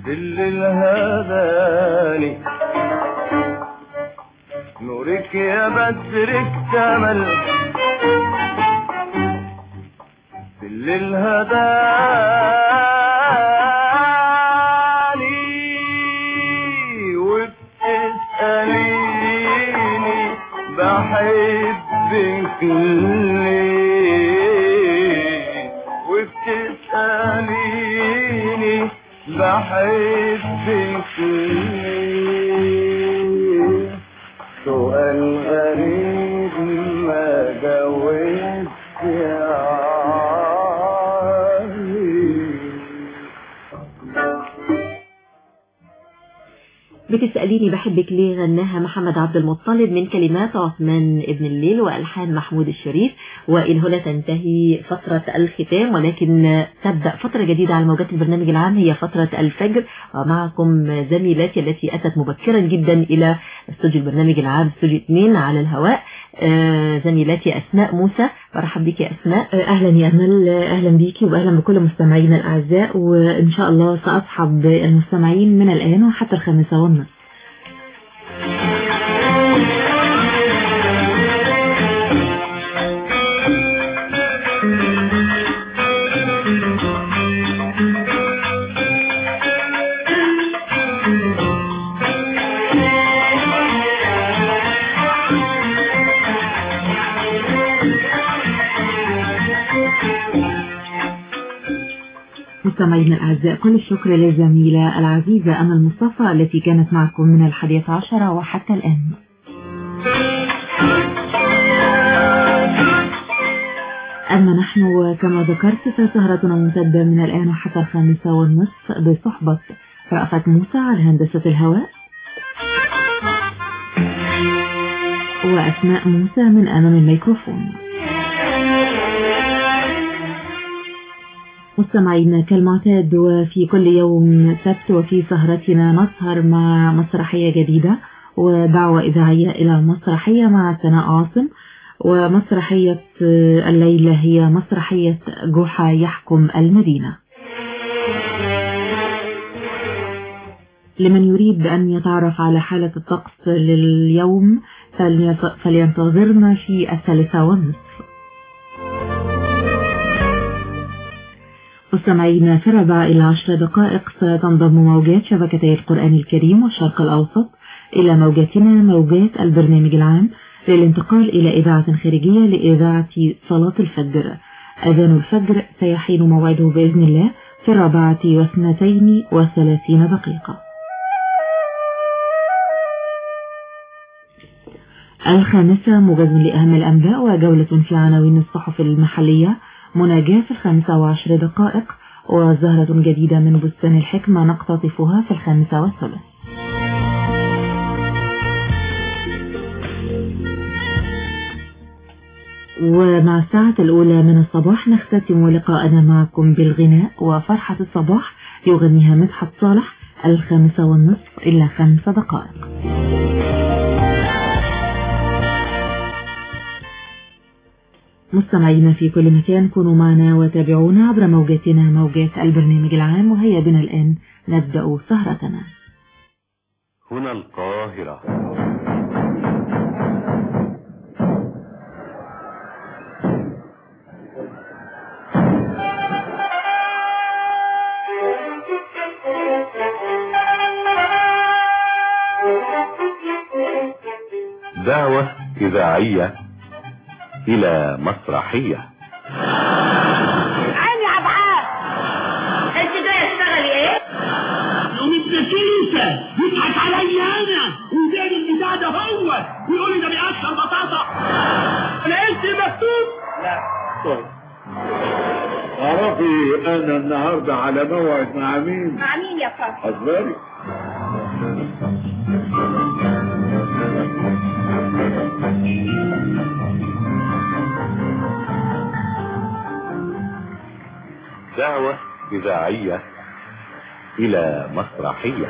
الليل هداني نورك يا بدر اكتمل الليل هداني وبتسأليني بحبك ليه وبتسأليني بحبك ليه سؤال غريب ما جاوبت بتسأليني بحبك ليه غناها محمد عبد المطلب من كلمات عثمان ابن الليل وألحان محمود الشريف. وإن هنا تنتهي فترة الختام، ولكن تبدأ فترة جديدة على موجات البرنامج العام، هي فترة الفجر. ومعكم زميلاتي التي أتت مبكرا جدا إلى استوديو البرنامج العام استوديو 2 على الهواء، زميلاتي أسماء موسى. مرحب بك يا أسماء. أهلا يا أمل، أهلا بيكي وأهلا بكل مستمعينا الأعزاء، وإن شاء الله سأصحب المستمعين من الآن وحتى 5:30. مستمعينا الأعزاء، كل الشكر للزميلة العزيزة أمل مصطفى التي كانت معكم من 11 وحتى الآن. أما نحن كما ذكرت فسهرتنا ممتدة من الآن وحتى 5:30 بصحبة رأفت موسى على هندسة الهواء، وأسماء موسى من أمام الميكروفون. مستمعينا كالمعتاد وفي كل يوم سبت وفي سهرتنا نسهر مع مسرحية جديدة ودعوة إذاعية إلى المسرحية مع سناء عاصم. ومسرحية الليلة هي مسرحية جحا يحكم المدينة. لمن يريد أن يتعرف على حالة الطقس لليوم فلينتظرنا في 3:30. مستمعينا في 4 إلى 10 دقائق ستنضم موجات شبكتي القرآن الكريم والشرق الأوسط إلى موجاتنا موجات البرنامج العام للانتقال إلى إذاعة خارجية لإذاعة صلاة الفجر. أذان الفجر سيحين موعده بإذن الله في 4:32 دقيقة. 5 موجز لأهم الأنباء وجولة في عناوين الصحف المحلية، مناجاة في 5:10 دقائق، وزهرة جديدة من بستان الحكمة نقتطفها في 5:30. ومع الساعة الأولى من الصباح نختتم لقاءنا معكم بالغناء وفرحة الصباح يغنيها مدحت صالح 5:30 إلى 5 دقائق. مستمعينا في كل مكان كونوا معنا وتابعونا عبر موجاتنا موجات البرنامج العام. وهيا بنا الآن نبدأ سهرتنا. هنا القاهرة. دعوة إذاعية إلى مسرحية. عيني يا عبعاد، انت جاي تشتغلي ايه؟ يوم ابن كيسة يضحك عليا انا ويدير البتاع ده هو ويقول لي ده بيقشر بطاطا. انا اسمي مكتوب؟ لا طيب. تعرفي انا النهارده على موعد مع مين؟ مع مين يا فندم؟ اصبري. دعوة إذاعية إلى مسرحية.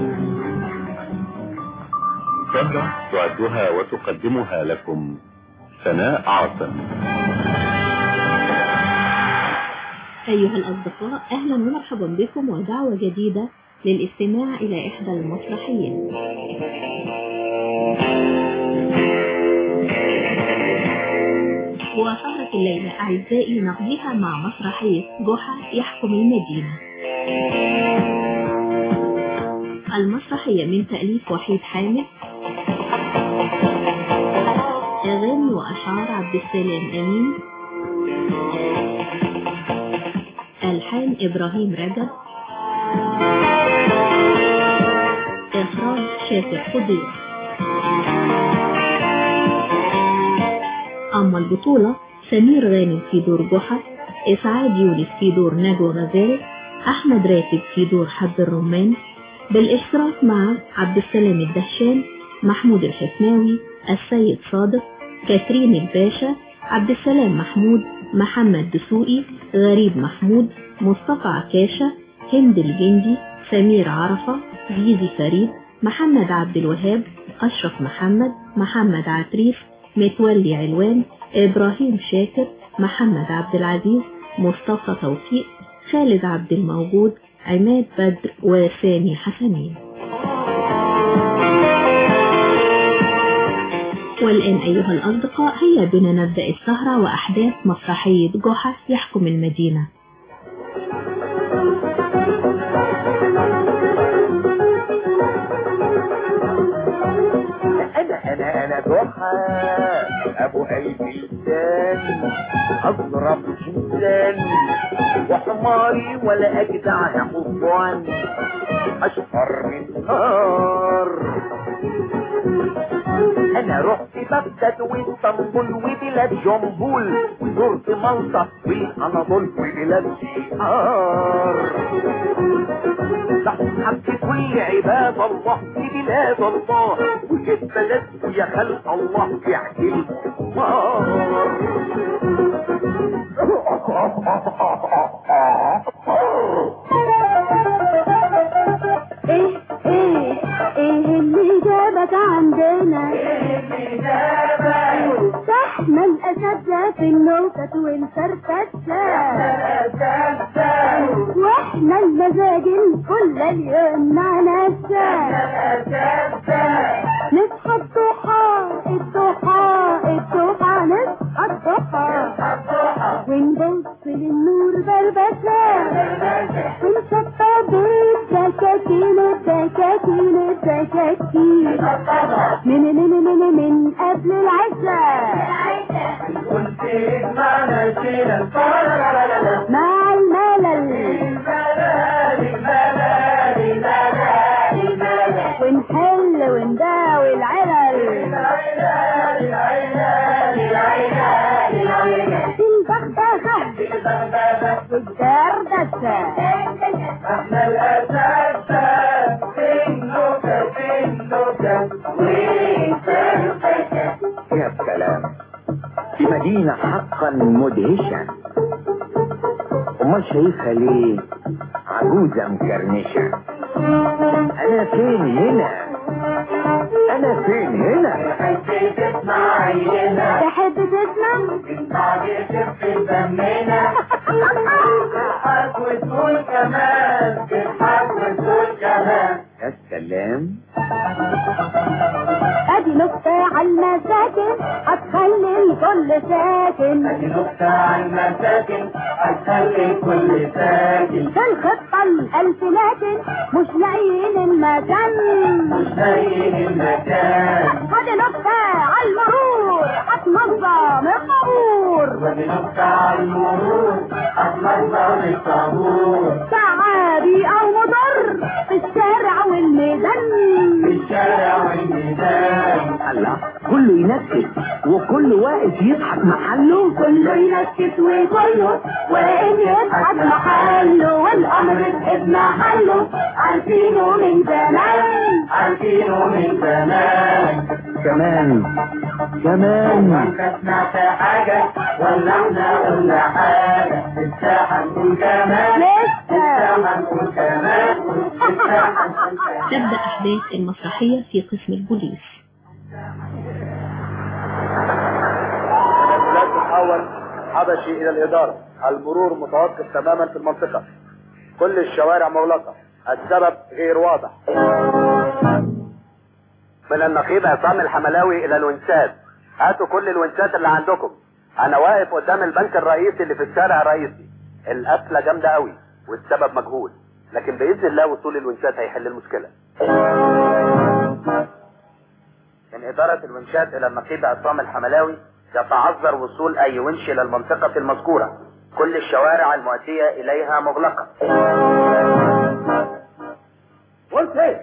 سهرة تعدها وتقدمها لكم سناء عاصم. أيها الأصدقاء، أهلا ومرحبا بكم ودعوة جديدة للاستماع إلى إحدى المسرحيات. وسهرة الليلة أعزائي نقضيها مع مسرحية جحا يحكم المدينة. المسرحية من تأليف وحيد حامد، أغاني وأشعار عبد السلام أمين، ألحان إبراهيم رجب، إخراج شاكر خضير. أما البطولة سمير غانم في دور جحا، إسعاد يونس في دور نجوى غزال، أحمد راتب في دور حب الرمان، بالاشتراك مع عبد السلام الدهشان، محمود الحسناوي، السيد صادق، كاترين الباشا، عبد السلام محمود، محمد دسوقي، غريب محمود، مصطفى عكاشة، هند الجندي، سمير عرفة، زيزي فريد، محمد عبد الوهاب، أشرف محمد، محمد عتريف، متولي علوان، إبراهيم شاكر، محمد عبد العزيز، مصطفى توفيق، خالد عبد الموجود، عماد بدر وسامي حسنين. والآن أيها الأصدقاء هيا بنا نبدأ السهرة وأحداث مسرحية جحا يحكم المدينة. أنا جحا أبو قلبي الثاني، أضرب إنسان وحماري ولا أجدع حصان، أشهر من نار. أنا رحت بغداد واسطنبول وبلاد جنبول، وزرت مالطا والأناضول وبلاد شيعار. حبت كل عباد الله في بلاد الله، وجيت بلد يا خلق الله يعجل المحمار. ايه اللي جابك عندنا؟ احنا الاساتذة في النوتة والفرفشة، واحنا المزاج كل اليوم معنا نصحى الضحى نصحى الضحى ونبص للنور بربشة، ونشطب الدكاكين من قبل العشاء، مع الملل ونحل ونداوي العلل، البغدادة والدردشة، احنا الأساسة في النكت والفرفشة. يا سلام، دي مدينة حقا مدهشة. امال شايفها ليه عجوزة مكرنشة؟ انا فين هنا؟ تحب تسمع بعد شف دمنا، تضحك وتقول كمان، يا سلام. ادي نكتة على المساكن هتخلي الكل ساكن، في الخطة الألف لكن مش لاقيين المكان. ادي نكتة على المرور هتنظم الطابور، سعادي او مضر في الشارع والميدان. الله، كله ينكت وكل واقف يضحك محله، كله ينكت وكله واقف يضحك محله، والامر ابن حله عارفينه من زمان. كمان انت سمعت حاجة ولا احنا قلنا حاجة؟ لسه هنقول كمان. تبدأ أحداث المسرحية في قسم البوليس. الاول حبشي الى الاداره. المرور متوقف تماما في المنطقه، كل الشوارع مغلقه، السبب غير واضح. من النقيب عصام الحملاوي الى الونسات، هاتوا كل الونسات اللي عندكم. انا واقف قدام البنك الرئيسي اللي في الشارع الرئيسي، القفله جامده قوي والسبب مجهول، لكن باذن الله وصول الونسات هيحل المشكله. من اداره الونشات الى النقيب عصام الحملاوي، يتعذر وصول اي ونش الى المنطقه المذكوره، كل الشوارع المؤديه اليها مغلقه. قلت ايه؟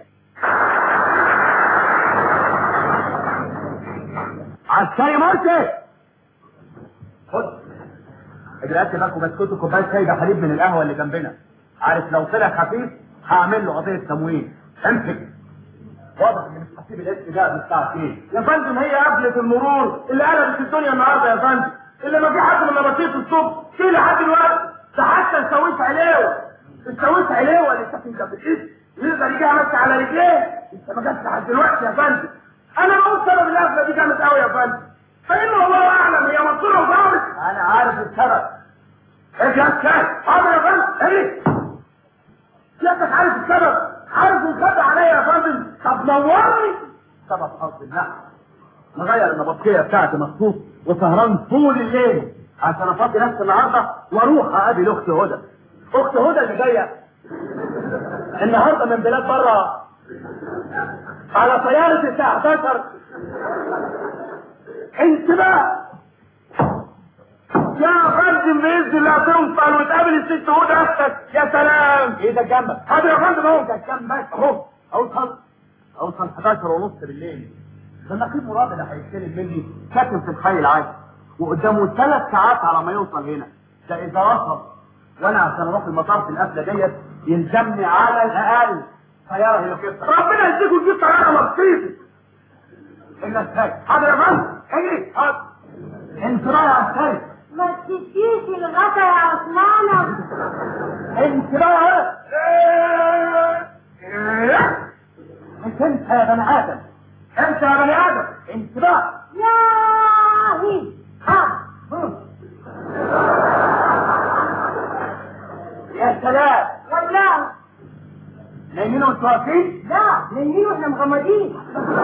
عسكري مرسي، خد اجرأت باكو بسكوت وكوبايه شاي حليب من القهوه اللي جنبنا. عارف لو طلع خفيف هعمل له قضيه تموين. امسك. واضح ان مش هسيب الاسم ده من الساعه 2 يا فندم. هي قفله المرور اللي قلبت الدنيا النهارده يا فندم، اللي ما في حد من نبطيه الصبح في لحد دلوقتي. ده حتى السويس عليه اللي ساكن جنب الاسم يقدر يجي يمشي على رجليه، انت ما جاتش لحد دلوقتي يا فندم. انا بقول سبب القفله دي جامد قوي يا فندم، فانه الله اعلم هي منصوره وضابط. انا عارف السبب. ايه يا استاذ؟ حاضر يا فندم. ايه سيادتك عارف السبب؟ عارف يتغدى عليا يا فندم؟ طب نورني. سبب قصد النحو، مغير النبطيه بتاعتي مخصوص وسهران طول الليل عشان افضي نفسي النهارده واروح اقابل اختي هدى. اخت هدى اللي جايه النهارده من بلاد بره على طياره الساعه 11. انت بقى يا فندم باذن الله توصل وتقابل الست هدى اختك. يا سلام. ايه ده جنبك؟ حاضر يا فندم اهو. ده جنبك اهو. اوصل 11 ونص بالليل. ده النقيب مراد اللي هيستلم مني ساكن في الحي العاشر وقدامه 3 ساعات على ما يوصل هنا. ده اذا وصل، وانا عشان اروح المطار في القفله ديت يلزمني على الاقل طياره هليكوبتر. ربنا يديك وتجيب طياره مصيفي. الناس حاضر يا فندم. اجري. حاضر. انت بقى يا عسكري. ما تسيبيش الغدا يا عثمان. انت بقى انت يا بني ادم. انت يا بني ادم. انت بقى يا وي. يا سلام. والله نايمين وانتوا واقفين؟ لا، نايمين واحنا مغمضين.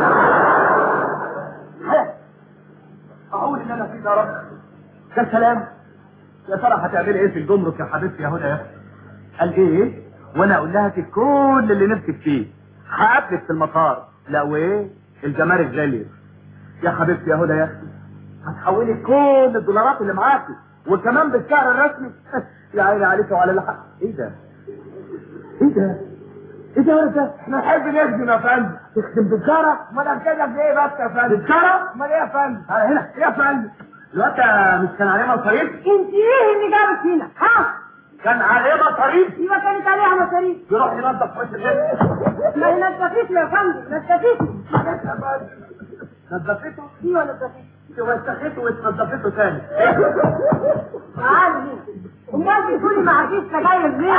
اقول ان انا فيك يا رب. يا سلام. يا ترى هتعملي ايه في الجمرك يا حبيبتي يا هدى يا اختي؟ قال ايه؟ وانا اقول لها كل اللي نفسك فيه. هقابلك في المطار. لا وايه؟ الجمارك غاليه. يا حبيبتي يا هدى يا اختي، هتحولي كل الدولارات اللي معاكي وكمان بالسعر الرسمي. يا عيني عليك وعلى اللي حق. ايه ده؟ ايه ده؟ ايه ده يا ده؟ احنا نحب نخدم يا فندم. تخدم بالسعر؟ امال كده بايه بس يا فندم؟ بالسعر؟ امال ايه يا فندم؟ تعالى هنا. يا فندم الوقت مش كان عليه مصاريف؟ انت ايه اللي جابك هنا؟ ها؟ كان عليه مصاريف؟ يبقى كانت عليها مصاريف. يروح ينظف وش الاسم. ما هي نظفتني يا فندم، نظفتني. نظفته؟ ايوه نظفتني. وسخته واتنظفته تاني. تعالي هنا. امال بتقولي ما عنديش سجاير ليه؟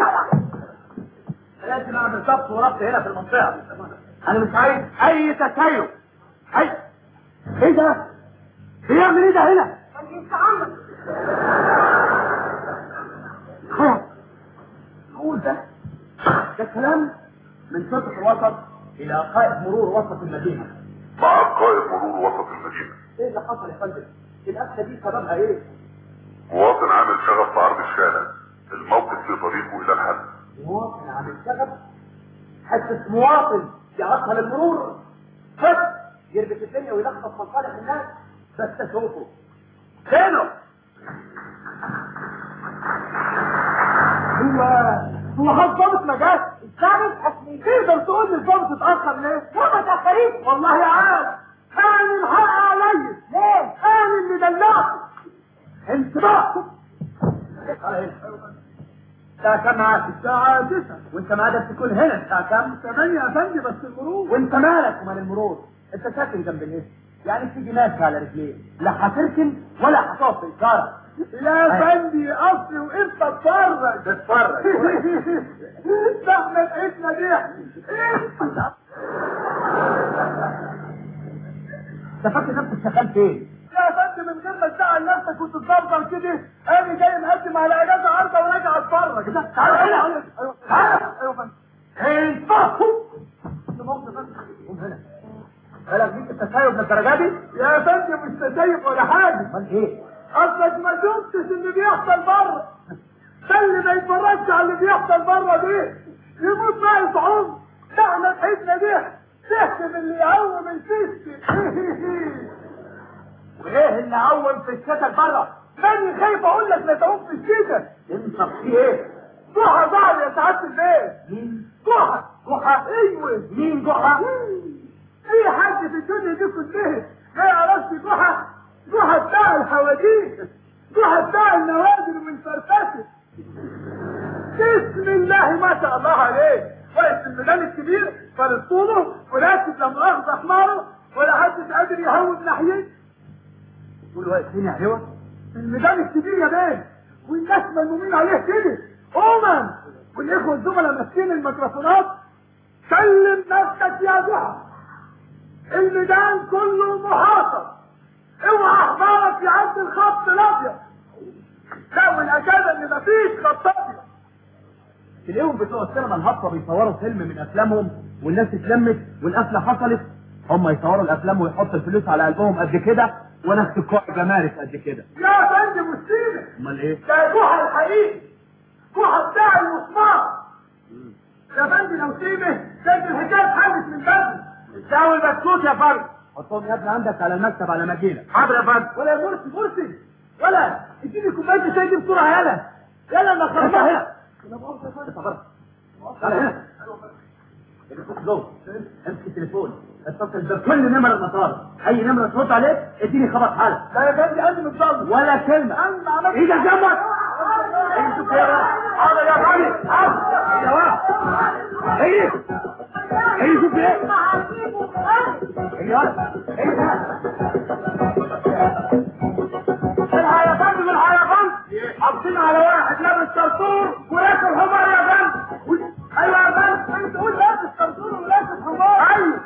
لازم اعمل ضبط وربط هنا في المنطقه. انا مش عايز اي تسيب. ايه ده؟ بيعمل ايه ده هنا؟ انت عمرك. قول ده كلام من شرطة الوسط الى قائد مرور وسط المدينة. مع قائد مرور وسط المدينة. ايه اللي حصل يا فندم؟ القفله دي سببها ايه؟ مواطن عامل شغب في عرض الشارع، الموقف في طريقه الى الحل. مواطن عامل شغب؟ حس مواطن يعطل المرور بس يربك الدنيا ويلخبط مصالح الناس. بس اشوفه فينه؟ هو الضابط ما جاش. الضابط اصلي. تقدر تقول لي الضابط اتاخر ليه؟ ما تاخريش. والله يا عم كان الحق عليا. ليه؟ انا اللي دلعته. انت بقى الساعة كام معاك؟ الساعة 9. وانت معادك تكون هنا الساعة كام؟ 8 يا فندم. بس المرور. وانت مالك ومال المرور؟ انت ساكن جنب الاسم، يعني تيجي ماشي على رجليه، لا هتركن ولا هتقف في الشارع. لا يا فندي اصلي وانت اتفرج. تتفرج. ده احنا لقيتنا دي. انت فاكر نفسك شغال فين؟ يا فندم غير ما تزعل نفسك وتتظبط كده، انا جاي مقدم على اجازه عارضه وراجع اتفرج. تعالى هنا. ايوه فندم. انت قوم هنا. قالك ديك التسايب للدرجه دي؟ يا فندم مش تسايب ولا حاجه. امال ايه؟ اصلك ما شفتش اللي بيحصل بره. ده اللي ما يتفرجش على اللي بيحصل بره دي يموت بقى يصعب. ده احنا الحته دي تحكم اللي يعوم الفيسك. وايه اللي عوم في الشتاء بره؟ ماني خايف اقول لك لا تعوم في الشتاء. انت في ايه؟ جحا ظهر يا سعاده البيت. مين؟ جحا. جحا؟ ايوه. مين جحا؟ في حد في الدنيا دي كلها ما يعرفش جحا؟ جحا بتاع الحواديت، جحا بتاع النوادر والفرفشه. بسم الله ما شاء الله عليه، واقف في الميدان الكبير فارس طوله وراكب لا مؤاخذه حماره ولا حدش قادر يهون ناحيته. قول واقفين يا حلوه؟ الميدان الكبير يا بيه، والناس ملمومين عليه كده. والاخوه الزملاء ماسكين الميكروفونات. سلم نفسك يا جحا، الميدان كله محاصر، اوعى احمرك يعدي الخط الابيض. لا والاجازه اللي مفيش خط ابيض. تلاقيهم بتوع السينما الهابطه بيصوروا فيلم من افلامهم والناس اتلمت والقفله حصلت، هم يصوروا الافلام ويحطوا الفلوس على قلبهم قد كده وانا اكتب قاع جمارك قد كده. يا فندم مصيبه. امال ايه؟ ده جحا الحقيقي، جحا بتاع المسمار. يا فندم لو سيبه كانت الحكايه اتحلت من بدري. ساوي البسكوت يا فندم. حطهم يا ابني عندك على المكتب على ما اجيلك. حاضر يا فندم. ولا يا مرسي ولا اديني كوبايه شاي دي بسرعه. يلا انا خرجت هنا. انا بقول يا فندم. تعالى هنا. امسك التليفون اتصل بكل نمر المطار، اي نمره ترد عليك اديني خبر حاله. لا يا فندم قلبي متظلم ولا كلمه. ايدك جنبك. انتوا كده. حاضر يا فندم. يا واحد. ايه شوف ايه؟ الحق يا فندم الحق يا فندم. حاطين على واحد لابس طرطور وراكب حمار يا فندم. ايوه يا فندم. انت تقول لابس طرطور وراكب حمار. ايوه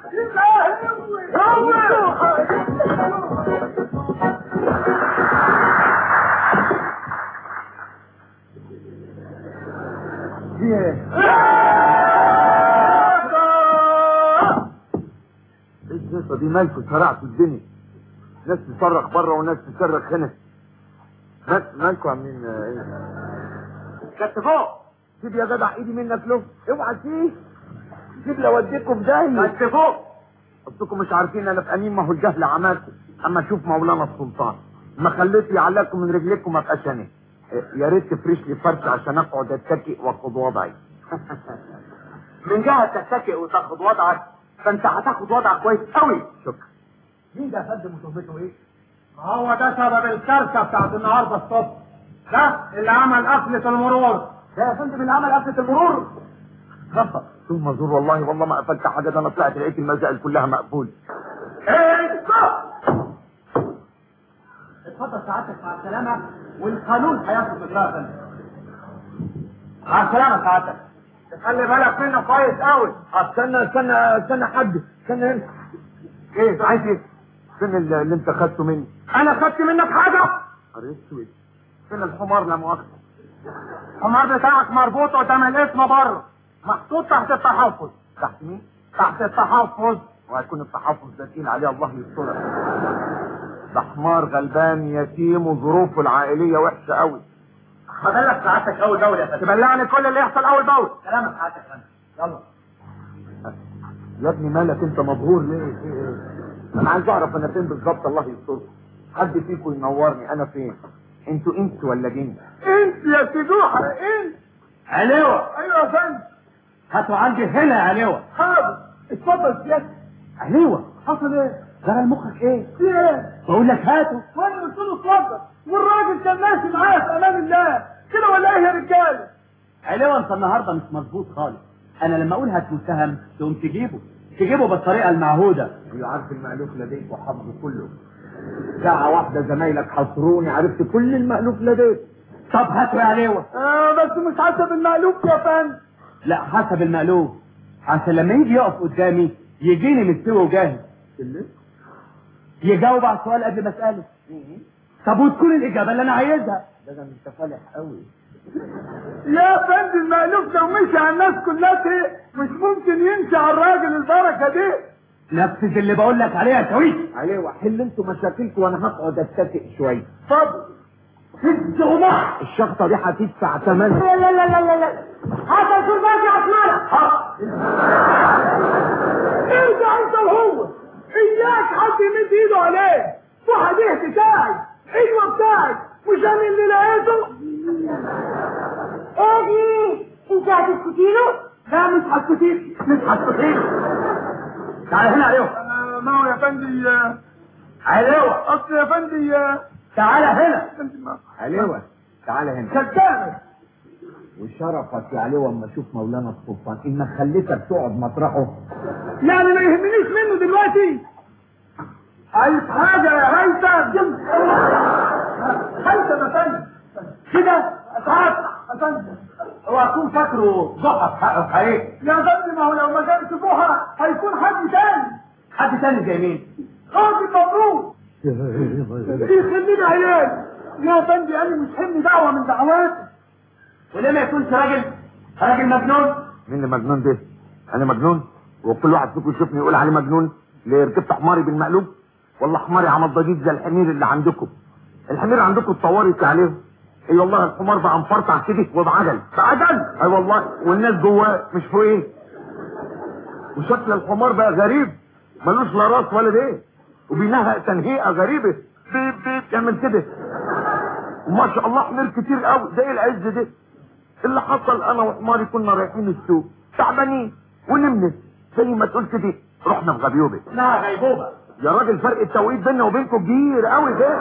القصه دي مالكوا سرعتوا الدنيا، ناس تصرخ بره وناس تصرخ هنا. مالكوا عاملين ايه؟ كنت فوق. سيب يا جدع ايدي منك له، اوعى سيب لو وديكم في داهيه. كنت فوق. اصلكم مش عارفين انا في انين، ما هو الجهل عماكم. اما اشوف مولانا السلطان ما خليت يعلقكم من رجليكم ما ابقاش انا. يا ريت تفرش لي فرش عشان اقعد اتكئ واخد وضعي. من جهه تتكئ وتاخد وضعك فانت هتاخد وضعك كويس قوي. شكرا. مين ده يا فندم وصوبته ايه؟ هو ده سبب الكارثه بتاعت النهارده الصبح. ده اللي عمل قفله المرور. ده يا فندم اللي عمل قفله المرور. اتفضل. ثم زور والله ما قفلت حاجه، ده انا طلعت لقيت المسائل كلها مقفوله. ايه اتفضل سعادتك مع السلامه، والقانون هياخد مجراه يا فندم. مع السلامه سعادتك. خلي بالك منه كويس قوي. استنى حد. استنى هنا. ايه عايز ايه؟ فين اللي انت خدته مني؟ انا خدت منك حاجه؟ اسود. فين الحمار لا مؤاخذه؟ الحمار بتاعك مربوط قدام الاسم بره، محطوط تحت التحفظ. تحت مين؟ تحت التحفظ. وهيكون التحفظ ده تقيل عليه، الله يسترك. ده حمار غلبان يتيم وظروفه العائليه وحشه قوي. هبلغ سعادتك اول باول يا فندم. تبلغني كل اللي يحصل اول باول. سلامة سعادتك يا فندم. يلا. يا ابني مالك انت مبهور ليه؟ في ايه؟ انا عايز اعرف انا فين بالظبط، الله يسترك. حد فيكم ينورني انا فين؟ انتوا انت ولا جن؟ انت يا سيدوحه انت. علوة. ايوه يا فندم. هاتوا عندي هنا يا علوة. حاضر. اتفضل سيادتك. علوة. حصل ايه؟ جرى لمخك ايه؟ في ايه؟ بقول لك هاته. وانا قلت له اتفضل، والراجل كان ماشي معايا في امان الله كده ولا ايه يا رجاله؟ علوة انت النهارده مش مظبوط خالص. انا لما اقول هتمتهم تقوم تجيبه بالطريقه المعهوده. عارف المألوف لديك وحفظه كله. ساعة واحدة زمايلك حصروني عرفت كل المألوف لديك. طب هاتوا يا علوة. بس مش حسب المألوف يا فندم. لا حسب المألوف، عشان لما يجي يقف قدامي يجيني مستوي وجاهز. يجاوب على السؤال قبل ما اساله. طب وتكون الاجابه اللي انا عايزها. ده انت فالح قوي يا فندم المألوف لو مشي على الناس كلها مش ممكن يمشي على الراجل البركه دي. نفذ اللي بقول لك عليه يا شويش. عليه وحل انتوا مشاكلكم وانا هقعد اتكئ شويه. اتفضل. فز ومح الشخطه دي هتدفع ثمنها. لا لا لا لا لا هذا الكرباج يا عثمان. ارجع انت وهو، اياك حد يمد ايده عليه. واحد ايه بتاعي، ايوه بتاعي، مش انا اللي لقيته. ايه انت هتسكتي له؟ لا مش هسكتيله، مش هسكتيله. تعال هنا عليهم. ما هو يا فندي عليوه. اصل يا فندي تعال هنا. عليوه تعال هنا. كذاب. وشرفك يا عليوه اما اشوف مولانا السلطان انك خليتك تقعد مطرحه. يعني ما يهمنيش منه دلوقتي. عايز حاجه يا هيثم؟ هيثم يا فندم كده اتعب يا فندم. هو هكون فاكره ضحك حقه حقيقي. يا فندم هو لو ما كانش بوحه هيكون حد تاني. حد تاني زي مين؟ راجل مبروك يخليني عيال. يا فندم انا مش حمل دعوه من دعواتي. وليه ما يكونش راجل مجنون؟ مين اللي مجنون ده؟ انا مجنون؟ وكل واحد فيكم يشوفني يقول عليه مجنون؟ ليه ركبت حماري بالمقلوب؟ ولا حماري عمل ضجيج زي الحمير اللي عندكم؟ الحمير عندكم اتطورت عليه. اي والله الحمار بقى مفرطع كده وبعجل. بعجل؟ اي والله والناس جواه مش فوقيه. وشكل الحمار بقى غريب، ملوش لا راس ولا ديه، وبينهق تنهيقه غريبه. بيب بيب يعمل كده. وما شاء الله حمير كتير قوي. ده ايه العز ده؟ اللي حصل انا وحماري كنا رايحين السوق تعبانين ونمنا زي ما تقول كده، رحنا في غبيوبه. لا غيبوبه يا راجل، فرق التوقيت بيننا وبينكم كبير قوي ده.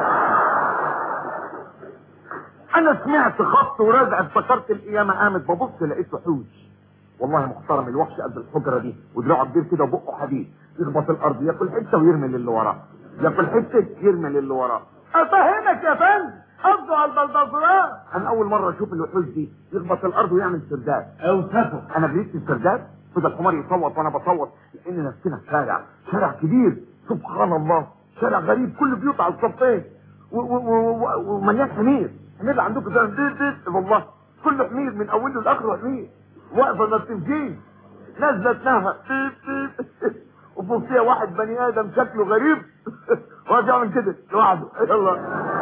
انا سمعت خبط ورزع، افتكرت القيامه قامت، ببص لقيت وحوش. والله محترم الوحش قد الحجره دي، ودراعه كبير كده وبقه حديد، يخبط الارض ياكل حته ويرمي للي وراه، ياكل حته يرمي للي وراه. افهمك يا فندم، قصده على البلدوزرات. انا اول مره اشوف الوحوش دي، يخبط الارض ويعمل سرداب. اوصفه. انا جريت السرداب، فضل الحمار يصوت وانا بصوت، لان نفسنا في شارع كبير، سبحان الله، شارع غريب كل بيوت على الصفين ومليان حمير اللي عندكم ده دي والله كل حمير من اوله لاخره حمير، واقفه ما بتمشيش، نازله تنهق وفوقيها واحد بني ادم شكله غريب واقف يعمل كده لوحده. يلا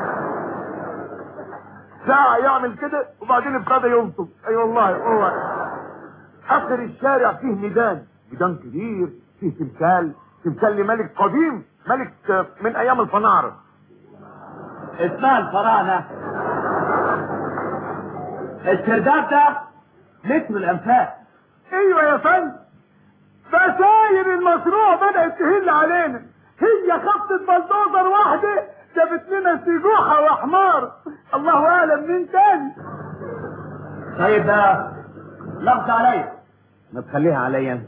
ساعة يعمل كده وبعدين ابتدى ينصب. اي والله اخر الشارع فيه ميدان كبير، فيه تمثال لملك قديم، ملك من ايام الفناعرة اسمها الفراعنة. السرداب ده متر الانفاق. ايوه يا فندم، بساير المشروع بدأت تهل علينا. هي خبطة بلدوزر واحدة جابت لنا سجوحة وحمار، الله اعلم مين تاني. طيب لحظة عليا. ما تخليها عليا انا.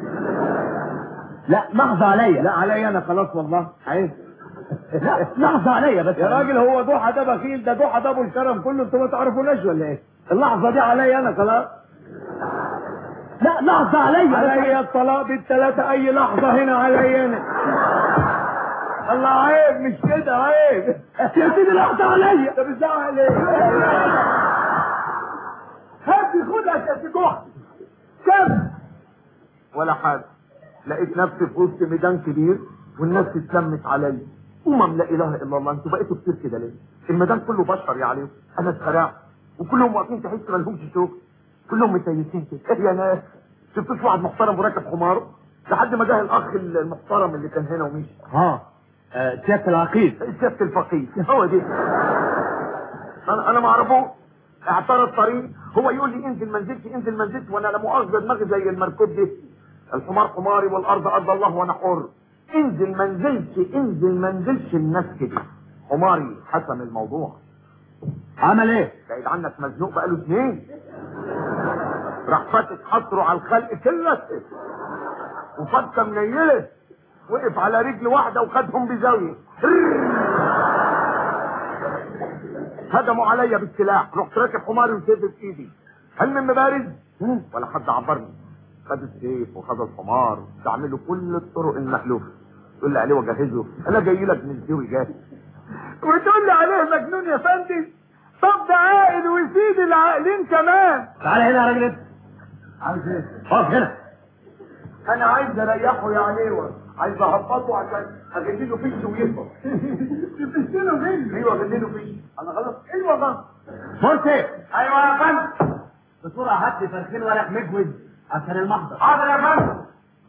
لا لحظة عليا. لا عليا انا خلاص والله. عايز لا لحظة عليا بس يا راجل. هو ضحى ده بخيل، ده ضحى ده ابو الكرم كله، انتوا ما تعرفوناش ولا ايه؟ اللحظة دي عليا انا خلاص. لا لحظة عليا الطلاق بالثلاثة، اي لحظة هنا عليا انا. الله عيب مش كده، عيب يا سيدي لحظة عليا. ده بتزعق ليه؟ هات خدها يا سجوحة. كم؟ ولا حاجة، لقيت نفسي في وسط ميدان كبير والناس اتلمت عليا. لا اله الا الله، انتوا بقيتوا كتير كده ليه؟ الميدان كله بشر يا عليهم، انا اتخرعت وكلهم واقفين تحس ما لهمش شغل، كلهم متيسين كده. ايه يا ناس، شفتوش واحد محترم وراكب حماره؟ لحد ما جه الاخ المحترم اللي كان هنا ومشي. سيادة العقيد. سيادة الفقيه هو دي. انا ما اعرفوش، اعترض طريق، هو يقول لي انزل ما نزلش، وانا لا مؤاخذه دماغي زي المركوب دي، الحمار حماري والارض ارض الله وانا حر. انزل ما نزلش الناس كده. حماري حسم الموضوع. عمل ايه؟ بعيد عنك مزنوق بقاله 2 راح فاتح حصره على الخلق كله وفتة منيله، وقف على رجل واحده وخدهم بزاويه، هجموا عليا بالسلاح، رحت راكب حماري وسيف في ايدي، هل من مبارز؟ ولا حد عبرني، خد السيف وخد الحمار واستعملوا كل الطرق المألوفه. يقول لي عليه وجهزه، انا جاي لك من الزوي جاهز. وتقول لي عليه مجنون يا فندم؟ طب ده عاقل ويسيد العاقلين كمان. تعالى هنا يا راجل. عايز ايه؟ اقف هنا. انا عايز اريحه يا عليوه، عايز اهبطه عشان اغلله فيش ويهبط. تفشله فين؟ ايوه اغلله فيش. انا غلط؟ ايوه غلط. مرسي. ايوه يا فندم. بسرعه هات لي فرخين ورق مجوز عشان المحضر. حاضر يا فندم.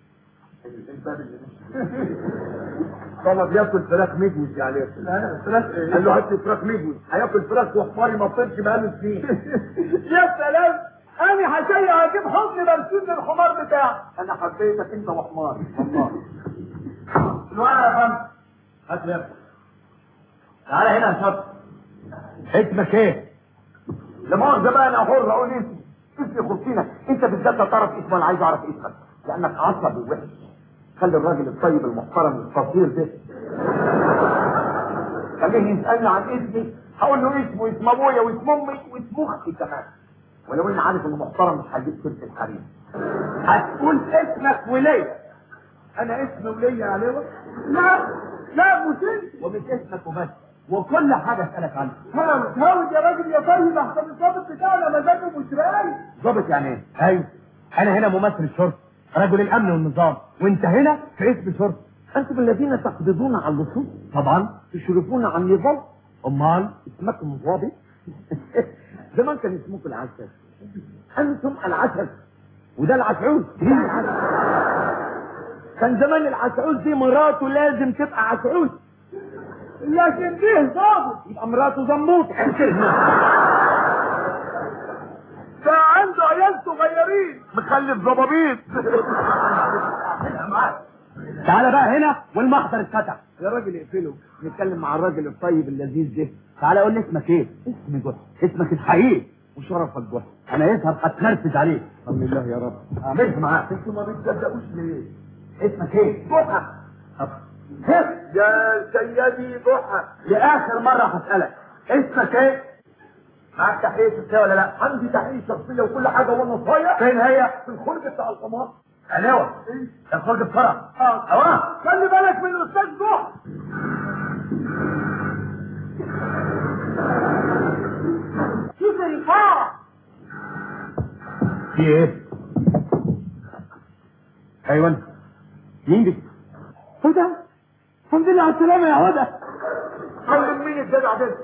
طلب ياكل فراخ مجوز يا عليوه. لا فراخ ايه؟ قال له هات لي فراخ مجوز. هياكل فراخ وحماري ما طلعش بقاله سنين. يا سلام، انا هشيع اجيب حضن مرسوم للحمار بتاعي. انا حبيتك انت وحماري والله. الورقه يا فندم. هات لي. تعالى هنا يا شاطر. اسمك ايه؟ لا مؤاخذة بقى انا حر اقول اسمي خلصينك. انت بالذات لا تعرف اسمه، انا عايز اعرف اسمك لانك عصبي ووحش. خلي الراجل الطيب المحترم الفقير ده خليه يسالني عن اسمي، هقول له اسمه اسم ابويا واسم امي واسم اختي كمان، ولو اني عارف انه محترم مش هجيب سيره الحريم. هتقول اسمك وليا. انا اسمي وليا يا عليوه؟ لا مش انت. ومش اسمك وبس، وكل حاجه اسالك عنها. انا مش هاود يا راجل يا طيب، احسن الضابط بتاعنا مزاجه مش رايق. ضابط يعني ايه؟ ايوه انا هنا ممثل الشرطه، رجل الامن والنظام، وانت هنا في اسم شرطه. انتم الذين تقبضون على اللصوص طبعا. تشرفون عن النظام. امال اسمكم ضابط؟ زمان كان اسمكم العسل، انتم العسل وده العسعوز. كان زمان العسعوز دي مراته لازم تبقى عسعوز، لكن دي ضابط يبقى مراته زنبوط. ده عنده عيال صغيرين مخلف ضبابيط. تعالى بقى هنا والمحضر اتفتح. يا راجل اقفله، نتكلم مع الراجل الطيب اللذيذ ده. تعالى قول لي اسمك ايه؟ اسمي جحا. اسمك الحقيقي وشرفك جحا. انا يظهر هتنرفز عليك. الحمد لله يا رب. اعملها معاك. انتوا ما بتصدقوش ليه؟ اسمك ايه؟ جحا. يا سيدي جحا، لاخر مره هسالك اسمك ايه؟ معاك تحقيق شخصيه ولا لا؟ عندي تحقيق شخصيه وكل حاجه وانا صايع. فين هي؟ في الخرج بتاع القمار. علوة. ايه؟ الخرج بسرعه. اوه خلي بالك من الاستاذ جحا. شوف الفار. في ايه؟ ايوه مين دي؟ هدى. الحمد لله على السلامه يا هدى. كلم مين الجدع ده؟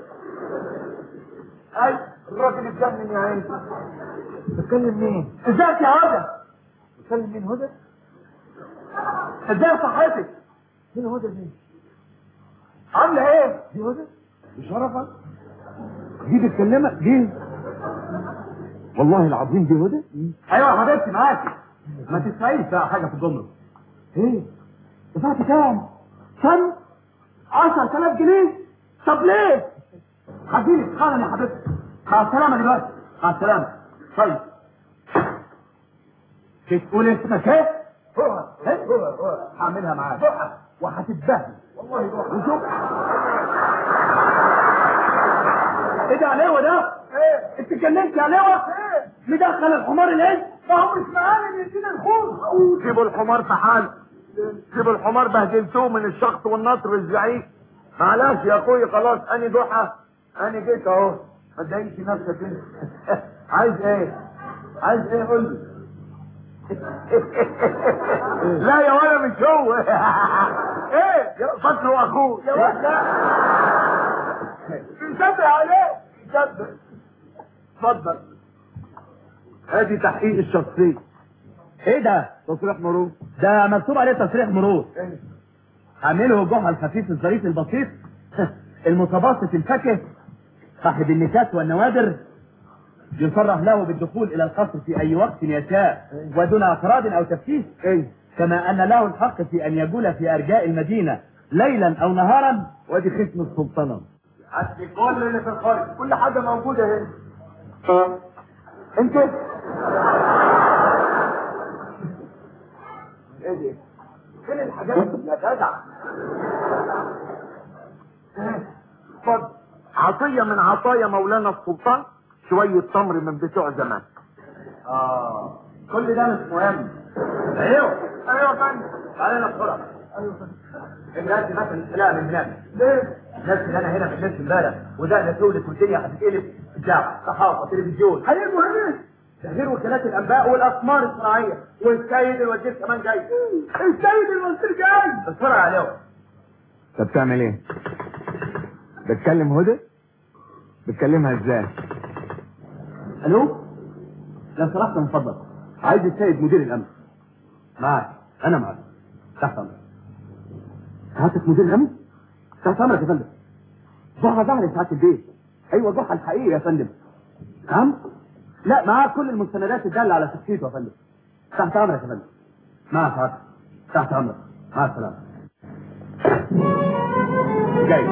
اي الراجل اتجنن يا عيني. بتكلم مين؟ ازيك يا هدى؟ بتكلم مين هدى؟ ازاي صحتك؟ مين هدى دي؟ عامله ايه؟ دي هدى؟ بشرفك؟ دي بتكلمك دي؟ والله العظيم دي هدى؟ ايوه يا حبيبتي معاكي. ما تسمعيش بقى حاجه في الجمله. ايه؟ دفعت كام؟ كم؟ 10,000 جنيه؟ طب ليه؟ هديلك حالا يا حبيبتي. مع السلامه دلوقتي. مع السلامه. طيب تقول اسمك ايه؟ هو هعملها معاك وهتتبهدل والله جحا. وشوف ايه ده علوة ده؟ ايه؟ انت اتكلمت يا علوة؟ ايه؟ مدخل الحمار العز. ما هو مش معانا اللي يدينا الخوف. سيبوا الحمار في حاله، سيبوا الحمار، بهدلتوه من الشخط والنطر والزعيق. معلش يا اخوي خلاص، انا جحا، انا جيت اهو، ما تضايقش نفسك انت. عايز ايه؟ عايز ايه قول لي. لا يا ولا مش هو. ايه؟ فاكره اخوه يا ولد لا. نصدق عليه. صدق. اتفضل. ادي تحقيق الشخصيه. ايه ده؟ تصريح مرور. ده مكتوب عليه تصريح مرور. عامله جحا الخفيف الظريف البسيط المتبسط الفكه صاحب النكات والنوادر، يصرح له بالدخول الى القصر في اي وقت يشاء ودون اعتراض او تفتيش. كما ان له الحق في ان يجول في ارجاء المدينه ليلا او نهارا. وادي ختم السلطنه. عندي كل اللي في الخارج، كل حاجه موجوده هنا. انت ايه دي؟ فين الحاجات يا جدع؟ اتفضل. عطيه من عطايا مولانا السلطان، شويه تمر من بتوع زمان. كل ده مش مهم. ايوه يا فندم. تعالى بسرعه. ايوه يا فندم. الناس مثلا لا من هناك. ليه؟ الناس اللي انا هنا في الناس امبارح وده انا تولد والدنيا هتتقلب اذاعه صحافه تلفزيون هيجوا هنا. ده غير وكالات الانباء والاقمار الصناعيه والسيد الوزير كمان جاي. السيد الوزير جاي بسرعه عليهم. انت بتعمل ايه؟ بتكلم هدى؟ بتكلمها ازاي؟ الو لو سمحت من فضلك عايز السيد مدير الامن. معاك انا معاك تحت امرك. هاتك مدير الامن؟ تحت امرك يا فندم. ضحى ظهري ساعات البيت. ايوه ضحى الحقيقي يا فندم. نعم؟ لا معاه كل المستندات الداله على شخصيته يا فندم. تحت امرك يا فندم. معاك حاضر تحت امرك. مع السلامه. جاي.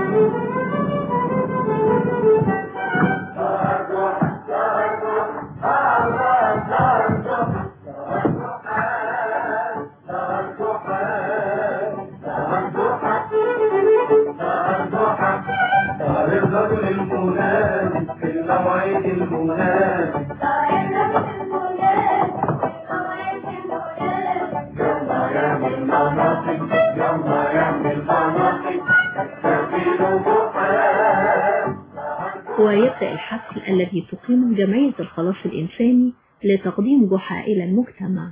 الرجل المناسب في الموعد المناسب يلا يعمل مناصب يلا يعمل مناصب تستقبل بحال. ويبدأ الحفل الذي تقيمه جمعية الخلاص الإنساني لتقديم جحا إلى المجتمع.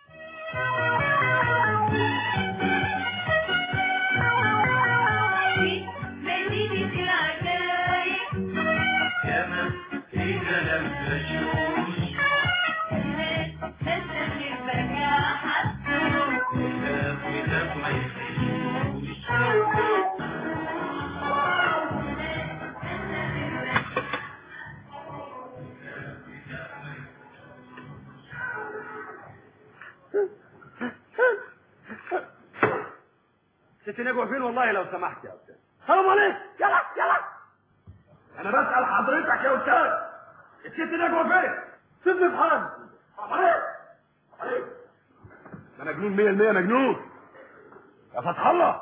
ست نجوى فين والله لو سمحت يا استاذ؟ السلام عليكم. يلا يلا انا بسأل حضرتك يا استاذ الست نجوى فين؟ سيبني في حالي. السلام عليكم. انا مجنون 100% مجنون يا فتح الله.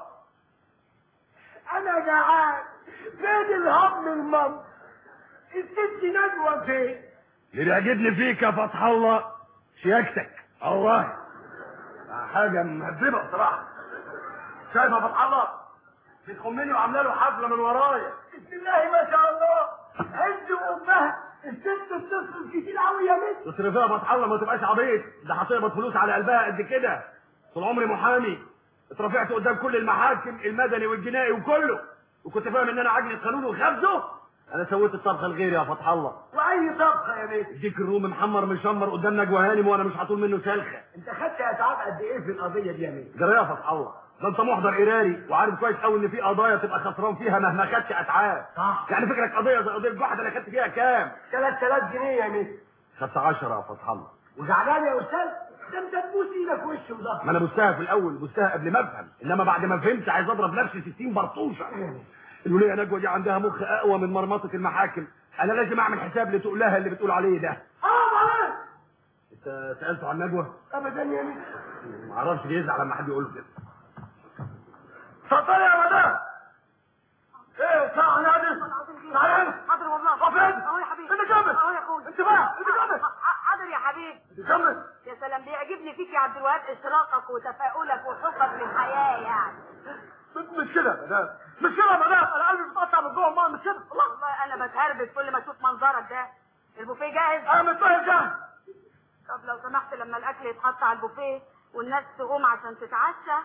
انا جعان. فين الهم المم؟ الست نجوى فين؟ اللي بيعجبني فيك يا فتح الله شياكتك والله حاجه مهذبه بصراحه. شايف يا فتح الله بتخمني وعامله له حفله من ورايا. بسم الله ما شاء الله. عز وامها الست بتصرف كتير قوي يا بنت. تصرفيها يا فتح الله ما تبقاش عبيط. ده هتقبض فلوس على قلبها قد كده. طول عمري محامي اترفعت قدام كل المحاكم المدني والجنائي وكله وكنت فاهم ان انا عجنة قانون وخبزه. انا سويت الطبخه لغيري يا فتح الله. واي طبخه يا بنت؟ اديك الروم محمر مشمر قدام نجوى هانم وانا مش هطول منه سلخه. انت خدت اتعاب قد ايه في القضيه دي يا بنت؟ جرى يا فتح الله ده انت محضر قراري وعارف كويس قوي ان في قضايا تبقى خسران فيها مهما خدت اتعاب. صح. يعني فكرك قضيه زي قضيه جحا انا خدت فيها كام؟ 3000 جنيه يا بنت. خدت 10 يا فتح الله. وزعلان يا استاذ؟ ده انت تبوس ايدك وش وظهر. ما انا بوستها في الاول بوستها قبل ما افهم انما بعد ما فهمت عايز اضرب نفسي 60 برطوشه. الوليه نجوى دي عندها مخ اقوى من مرمطه المحاكم. انا لازم اعمل حساب لتقولها اللي بتقول عليه ده. معلش. انت سالته عن نجوى؟ ابدا يا بنت. ما اعرفش بيزعل لما حد يقول له كده. اتفضلي يا مدام. ايه ساعه نادي؟ تعالى. حاضر والله. فين؟ اهو يا حبيبي. انت جنبك. اهو يا اخويا. انت بقى انت جنبك. حاضر يا حبيبي. انت جنبك. يا سلام بيعجبني فيك يا عبد الوهاب اشراقك وتفاؤلك وحبك للحياه يعني. مش كده يا مدام. مش كده يا مدام. انا قلبي بيتقطع من جوه الماء. مش كده. والله انا بتهربت كل ما اشوف منظرك ده. البوفيه جاهز؟ انا متفاهم جاهز. طب لو سمحت لما الاكل يتحط على البوفيه والناس تقوم عشان تتعشى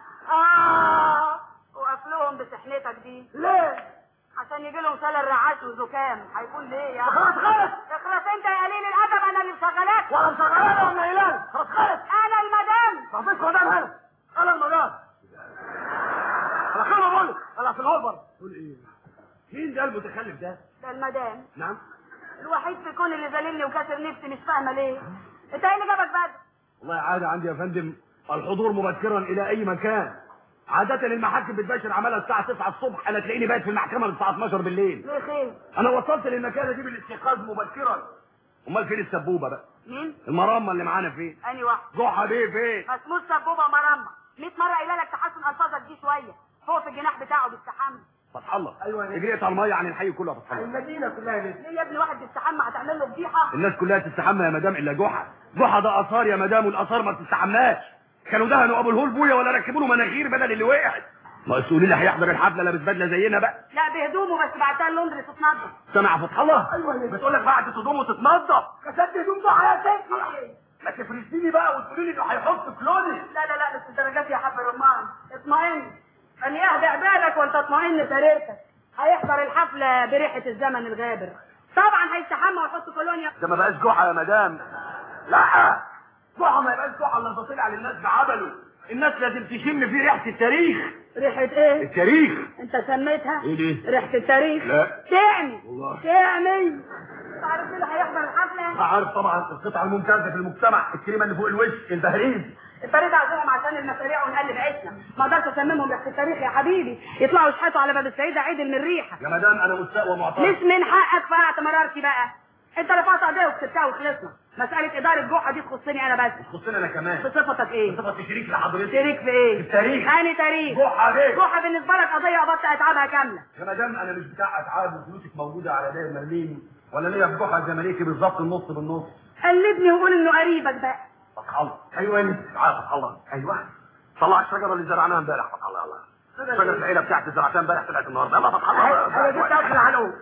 وقف لهم بسحنتك دي. ليه؟ عشان يجي لهم شلل رعاش وزكام. هيكون ليه يعني؟ خلاص خالص. اخلص انت يا قليل الادب. انا اللي مشغلاك. ولا مشغلانه ولا قايلانه. خلاص خالص. انا المدام. مفيش مدام هنا. انا المدام. انا خلنا بقول لك انا في الهربر. قول ايه؟ مين ده المتخلف ده؟ ده المدام. نعم. الوحيد في كون اللي ذليلني وكسر نفسي. مش فاهمه ليه. انت ايه اللي جابك بدري؟ والله عادة عندي يا فندم الحضور مبكرا الى اي مكان. عادة المحاكم بتباشر عملها الساعة 9 الصبح. انا تلاقيني بايت في المحكمة الساعة 12 بالليل. ليه خير؟ انا وصلت للمكانة دي بالاستيقاظ مبكرا. امال فين السبوبة بقى؟ مين؟ المرمى اللي معانا فين؟ انهي واحد؟ جحا بيه فين؟ ما اسموش سبوبه مرمى. 100 مره قايله لك تحسن الفاظك دي شويه. فوق في الجناح بتاعه بيستحمى. فتح الله. ايوه يا اجريت على الميه عن الحي كله يا فتح الله. المدينه كلها ليه؟ ليه يا ابني واحد بيستحمى هتعمل له فضيحه؟ الناس كلها تستحمى يا مدام الا جحا. جحا ده اثار يا مدام والاثار ما تستحماش. كانوا دهنوا ابو الهول بويا ولا ركبوا له مناخير بدل اللي وقعت. ما تقولي لي هيحضر الحفله لابس بدله زينا بقى؟ لا بهدومه بس بعتها لندن تتنضف. سامع فتح الله؟ ايوه بتقول لك بعد تضمه تتنضف. كسرت هدوم ده حياتي. ما تفرسيني بقى وتقولي لي انه هيحط كلوني. لا مش الدرجات يا حب الرمان. اطمئن، ان يهدى بالك وانت اطمئن سريرتك. هيحضر الحفله بريحه الزمن الغابر. طبعا هيستحمى ويحط كولونيا. ده ما بقاش جحا يا مدام. لا جحا ما يبقاش جحا الا تطلع للناس بعبله. الناس لازم تشم فيه ريحه التاريخ. ريحه ايه؟ التاريخ. انت سميتها؟ ايه دي؟ ريحه التاريخ. لا تعمي والله تعمي. تعرف مين اللي هيحضر الحفله؟ عارف طبعا، القطعه الممتازه في المجتمع، الكريمه اللي فوق الوش، البهريز. البريد عايزينهم عشان المشاريع ونقلب عيشنا. ما اقدرش اسممهم ريحه التاريخ يا حبيبي. يطلعوا يشحتوا على باب السيده عيد من الريحه. يا مدام انا مستاء ومعترض. مش من حقك فرعت مرارتي بقى. انت رفعت قضيه وكسبتها وخلصنا. مساله اداره جحا دي تخصني انا بس. تخصني انا كمان. بصفتك ايه؟ بصفتي شريك لحضرتك. شريك في ايه؟ التاريخ. انهي تاريخ؟ جحا ليه؟ جحا بالنسبه لك قضيه قبضت اتعابها كامله. يا مدام انا مش بتاع اتعاب وفلوسك موجوده على داير مرميني، ولا ليا في جحا زي ما ليكي بالظبط النص بالنص. قلبني وقول انه قريبك بقى. فتح الله. ايوه انت تعالى فتح الله. ايوه طلع الشجره اللي زرعناها امبارح. فتح الله. يلا شجره العيله بتاعتي زرعتها امبارح طلعت النهارده. يلا فتح الله. انا جبت اكل علوم.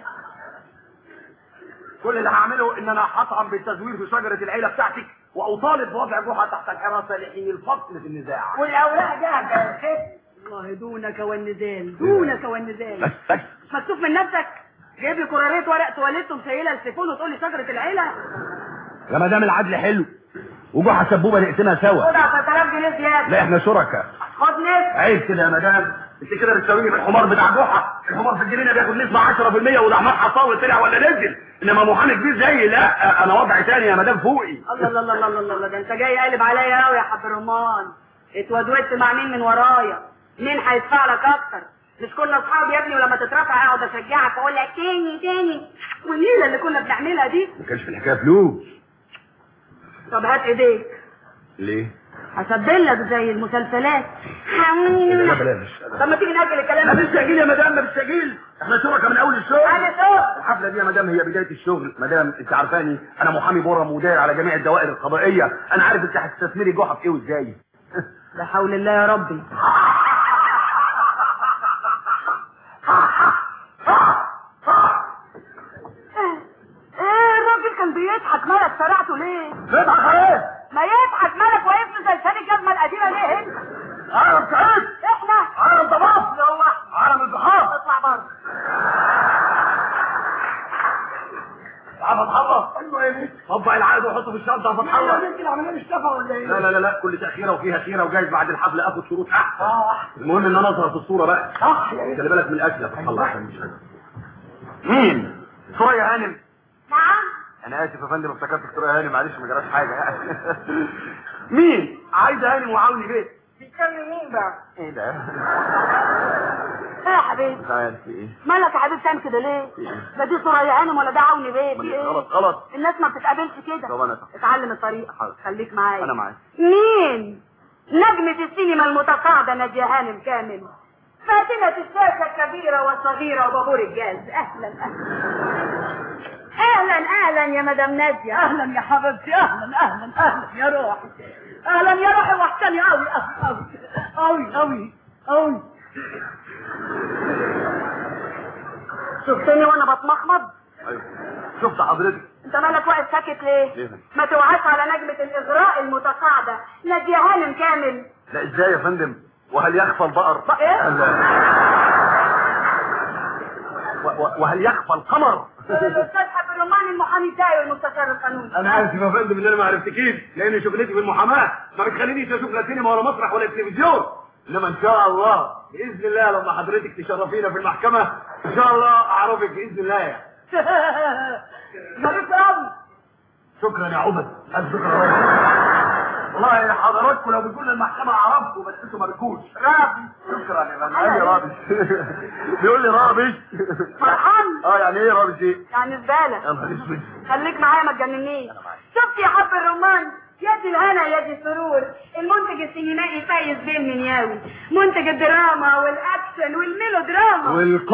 كل اللي هعمله ان انا هطعن بالتزوير في شجره العيله بتاعتك واطالب بوضع جحا تحت الحراسه لحين الفصل في النزاع. والاوراق جاهزه يا ست. والله دونك والنزال دونك والنزال. بس مش مكتوب من نفسك؟ جايب لي كراريه ورق تواليته مسيله السيفون وتقول لي شجره العيله؟ يا مدام العدل حلو وجحا سبوبه نقسمها سوا. خد 10000 جنيه زياده. لا احنا شركاء. خد نص. عيب كده يا مدام، انت كده بتساويني بالحمار بتاع جحا. الحمار في الجنينه بياخد نسبه 10% وده عمال حصاوي طلع ولا نزل، انما محامي كبير زيي لا، انا وضع تاني يا مدام فوقي. الله الله الله الله الله، ده انت جاي قالب عليا قوي يا حب الرمان. اتودودت مع مين من ورايا؟ مين هيدفع لك اكتر؟ مش كنا اصحاب يا ابني ولما تترفع اقعد اشجعك واقول لك تاني والليله اللي كنا بنعملها دي ما كانش في الحكايه فلوس. طب هات ايديك. ليه؟ هسبلك زي المسلسلات. لا بلاش. طب ما تيجي ناجل الكلام ما بالتأجيل يا مدام، ما بالتأجيل. احنا شركاء من اول الشغل. انا شغل. الحفله دي يا مدام هي بدايه الشغل. مدام انت عارفاني انا محامي برم وداير على جميع الدوائر القضائيه، انا عارف انت هتستثمري جحا في ايه وازاي. لا حول الله يا ربي. ايه الراجل كان بيضحك مالك سرعته ليه؟ بيضحك عليه؟ ما يضحك مالك واقف له زي لسان الجزمه القديمه ليه انت؟ عالم سعيد. احنا؟ عالم ضباط. هو عالم الضحاك. اطلع بره. تعال فتح الله. ايوه يا بنت. طبق العقد وحطه في الشنطه يا فتح الله. يا بنت العمليه مش نافعه ولا ايه؟ لا كل تأخيرة وفيها خيرة وجايز بعد الحفلة اخد شروط احسن. المهم ان انا اظهر في الصورة بقى. صح يا بنت. خلي بالك من الاكل يا فتح الله عشان مش هجر. مين؟ سوريا هانم. نعم. انا اسف يا فندم افتكرتك سوريا هانم، معلش ما جراش حاجة يعني. مين؟ عايزة هانم وعاوني بيه. بيتكلم مين بقى؟ ايه ده؟ ايه يا حبيبي؟ مش عارف في ايه. مالك يا حبيبي تعمل كده ليه؟ لا دي سوريا هانم ولا ده عوني بيه؟ في ايه؟ غلط. الناس ما بتتقابلش كده. طب انا اتعلم الطريقه. خليك معايا. انا معاك. مين؟ نجمة السينما المتصاعدة نادية هانم كامل، فاتنة الشاشة الكبيرة والصغيرة وبابور الجاز. اهلا يا مدام نادية. اهلا يا حبيبتي. اهلا يا روحي. اهلا يا روحي وحشاني قوي. شفتني وانا بتمخمض؟ ايوه شفت حضرتك. انت مالك واقف ساكت ليه؟ ما توعاش على نجمة الاغراء المتصاعدة نادية هانم كامل. لا ازاي يا فندم؟ وهل يخفى البقر؟ ايه؟ وهل يخفى القمر؟ الاستاذ حب الرمان المحامي بتاعي والمستشار القانوني. انا اسف يا فندم ان انا ما عرفتكيش، لان شغلتي في المحاماه ما بتخلينيش اشوف لا سينما ولا مسرح ولا تلفزيون، انما ان شاء الله باذن الله لما حضرتك تشرفينا في المحكمه ان شاء الله اعرفك باذن الله يعني. مالك قوي. شكرا يا عبد. الف شكرا والله حضراتكم لو بتقولوا المحكمه اعرفكم بس انتوا ما بتجوش. رابي. شكرا يا فندم. ايه رابش؟ بيقول لي رابش. فرحان؟ يعني ايه رابش ايه؟ يعني زباله. يا نهار اسود. خليك معايا ما تجننيش. شفت يا حب الرمان؟ يد الهنا يد السرور، المنتج السينمائي فايز بيه المنياوي، منتج الدراما والاكشن والميلودراما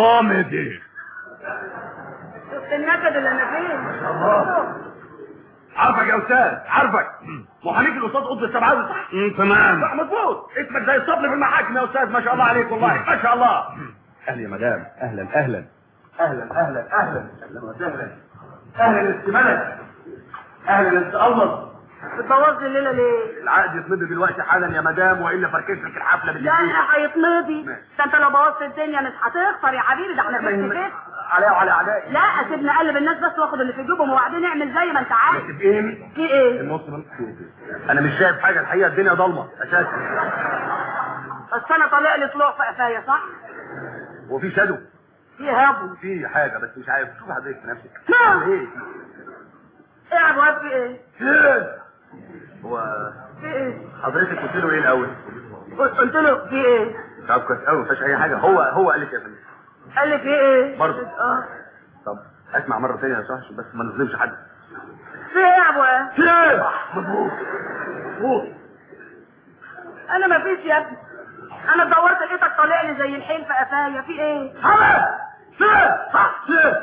والكوميدي. شفت النكد اللي انا فيه؟ الله. عارفك يا استاذ، عارفك محاميك الاستاذ قطب السبعاوي صح؟ تمام. صح مظبوط، اسمك زي الصبل في المحاكم يا استاذ، ما شاء الله عليك والله ما شاء الله. اهلا يا مدام، اهلا اهلا اهلا اهلا اهلا اهلا وسهلا. اهلا يا ست ملك، اهلا يا ست قمر. بتبوظ لي الليله ليه؟ العقد يتمضي دلوقتي حالا يا مدام، والا فركش لك الحفله لا هيتمضي. ده انت لو بوظت الدنيا مش هتخسر يا حبيبي، ده احنا فيس عليا وعلى اعدائي. لا اسيبنا اقلب الناس بس واخد اللي في جيبهم وبعدين نعمل زي ما انت عايز. في ايه؟ في ايه؟ النص انا مش شايف حاجه الحقيقه، الدنيا ضلمه اساسا. بس انا طالع لي طلوع في قفايا صح؟ وفي شادو، في هابو، في حاجه بس مش عارف. شوف حضرتك في نفسك. نعم. ايه يا ابواب في ايه؟ ايه هو في ايه؟ حضرتك قلت له ايه الاول؟ قلت له في ايه؟ طب كويس قوي، ما فيهاش اي حاجه. هو قال لك يا فندم. قال لي في ايه؟ برضه طب اسمع مره ثانيه يا صاحبي بس ما نظلمش حد. في ايه يا ابواب؟ في ايه؟ مظبوط مظبوط. انا ما فيش يا ابني، انا دورت لقيتك طالع لي زي الحيل في قفايا. في ايه؟ حمد في ايه؟ صح في ايه؟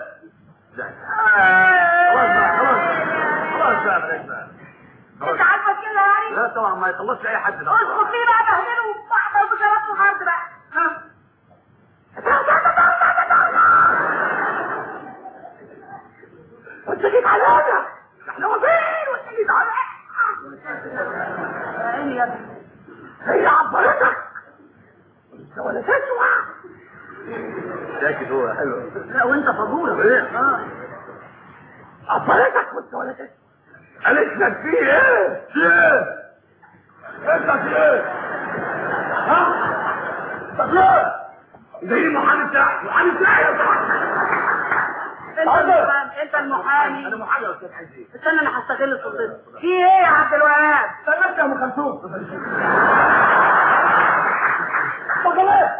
خلاص بقى انت عارفه كده يعني؟ لا طبعا ما يخلصش اي حد ده. اسكت فيه بقى، بهدله واحده وبجربته الارض بقى. ها وانت جيت علينا، احنا واقفين وانت جيت علينا. يا عيني يا ابني، هي عبرتك ولا تسوى. ساكت هو حلو. لا وانت فضولة. ايه؟ عبرتك وانت ولا تسوى. قالت لك في ايه؟ في ايه؟ انت في ايه؟ ها؟ انت في ايه؟ زي المحامي بتاعك، المحامي بتاعي يا صاحبي. انت المحامي. انا محامي يا استاذ عايز ايه؟ استنى انا هستغل فرصتي. في ايه يا عبد الوهاب؟ استنى يا ام كلثوم. اتفضل ايه؟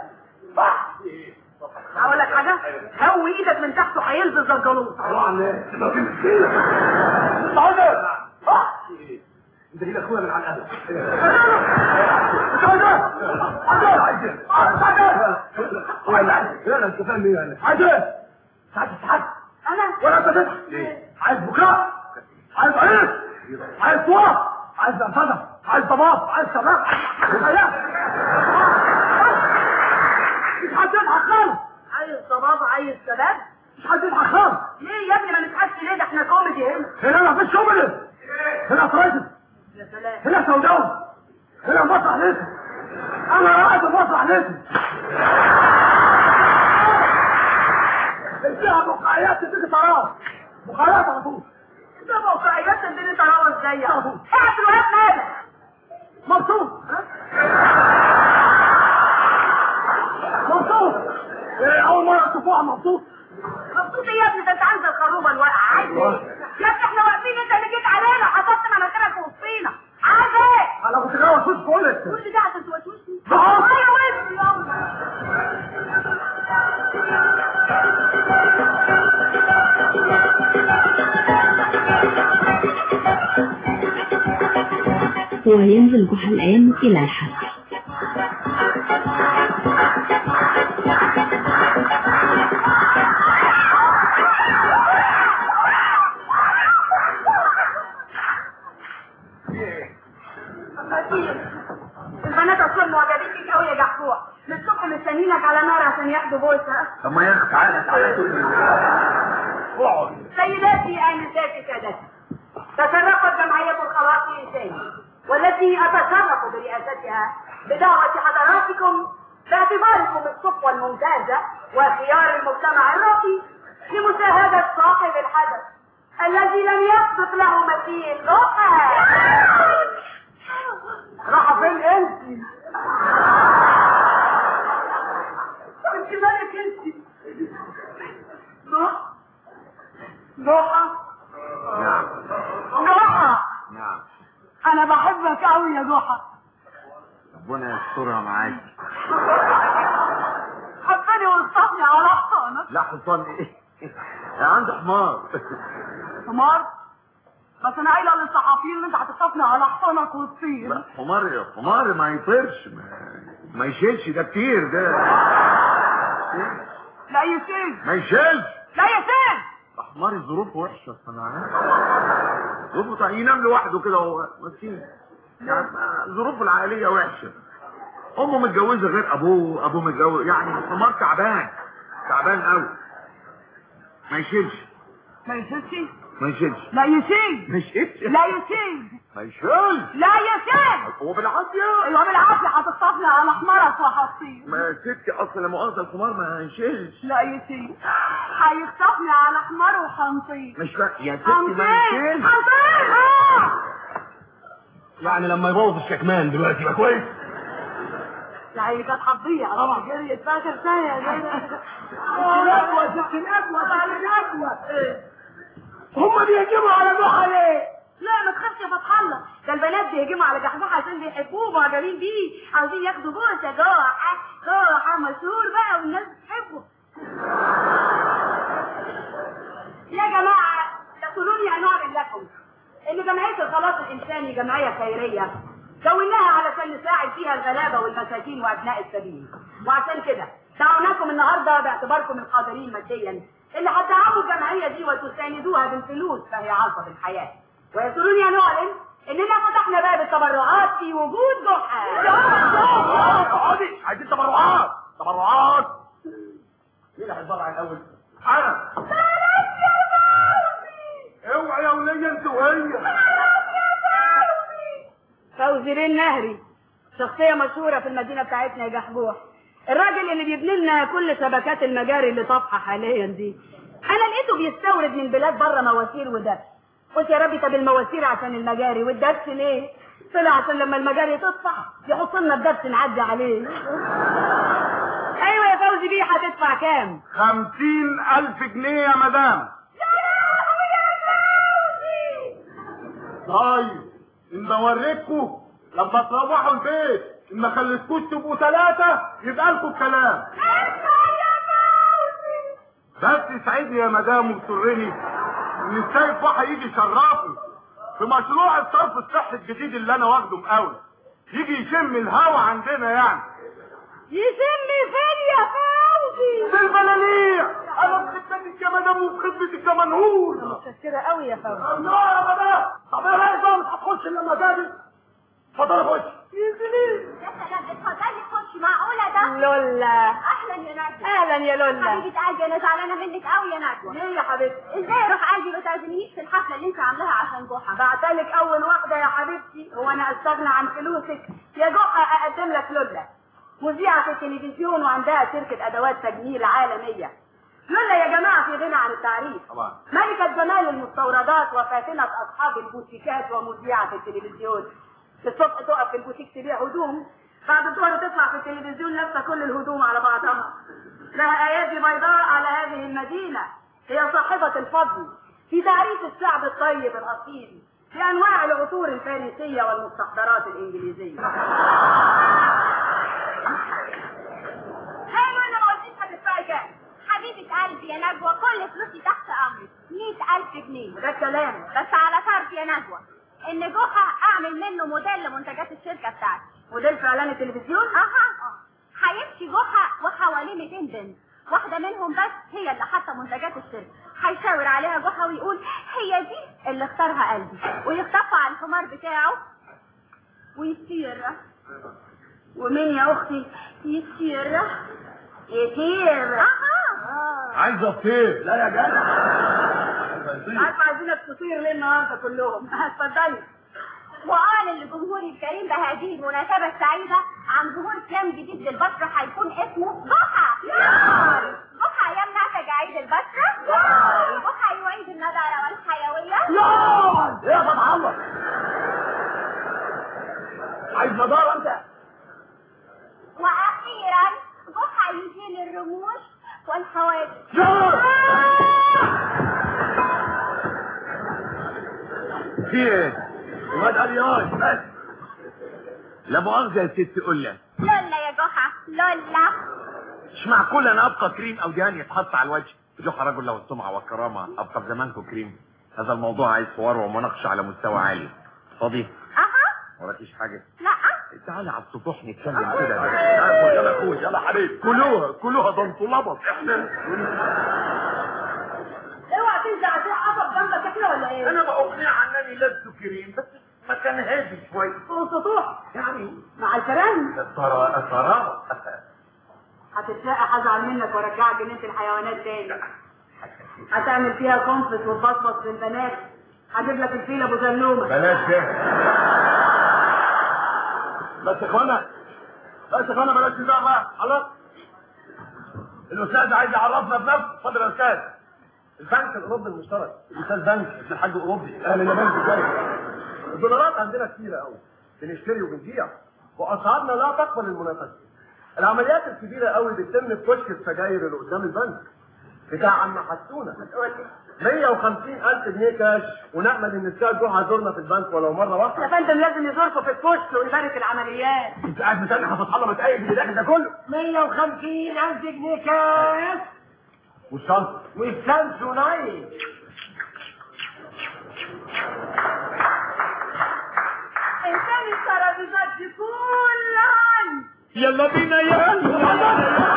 هقول لك حاجه، هوي ايدك من تحته هينزل زي الجلوط. طبعا ايه؟ ما في مشكله. تعالى انت هنا اخويا من على القهوه. لا انت فاهم ايه انا؟ عايز ايه؟ عايز تضحك؟ انا؟ ولا انت تضحك؟ عايز بكاء؟ عايز عيش؟ عايز صوت؟ عايز زنفذه؟ عايز ضباب؟ عايز شباب؟ مش هتضحك خالص. عايز ضباب؟ عايز شباب؟ مش هتضحك خالص. ليه يا ابني ما نضحكش ليه؟ ده احنا كوميدي هنا. هنا ما فيش كوميدي. هنا تراجيدي. يا سلام. هنا سوداوي. هنا مسرح نسي. انا قاعد في مسرح نسي. فيها موقعيات تديك طراوه. موقعيات على طول. ده موقعيات تديني طراوه ازاي يا ابو؟ قاعد في الوهاب مالك؟ مبسوط. مبسوط. اول مره تشوفوها مبسوط. مبسوط ايه يا ابني؟ ده انت عايز الخروبه الواقعه. عايز ايه؟ يا ابني احنا واقفين، انت اللي جيت علينا حطيت مناخيرك وسطينا. عايز ايه؟ انا كنت جاي اوشوش كلك. كل ده عشان توشوشني؟ اه يا وش يلا. وينزل جحا الآن إلى الحبس. البنات اصلا معجبين بيك قوي يا جحفوع، من الصبح مستنيينك على نار عشان ياخدوا بوسه. طب ما يا اخي تعالى تقول لي. اقعد. سيداتي انساتي سادتي، تشرفت جمعية الخواص الإنساني والتي أتشرف برئاستها بدعوة حضراتكم باعتباركم الصفوة الممتازة وخيار المجتمع الراقي لمشاهدة صاحب الحدث الذي لم يسبق له مثيل. راح فين انت؟ انت مالك انت؟ ضحى. نعم. ضحى. نعم. انا بحبك قوي يا ضحى. ربنا يسترها معاك. حطني وانصفني على حصانك. لا حصان ايه؟ انا عندي حمار. حمار؟ بس انا قايله للصحفيين ان انت هتصفني على حصانك وتطير. لا حمار ما يطيرش، ما يشيلش، ده كتير ده. لا يشيل. ما يشيلش. لا يشيل. حماري ظروفه وحشه انا عارف. ظروفه ينام لوحده كده هو مسكين يعني ظروفه العائليه وحشه. امه متجوزه غير ابوه متجوز يعني حمار تعبان قوي. ما يشيلش ما يشيلش ما يشيلش لا يشيل ما يشيلش لا يشيل ما يشيلش لا يشيل. هو بالعافيه ايوه بالعافيه هتتصفني على حمارك وهتصير. ما يا ستي اصل لا مؤاخذه الحمار ما يشيلش. لا يشيل هيخطفني على حمار وهنطير. مش فاهم يا ستي ما يشيلش. هنطير يعني لما يبوظ الشكمان دلوقتي يبقى كويس. يعني كانت هتضيع طبعا. جريت فاكر ثانيه النجوه هم بيهجموا على جحا ليه؟ لا ما تخافش يا فتح الله، ده البنات بيهجموا على جحجوح عشان بيحبوه ومعجبين بيه، عاوزين ياخدوا بوسه. جحا مشهور بقى والناس بتحبه. يا جماعه تقولوني هنعلن لكم ان جمعيه الخلاص الانساني جمعيه خيريه كوناها علشان نساعد فيها الغلابه والمساكين وابناء السبيل، وعشان كده دعوناكم النهارده باعتباركم القادرين ماديا اللي هتدعموا الجمعيه دي وتساندوها بالفلوس فهي عصب الحياه. ويسرني ان اعلن اننا فتحنا باب التبرعات في وجود جحا. اقعدي عايزين تبرعات. مين هيتبرع الاول؟ انا. اوعي يا وليه انت وهي. فوزي بن نهري شخصيه مشهوره في المدينه بتاعتنا يا جحجوح، الراجل اللي بيبني لنا كل شبكات المجاري اللي طافحه حاليا دي. انا لقيته بيستورد من بلاد بره مواسير ودبس. قلت يا ربي طب المواسير عشان المجاري والدبس ليه؟ طلع عشان لما المجاري تطفح يحط لنا الدبس نعدي عليه. ايوه يا فوزي بيه هتدفع كام؟ 50,000 جنيه يا مدام. طيب ان بوريكوا لما تروحوا البيت ان ما خليتكوش تبقوا 3 يبقى لكم الكلام. بس يسعدني يا مدام ويسرني ان السيد بحا يجي يشرفني في مشروع الصرف الصحي الجديد اللي انا واخده مقاول، يجي يشم الهوا عندنا يعني. يشم فين يا فوزي؟ في البلاليع. انا في خدمتك يا مدام وفي خدمتك يا منهور. متشكره قوي يا فوزي. الله يا مدام. طب ايه رايك بقى مش هتخش الا لما تاجي؟ اتفضلي خش. يا سلام اتفضلي خش. معقوله ده؟ لولا. اهلا يا نجوى. اهلا يا لولا. حبيبه قلبي انا زعلانه منك قوي يا نجوى. ليه يا حبيبتي؟ ازاي روح قلبي ما تعزمنيش في الحفله اللي انت عاملاها عشان جحا؟ بعتلك اول واحده يا حبيبتي. هو انا استغنى عن فلوسك يا جحا؟ اقدم لك لولا مذيعه في التلفزيون وعندها شركه ادوات تجميل عالميه. لولا يا جماعه في غنى عن التعريف. طبعا. ملكه جمال المستوردات وفاتنه اصحاب البوتيكات ومذيعه في التلفزيون. الصبح تقف في البوتيك تبيع هدوم، بعد الظهر تطلع في التلفزيون لابسه كل الهدوم على بعضها. لها ايادي بيضاء على هذه المدينه. هي صاحبه الفضل في تعريف الشعب الطيب الاصيل بانواع العطور الفارسيه والمستحضرات الانجليزيه. ايوه انا ما قلتش هتدفعي كام. حبيبه قلبي يا نجوى كل فلوسي تحت امرك 100,000 جنيه. ده الكلام بس على شرط يا نجوى ان جحا اعمل منه موديل لمنتجات الشركه بتاعتي. موديل في اعلان التلفزيون؟ هيمشي جحا وحواليه 200 بنت، واحده منهم بس هي اللي حاطه منتجات الشركه. هيشاور عليها جحا ويقول هي دي اللي اختارها قلبي، ويخطفها على الحمار بتاعه ويطير. ومين يا اختي؟ يطير. عايزه تطير. لا يا جدع. عارفه عايزينك تطير ليه النهارده كلهم؟ اتفضلي. وأعلن لجمهوري الكريم بهذه المناسبة السعيدة عن ظهور كلام جديد للبشرة هيكون اسمه جحا. جحا يمنع تجاعيد البشرة. جحا يعيد النضارة والحيوية. ايه يا فتح الله؟ عايز نضارة انت؟ وأخيرا جحا يزيل الرموش والحواجب. في ايه؟ الواد قال بس. لا مؤاخذة يا ست قلة. لولا يا جحا لولا. مش معقول انا ابقى كريم او دهان يتحط على الوجه. جحا رجل له السمعة والكرامة، ابقى في زمانكم كريم. هذا الموضوع عايز حوار ومناقشة على مستوى عالي. فاضي؟ وراكيش حاجة؟ لا. تعالى على السطوح نتكلم كده. يلا اخوي يلا حبيبي. كلوها ده انتوا لبط. احنا اوعى عارفين زعزع قطب جنبك كده ولا ايه؟ انا بقنع انني لابسه كريم بس مكان هادي شويه سطوح يعني مع الكلام. ترى هتتلاقى هزعل منك وارجعك جنينه الحيوانات تاني. هتعمل فيها كونفس وتبصبص للبنات. هجيب لك الفيل ابو زلومه. بلاش ده. بس يا اخوانا بلاش ده بقى خلاص. الاستاذ عايز يعرفنا بنفسه. اتفضل يا استاذ. البنك الاوروبي المشترك. الاستاذ بنك ابن الحاج اوروبي. اهلا يا بنك ازيك؟ الدولارات عندنا كتيره قوي. بنشتري وبنبيع واسعارنا لا تقبل المنافسه. العمليات الكبيره قوي بتتم في كشك السجاير اللي قدام البنك بتاع عم حسونه. 150,000 جنيه كاش ونأمل ان السيد جوه هيزورنا في البنك ولو مره واحده. يا فندم لازم يزوركم في الكشك ويبارك العمليات. انت قاعد مستني فتح الله متأيد اللي داخل ده كله. 150,000 جنيه كاش والشنطه والسامسونايت. انسان الترابيزات دي كلها. يلا بينا يلا.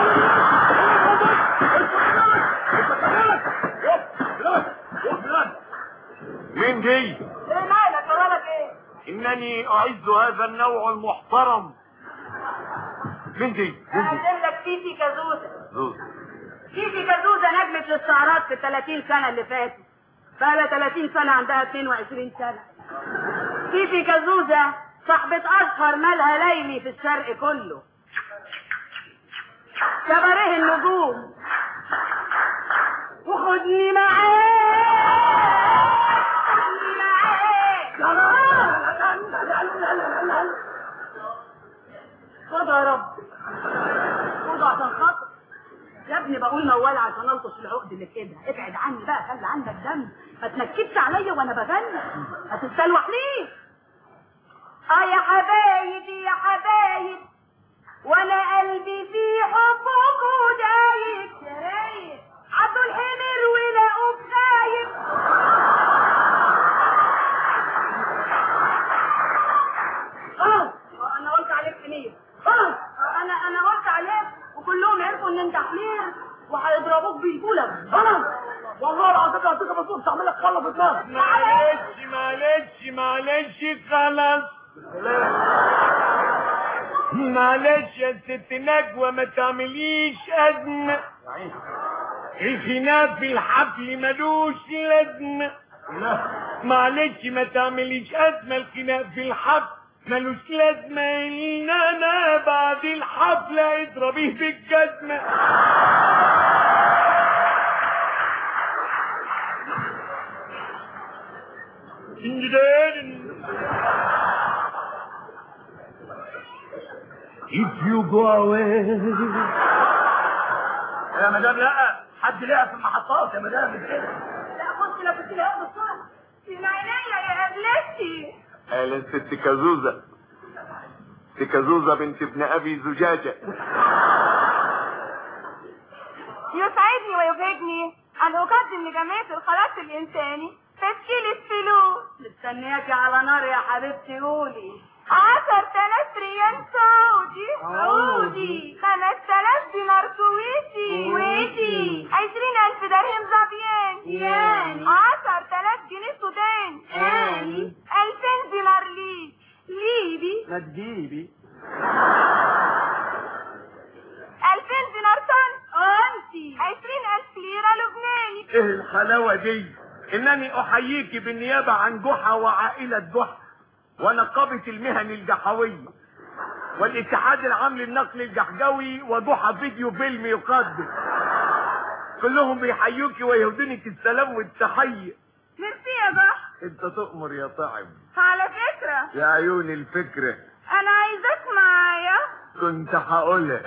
مين دي؟ ايه مالك وراك ايه؟ انني اعز هذا النوع المحترم. مين دي؟ اقدم لك فيفي كازوزة. فيفي كازوزة نجمة الاستعراض في 30 سنة اللي فاتوا. بقى لها 30 سنة عندها 22 سنة. فيفي كازوزة صاحبة اشهر مالها ليلي في الشرق كله. كباريه النجوم. وخدني معاك. خد يا رب. خد عشان خاطر. يا ابني بقول موال عشان الطش العقد اللي كده. ابعد عني بقى خلي عندك دم. ما تنكدش عليا وانا بغني. ما تتسلوح ليه. يا حبايبي يا حبايب وانا قلبي في حبكوا دايب. يا رايق عدوا الحمر ولقوك خايب. انا قلت عليك حمير. انا قلت عليك وكلهم عرفوا ان انت حمير وهيضربوك بالقلم. والله العظيم هتيجي بصوت تعمل لك خلة في دماغك. معلش خلاص. معلش يا ست نجوى ما تعمليش أزمة. الخناق في الحفل ملوش لازمة. معلش ما تعمليش أزمة. الخناق في الحفل ملوش لازمة. إن أنا بعد الحفلة اضربيه بالجزمة. If you go away. يا مدام لا حد لعب في المحطات يا مدام. لا خش لا كنت لها بسرعه. في عينيا يا قبلتي. اهلا ست كازوزة. ست كازوزة بنت ابن ابي زجاجة. يسعدني ويبهجني ان اقدم لجمعية الخلاص الانساني تسجيل الفلوس. مستنياكي على نار يا حبيبتي. قولي. 10,000 ريال سعودي. 5,000 دينار كويتي. 20,000 درهم زبيان. 10,000 جنيه سوداني. 2,000 دينار ليبي. ما تجيبي. 2,000 دينار تونسي. 20,000 ليرة لبناني. ايه الحلاوة دي؟ انني احييك بالنيابة عن جحا وعائلة جحا ونقابة المهن الجحوية والاتحاد العام للنقل الجحجوي وجحا فيديو فيلم يقدم. كلهم بيحيوك ويهدونك السلام والتحية. ميرسي يا جحا. انت تؤمر يا طاعم. على فكرة يا عيون الفكرة انا عايزاك معايا. كنت هقولها.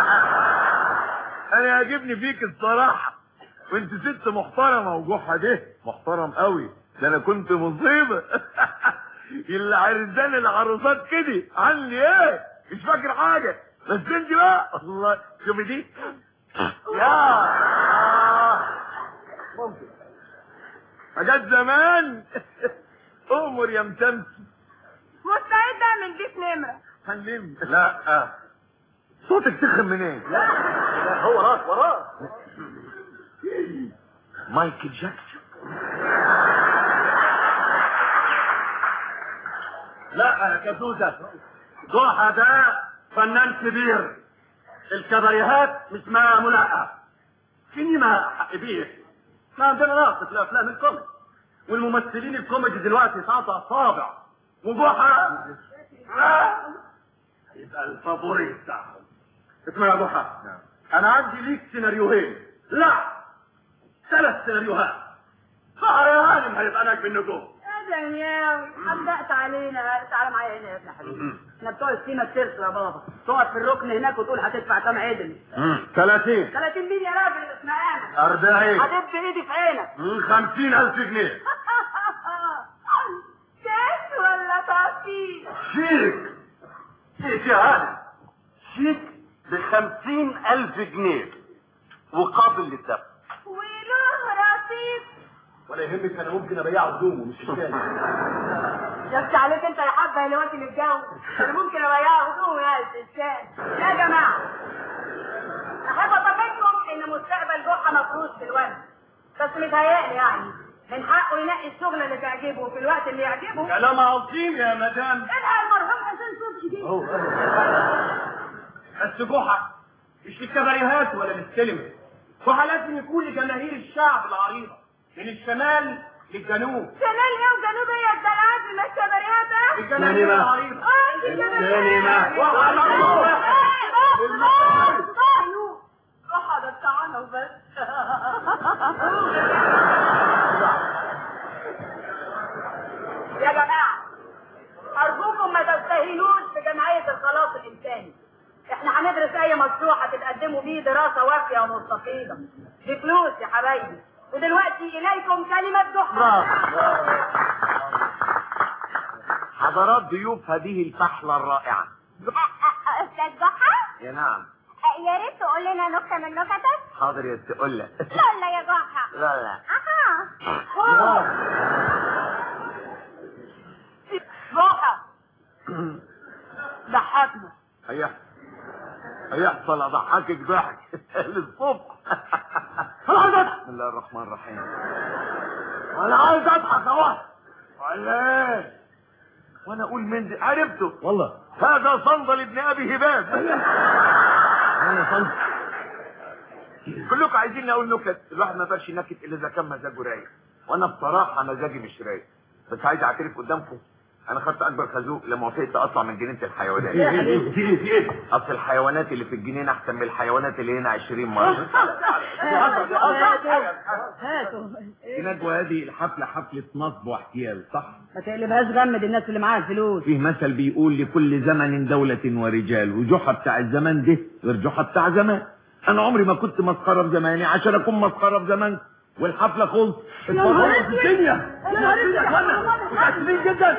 انا يعجبني فيك الصراحة وانت ست محترمة وجحا ده محترم قوي. ده انا كنت مصيبة. اللي عرزان العروسات كده عني ايه مش فاكر حاجة. بس انت بقى الله شوفي دي يا ممكن حاجات زمان. امر يا متمسي. مستعد اعمل بيك نمرة. هنلم. لا صوتك تخن منين؟ لا هو وراه مايكل جاكسون. لا يا كدوزة، جحا ده فنان كبير، الكباريهات مش ما ملقى سينما حق بيه. احنا عندنا ناقص في الافلام الكوميدي، والممثلين الكوميدي دلوقتي ساعة اصابع، وجحا يبقى الفابوريت بتاعهم. اسمع يا جحا، انا عندي ليك سيناريوهين، لا 3 سيناريوهات. سهر يا هانم هيبقى لك بالنجوم. يا دنياوي حدقت علينا. تعالى معايا هنا يا ابن حبيبي، احنا بتوع السيما الترس يا بابا. تقعد في الركن هناك وتقول هتدفع كام عدل. 30 مين يا راجل؟ اسمها انا 40 هدب ايدي في عينك. 50,000 جنيه. كاش ولا تعطيل؟ شيك شيك يا هانم، شيك ب50,000 جنيه وقابل للدفع. وله رصيد؟ ولا يهمك، انا ممكن ابيعه هدومه مش اشكالي. يفتح عليك انت يا حبه اللي واكل الجو، انا ممكن ابيعه هدومه يا استاذ. يا جماعه احب اطمنكم ان مستقبل جحا مفروض في الورد، بس متهيألي يعني من حقه ينقي الشغل اللي تعجبه في الوقت اللي يعجبه. كلام عظيم يا مدام. الحق المرحوم حسين صبحي دي. بس جحا مش للكباريهات ولا للسينما، جحا لازم يكون لجماهير الشعب العريضه من الشمال للجنوب. شمال ايه وجنوب ايه؟ الدلعات من الكباريهات ده؟ الجماهير العريضه. السينما. جحا ده بتاعنا وبس. يا جماعة أرجوكم ما تستهينوش بجمعية الخلاص الإنساني. احنا هندرس أي مشروع هتتقدموا بيه دراسة وافية ومستفيضة بفلوس يا حبايبي. ودلوقتي إليكم كلمة جحا. حضرات ضيوف هذه الفحلة الرائعة. أستاذ جحا؟ يا نعم. يا ريت تقول لنا نكتة من نكتك. حاضر يا تقول. لا يا جحا. لا جحا ضحكنا. هيحصل اضحكك ضحك للصبح. بسم الله الرحمن الرحيم. انا عايز اضحك اهو. ولا ايه؟ وانا اقول من دي عرفته والله. هذا صندل ابن ابي هباب. انا صندل. كلكم عايزين اقول نكت، الواحد ما يقدرش ينكت الا اذا كان مزاجه رايق، وانا بصراحه مزاجي مش رايق، بس عايز اعترف قدامكم انا خدت اكبر خازوق لما وافقت اطلع من جنينه الحيوانات. ايه؟ اصل الحيوانات اللي في الجنينه احسن من الحيوانات اللي هنا 20 مره. في نجوى هذه الحفله حفله نصب واحتيال، صح؟ ما تقلبهاش غمد الناس اللي معاها الفلوس. فيه مثل بيقول لكل زمن دولة ورجال، وجحا بتاع الزمان ده غير جحا بتاع زمان. انا عمري ما كنت مسخره في زماني عشان اكون مسخره في زمان، والحفله خلص. اتفضلوا في الدنيا. الدنيا كلها متعسفين جدا.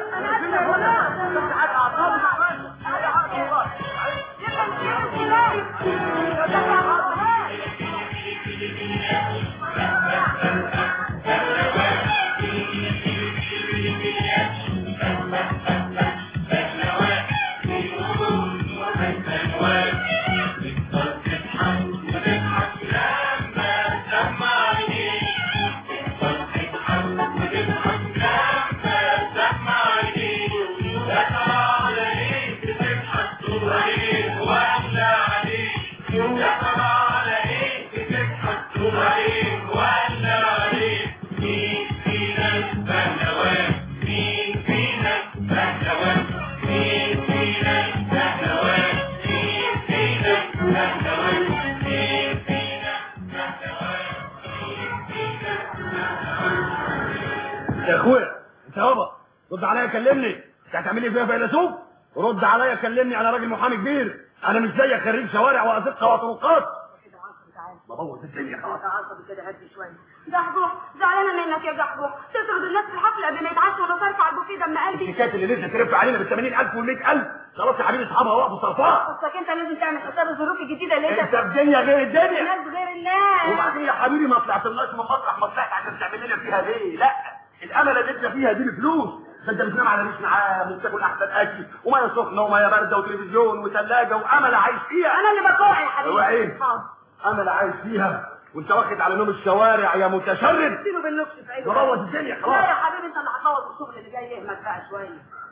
يا اخويا انت يابا رد عليا كلمني. انت هتعمل ايه فيها فيلسوف؟ رد عليا كلمني، انا راجل محامي كبير، انا مش زيك خريج شوارع وازقه وطرقات. ببوظ الدنيا خلاص. تعصب كده هدي شويه. جحجوح زعلانه منك يا جحجوح، تطرد الناس في الحفله قبل ما يتعشوا ولا ترفع البوفيه دم قلبي. الشيكات اللي نزلت ترف علينا ب 80,000 وال 100,000 خلاص يا حبيبي اصحابها وقفوا صرفات. قصدك انت لازم تعمل حساب الظروف الجديده اللي انت الدنيا غير الدنيا. الناس غير الناس. وبعدين يا حبيبي ما طلعتلناش من مصلحه عشان تعمل لنا فيها ليه؟ لا، الامل اللي انت فيها دي بفلوس. انت بتنام على ريش نعام وبتاكل احسن اكل وميه سخنه وميه بارده وتلفزيون وثلاجه وامل عايش فيها. انا اللي بجوع يا حبيبي. هو ايه؟ امل عايش فيها وانت واخد على نوم الشوارع يا متشرد. اديله بالنكش في عينه. ببوظ الدنيا خلاص. لا يا حبيبي انت اللي هتبوظ الشغل اللي جاي يهمك بقى شويه.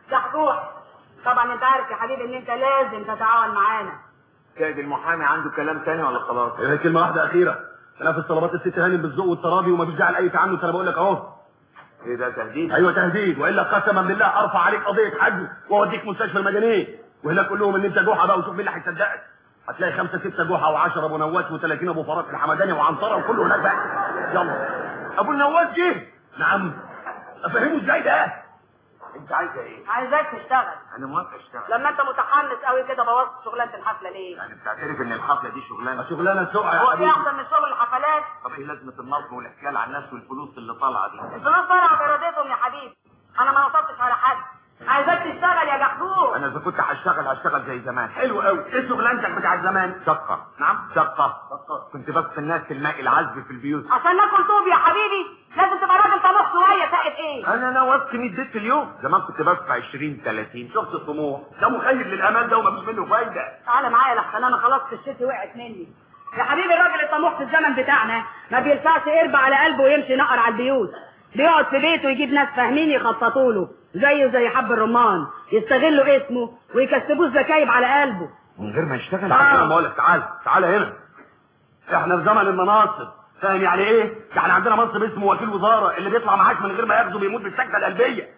جحجوح. طبعا انت عارف يا حبيبي ان انت لازم تتعاون معانا. سيد المحامي عنده كلام تاني ولا خلاص؟ هي كلمه واحده اخيره. تنافس طلبات الست هانم بالذوق والتراضي ومفيش داعي لاي تعنت. انا بقول لك اهو. ايه ده تهديد؟ ايوه تهديد، والا قسما بالله ارفع عليك قضيه حجز واوديك مستشفى المجانين، وهناك كلهم ان انت جحا بقى، وشوف مين اللي هيصدقك. هتلاقي 5 6 جحا و10 ابو نواس و30 ابو فرج الحمداني وعنصره وكله هناك بقى. يلا. ابو النواس جه. نعم. افهمه ازاي ده؟ انت عايزه ايه؟ عايزاك تشتغل. انا موافق اشتغل. لما انت متحمس قوي كده بوظت شغلانه الحفله ليه؟ يعني بتعترف ان الحفله دي شغلانه؟ شغلانه سوء يا هو حبيبي. ايه احسن من شغل الحفلات؟ طب ايه لازمه النصب والاحتيال على الناس والفلوس اللي طالعه دي؟ الفلوس طالعه بارادتهم يا حبيبي. انا ما نصبتش على حد. عايزاك تشتغل يا جحدور. انا اذا كنت هشتغل زي زمان. حلو قوي. ايه شغلانتك بتاع زمان؟ شقه. نعم. شقه. كنت بسقي الناس في الماء العذب في البيوت. عشان ناكل طوب يا حبيبي لازم تبقى راجل طموح شويه. ساقط ايه؟ انا نوبت 100 بيت في اليوم. زمان كنت بدفع 20 30. شفت الطموح ده مخيل للامال ده ومفيش منه فايده. تعالى معايا لحسن انا خلاص في الشتي وقعت مني. يا حبيبي الراجل الطموح في الزمن بتاعنا ما بيلسعش قرب على قلبه ويمشي نقر على البيوت. بيقعد في بيته ويجيب ناس فاهمين يخططوا له زيه زي حب الرمان، يستغلوا اسمه ويكسبوه الزكايب على قلبه من غير ما يشتغل. انا بقول لك تعالى هنا. احنا في زمن المناصب. فاهم يعني ايه؟ يعني عندنا منصب اسمه وكيل وزاره، اللي بيطلع معاك من غير ما ياخده بيموت بالسكته القلبيه.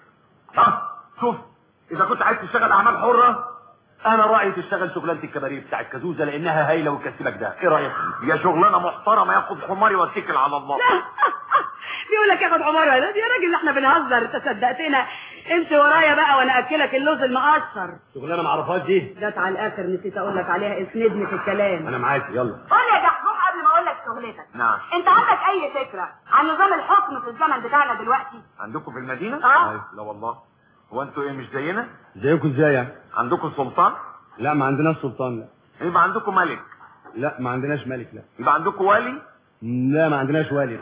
شوف، اذا كنت عايز تشتغل اعمال حره انا رايي تشتغل شغلانه الكباريه بتاع الكازوزه لانها هايله وتكسبك ده. ايه رايك؟ يا شغلانه محترمه ياخد حماري واتكل على الله. بيقول لك ياخد حمار ولا يا راجل احنا بنهزر. انت صدقتنا. امشي ورايا بقى وانا اكلك اللوز المقشر. شغلانه ما اعرفهاش دي. جت على الاخر نسيت اقول لك عليها. اسندني في الكلام. انا معاك. يلا قول يا جحجوح قبل ما اقول لك شغلتك. نعم. انت عندك اي فكره عن نظام الحكم في الزمن بتاعنا دلوقتي؟ عندكم في المدينه؟ لا والله. هو انتوا ايه مش زينا؟ زيكم ازاي يعني؟ عندكم سلطان؟ لا ما عندناش سلطان. لا. يبقى عندكم ملك؟ لا ما عندناش ملك. لا. يبقى عندكم والي؟ لا ما عندناش والي.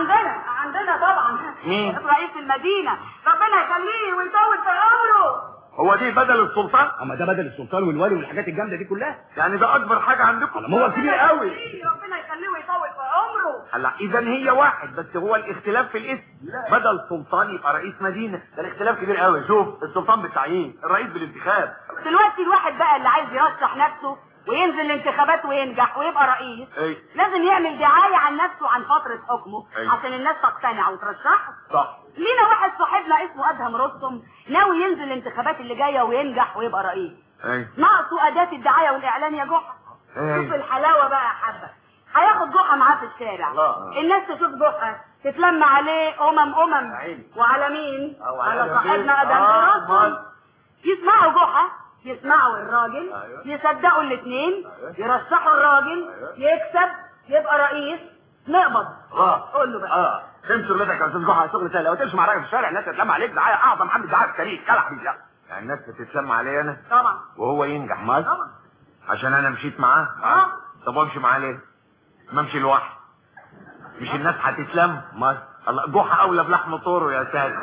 عندنا طبعا. مين؟ رئيس المدينه. ربنا يخليه ويطول في عمره. هو دي بدل السلطان؟ اما ده بدل السلطان والولي والحاجات الجامده دي كلها. يعني ده اكبر حاجه عندكم؟ ما هو كبير قوي. ربنا يخليه ويطول في عمره. هلا اذا هي واحد بس هو الاختلاف في الاسم. بدل سلطان يبقى رئيس مدينه. ده الاختلاف كبير قوي. شوف السلطان بالتعيين، الرئيس بالانتخاب. دلوقتي الواحد بقى اللي عايز يرشح نفسه وينزل الانتخابات وينجح ويبقى رئيس لازم يعمل دعايه عن نفسه وعن فتره حكمه عشان الناس تقتنع وترشحه. صح. لينا واحد صاحبنا اسمه ادهم رستم ناوي ينزل الانتخابات اللي جايه وينجح ويبقى رئيس. ناقصه اداه الدعايه والاعلان يا جحا. شوف الحلاوه بقى يا حبه. هياخد جحا معاه في الشارع. الناس تشوف جحا تتلم عليه وعلى مين؟ على صاحبنا ادهم رستم. يسمعوا جحا، يسمعوا الراجل، يصدقوا الاثنين، يرشحوا الراجل، يكسب، يبقى رئيس، نقبض. قول له بقى. فين شغلتك يا استاذ جحا؟ شغل سهل. لو تمشي مع راجل في الشارع الناس تتلم عليك. دعايه اعظم حمله دعايه في التاريخ. كلح بيه. يعني الناس بتتلم عليا انا؟ طبعا. وهو ينجح؟ طبعا. عشان انا مشيت معاه؟ طب وامشي معاه ليه؟ ما امشي لوحدي. مش الناس هتتلم؟ الله جحا اولى بلحم طوره يا ساتر.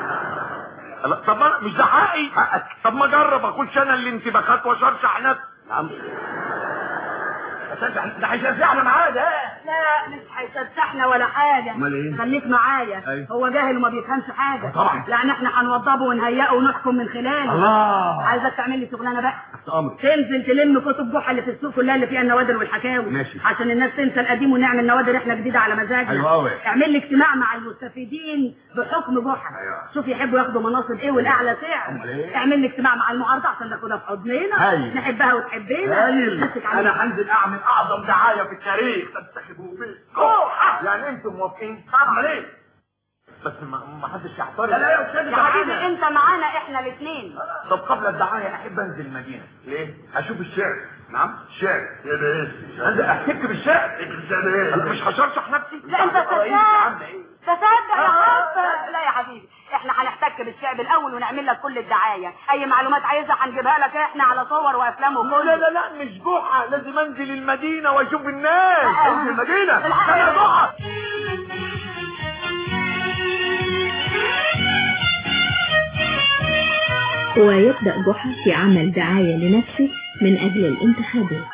طب مش ده حقي؟ طب ما اجرب اخش انا الانتخابات واشرشح نفسي. نعم. ده هيشجعنا معاه ده. لا مش هيشجعنا ولا حاجه. امال ايه؟ خليك معايا. هو جاهل وما بيفهمش حاجه. طبعا. لان احنا هنوضبه ونهيئه ونحكم من خلاله. الله. عايزك تعمل لي شغلانه بقى. تحت امرك. تنزل تلم كتب جحا اللي في السوق كلها اللي فيها النوادر والحكاوي. ماشي. عشان الناس تنسى القديم ونعمل نوادر احنا جديده على مزاجنا. حلو قوي. اعمل لي اجتماع مع المستفيدين بحكم جحا. شوف يحبوا ياخدوا مناصب ايه والاعلى سعر. اعمل لي اجتماع مع المعارضه عشان ناخدها في حضننا. نحبها وتحبنا. انا هنزل اعمل اعظم دعايه في التاريخ تنتخبوا بيه. يعني انتم موافقين؟ طبعا. ليه؟ بس ما حدش يحترم. لا يا استاذ يا حبيبي انت معانا احنا الاثنين. طب قبل الدعايه احب انزل المدينه. ليه؟ اشوف الشعر. نعم. الشعر. يا باشا انزل احتك بالشعر. مش هشرشح نفسي. لا انت تصدق يا حبه. لا يا حبيبي احنا هنحتك بالشعب الاول ونعمل لك كل الدعايه. اي معلومات عايزها هنجيبها لك احنا على صور وافلام وكل. لا مش جحا. لازم انزل المدينه واشوف الناس. انزل المدينه. يا جحا. ويبدأ جحا في عمل دعاية لنفسه من أجل الانتخابات.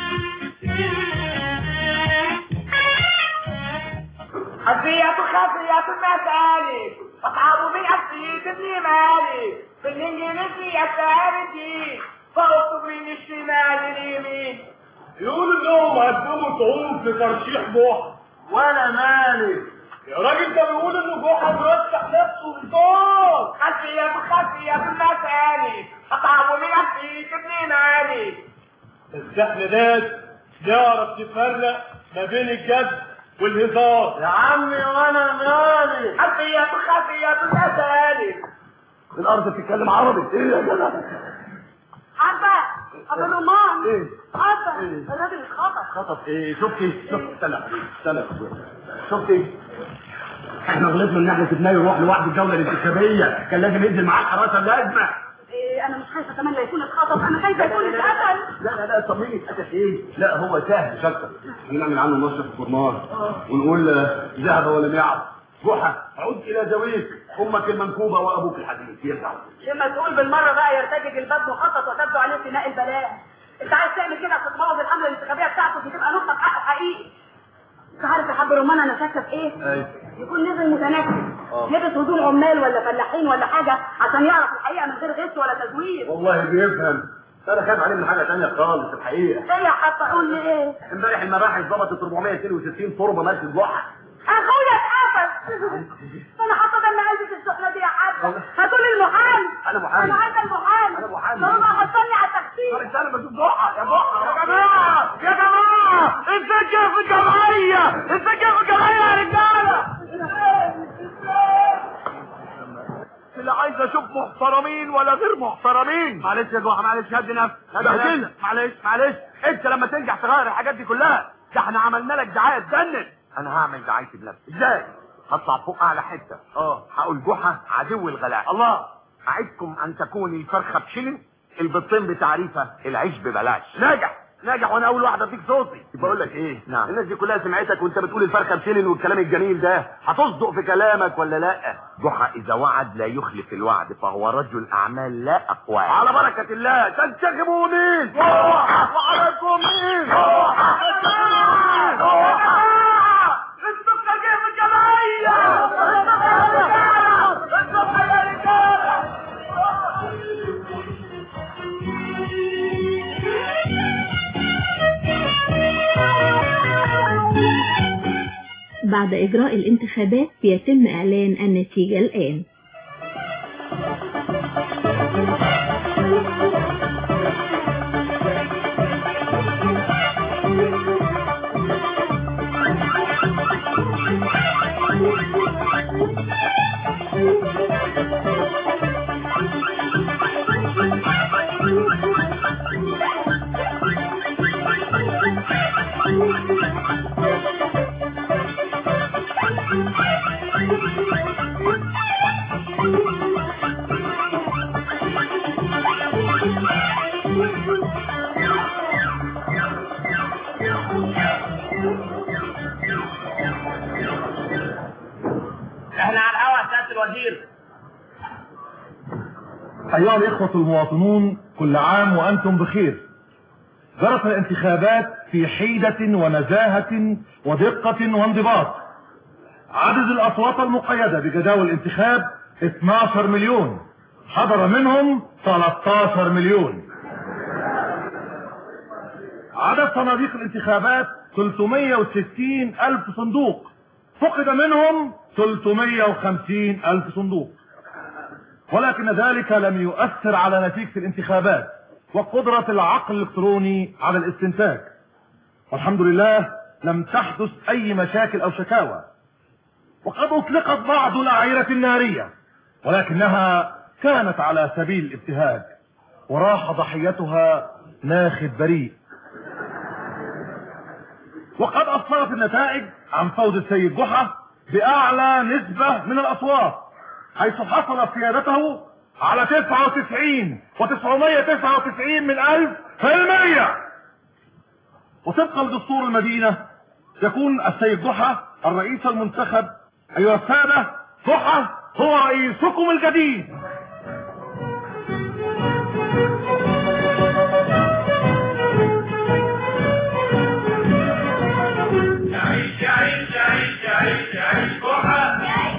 خفية في المسالك اصحابه بالاسيد ابن مالك بالانجليزي يا ساردين فاكتب من الشمال اليمين. يقولوا انهم قدموا طعوم في ترشيح جحا. وانا مالك يا راجل ده بيقول ان جحا مرشح نفسه للدور. خفيه في المسالك اصحابه بالاسيد ابن مالك. بس احنا ناس نعرف نفرق ما بين الجد والهزار. يا عمي وانا مالي خفيه المسالك. الارض بتتكلم عربي. ايه يا جدع؟ حبه ابو الرمان. ايه حبه الراجل اتخطف. خطف ايه؟ شفتي؟ استنى يا حبيبي استنى يا حبيبي. شفتي؟ احنا غلطنا ان احنا سيبناه يروح لوحده الجوله الانتخابيه، كان لازم ينزل معاه الحراسه اللازمه. انا مش خايفه كمان لا يكون اتخطف، انا خايفه يكون اتقتل. لا طمني اتقتل ايه؟ لا هو سهل مش اكتر. نعمل عنه نشر في الجورنال ونقول ذهب ولم يعد. جحا عد الى ذويك، امك المنكوبه وابوك الحديث يرجع. لما تقول بالمره بقى يرتجج الباب مخطط وتبدو عليه سناء البلاء. انت عايز تعمل كده عشان تبوظ الحمله الانتخابيه بتاعته دي تبقى نقطه حقه حقيقي. انت عارف يا حاج رمان انا شاكه في ايه؟ ايوه يكون نزل متنكر لبس هدوم عمال ولا فلاحين ولا حاجه عشان يعرف الحقيقه من غير غش ولا تزوير. والله بيفهم. انا خايف عليه من حاجه ثانيه خالص الحقيقه. ايه يا حبه قول لي ايه؟ امبارح المباحث ضبطت 462 تربه ماشي جحا. اخويا اتقفل. انا حاطه دم قلبي في السخنه دي يا حبه. هاتوا لي المحامي. انا محامي. انا عايزه المحامي. انا محامي. ضروري حطني على التخفيف. طب استنى بشوف جحا. يا جماعه السجن في الجمعيه يا رجاله. اللي عايز اشوف محترمين ولا غير محترمين. معلش يا جحا معلش هدي نفسك. معلش انت لما تنجح تغير الحاجات دي كلها ده احنا عملنا لك دعايه تجنن. انا هعمل دعايتي بنفسي. ازاي؟ هطلع فوق اعلى حته. هقول جحا عدو الغلاء. الله. اعدكم ان تكون الفرخه بشلن، البطين بتعريفه، العيش ببلاش. ناجح وانا اول واحد اديك صوتي. بقول لك ايه؟ نعم. الناس دي كلها سمعتك وانت بتقول الفرخه بشلن والكلام الجميل ده، هتصدق في كلامك ولا لا؟ جحا اذا وعد لا يخلف الوعد، فهو رجل اعمال لا اقوال. على بركه الله. تنتخبوا مين؟ وعليكم مين؟ انتوا كيف الجمعيه؟ انتوا يا رجاله. بعد إجراء الانتخابات يتم إعلان النتيجة الآن. احنا على الهوا يا سياده الوزير. أيها الإخوة المواطنون، كل عام وأنتم بخير. جرت الانتخابات في حيدة ونزاهة ودقة وانضباط. عدد الأصوات المقيدة بجداول الانتخاب 12 مليون، حضر منهم 13 مليون. عدد صناديق الانتخابات 360 ألف صندوق، فقد منهم 350 ألف صندوق. ولكن ذلك لم يؤثر على نتيجة الانتخابات وقدرة العقل الإلكتروني على الاستنتاج. والحمد لله لم تحدث أي مشاكل أو شكاوى. وقد أطلقت بعض الأعيرة النارية، ولكنها كانت على سبيل الابتهاج، وراح ضحيتها ناخب بريء. وقد أصدرت النتائج عن فوز السيد جحا بأعلى نسبة من الأصوات، حيث حصل قيادته على 99.999 من 1000%. وطبقا لدستور المدينة يكون السيد جحا الرئيس المنتخب. أيها السادة، جحا هو رئيسكم الجديد. يعيش يعيش يعيش يعيش يعيش جحا.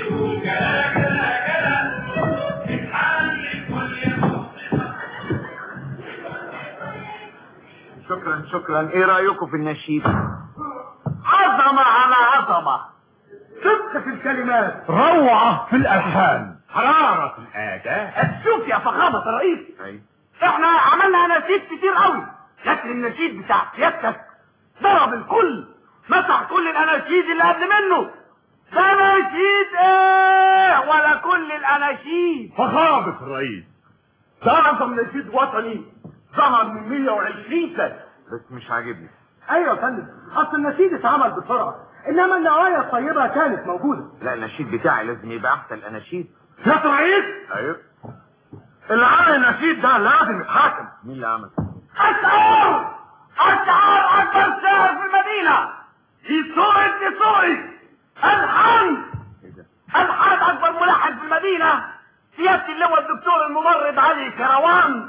شكرا. ايه رايكم في النشيد؟ عظمه على عظمه، صدق في الكلمات، روعه في الالحان، حراره في الاداء. شوف يا فخامه الرئيس، احنا عملنا اناشيد كتير قوي، لكن النشيد بتاع سيادتك ضرب الكل، مسح كل الاناشيد اللي قبل منه. ده نشيد ايه ولا كل الاناشيد؟ فخامه الرئيس، ده اعظم نشيد وطني ظهر من 120 سنه. بس مش عاجبني. ايوه يا فندم، اصل النشيد اتعمل بسرعه، انما النوايا الطيبه كانت موجوده. لا، النشيد بتاعي لازم يبقى احسن الاناشيد. يا رئيس، ايوه، اللي عمل النشيد ده لازم يتحاكم. مين اللي عمل؟ اشعار اكبر شاعر في المدينه، دسوقي الحان اكبر ملحن في المدينه، سيادة اللواء الدكتور الممرض علي كروان.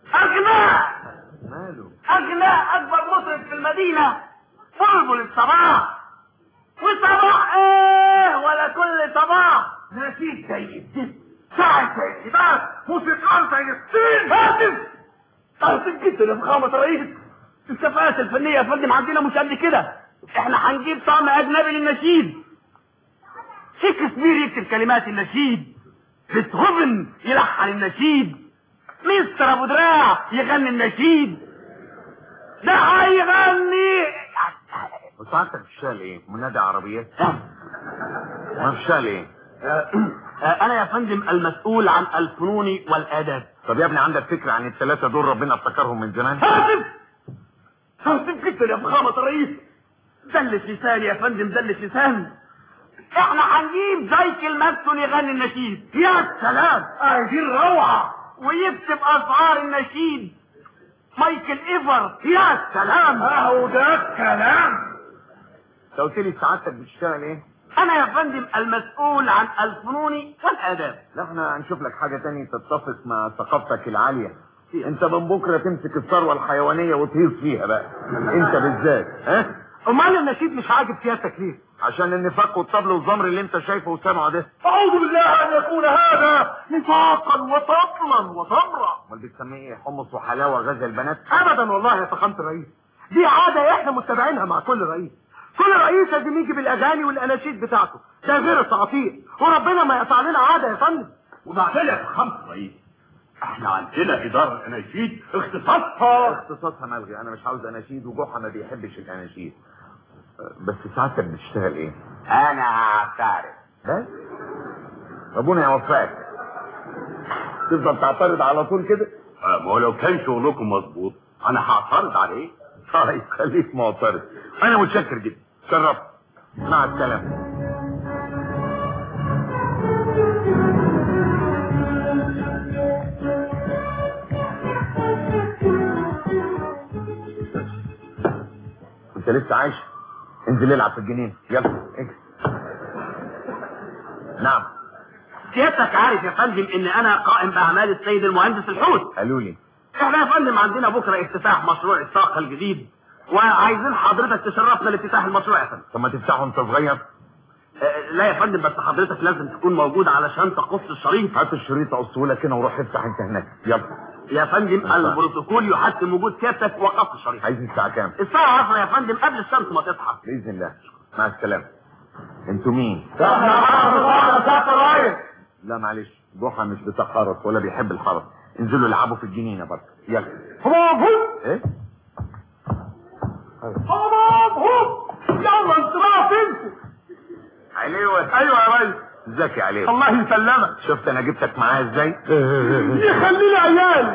اغناء اكبر مطرب في المدينه، بلبل الصباح. وصباح ايه ولا كل صباح، نشيد زي الدب، شاعر زي الحباب، موسيقار زي الصين. هاتف جدا يا فخامه الرئيس، الكفاءات الفنيه يا فندم عندنا مش قد كده. احنا هنجيب طعم اجنبي للنشيد، شكسبير يكتب كلمات النشيد، بيتهوفن يلحن النشيد، مستر ابو دراع يغني النشيد. ده هيغني. وساعتك بتشتغل ايه؟ منادي عربيات؟ ما بتشتغل ايه؟ انا يا فندم المسؤول عن الفنون والاداب. طب يا ابني، عندك فكره عن الثلاثه دول ربنا افتكرهم من زمان؟ هاتف جدا يا فخامه الرئيس، دلش لسان يا فندم، دلش لسان. احنا هنجيب زي المدسون يغني النشيد. يا سلام، دي الروعه. ويكتب اسعار النشيد مايكل ايفر. يا سلام، اهو ده الكلام. انت قلت لي سعادتك بتشتغل ايه؟ انا يا فندم المسؤول عن الفنون والاداب. لا، احنا هنشوف لك حاجه تانية تتفق مع ثقافتك العاليه. انت من بكره تمسك الثروه الحيوانيه وتهيص فيها بقى، انت بالذات. امال النشيد مش عاجب سيادتك ليه؟ عشان النفاق والطبل والزمر اللي انت شايفه وسامعه ده. اعوذ بالله ان يكون هذا نفاقا وطبلا وزمرا. امال بتسميه ايه؟ حمص وحلاوه غزل البنات؟ ابدا والله يا فخامه الرئيس، دي عاده احنا متبعينها مع كل رئيس. كل رئيس لازم يجي بالاغاني والاناشيد بتاعته، ده غير التعطيل، وربنا ما يقطع لنا عاده يا فندم. وبعدين يا فخامه الرئيس، احنا عندنا اداره الاناشيد اختصاصها ملغي. انا مش عاوز اناشيد، وجحا ما بيحبش الاناشيد. بس ساعتك بتشتغل ايه؟ انا هعترف. بس ربنا يوفقك. تفضل تعترض على طول كده؟ ما هو لو كان شغلكم مظبوط انا هعترض عليه. طيب خليك معترض. انا متشكر جدا، شرفت. مع السلامه. انت لسه عايش؟ انزل العب في الجنين، يلا اجري. نعم. سيادتك عارف يا فندم ان انا قائم باعمال السيد المهندس الحوت. قالوا لي. احنا يا فندم عندنا بكره افتتاح مشروع الطاقه الجديد، وعايزين حضرتك تشرفنا لافتتاح المشروع يا فندم. طب ما تفتحه انت صغير؟ لا يا فندم، بس حضرتك لازم تكون موجود علشان تقص الشريط. هات الشريط اقصه لك هنا وروح افتح انت هناك، يلا. يا فندم البروتوكول يحتم وجود سيادتك وقص الشريط. عايز الساعه كام؟ الساعه 10 يا فندم، قبل الشمس ما تصحى. باذن الله. مع السلامه. انتوا مين؟ لا معلش، ضحى مش بتاع حرس ولا بيحب الحرس. انزلوا العبوا في الجنينه برضه، يلا. ايه؟ يلا انت رايح فين؟ عليوه. ايوه يا ريس. ازيك يا عليوه؟ الله يسلمك. شفت انا جبتك معايا ازاي؟ يخلي لي عيال،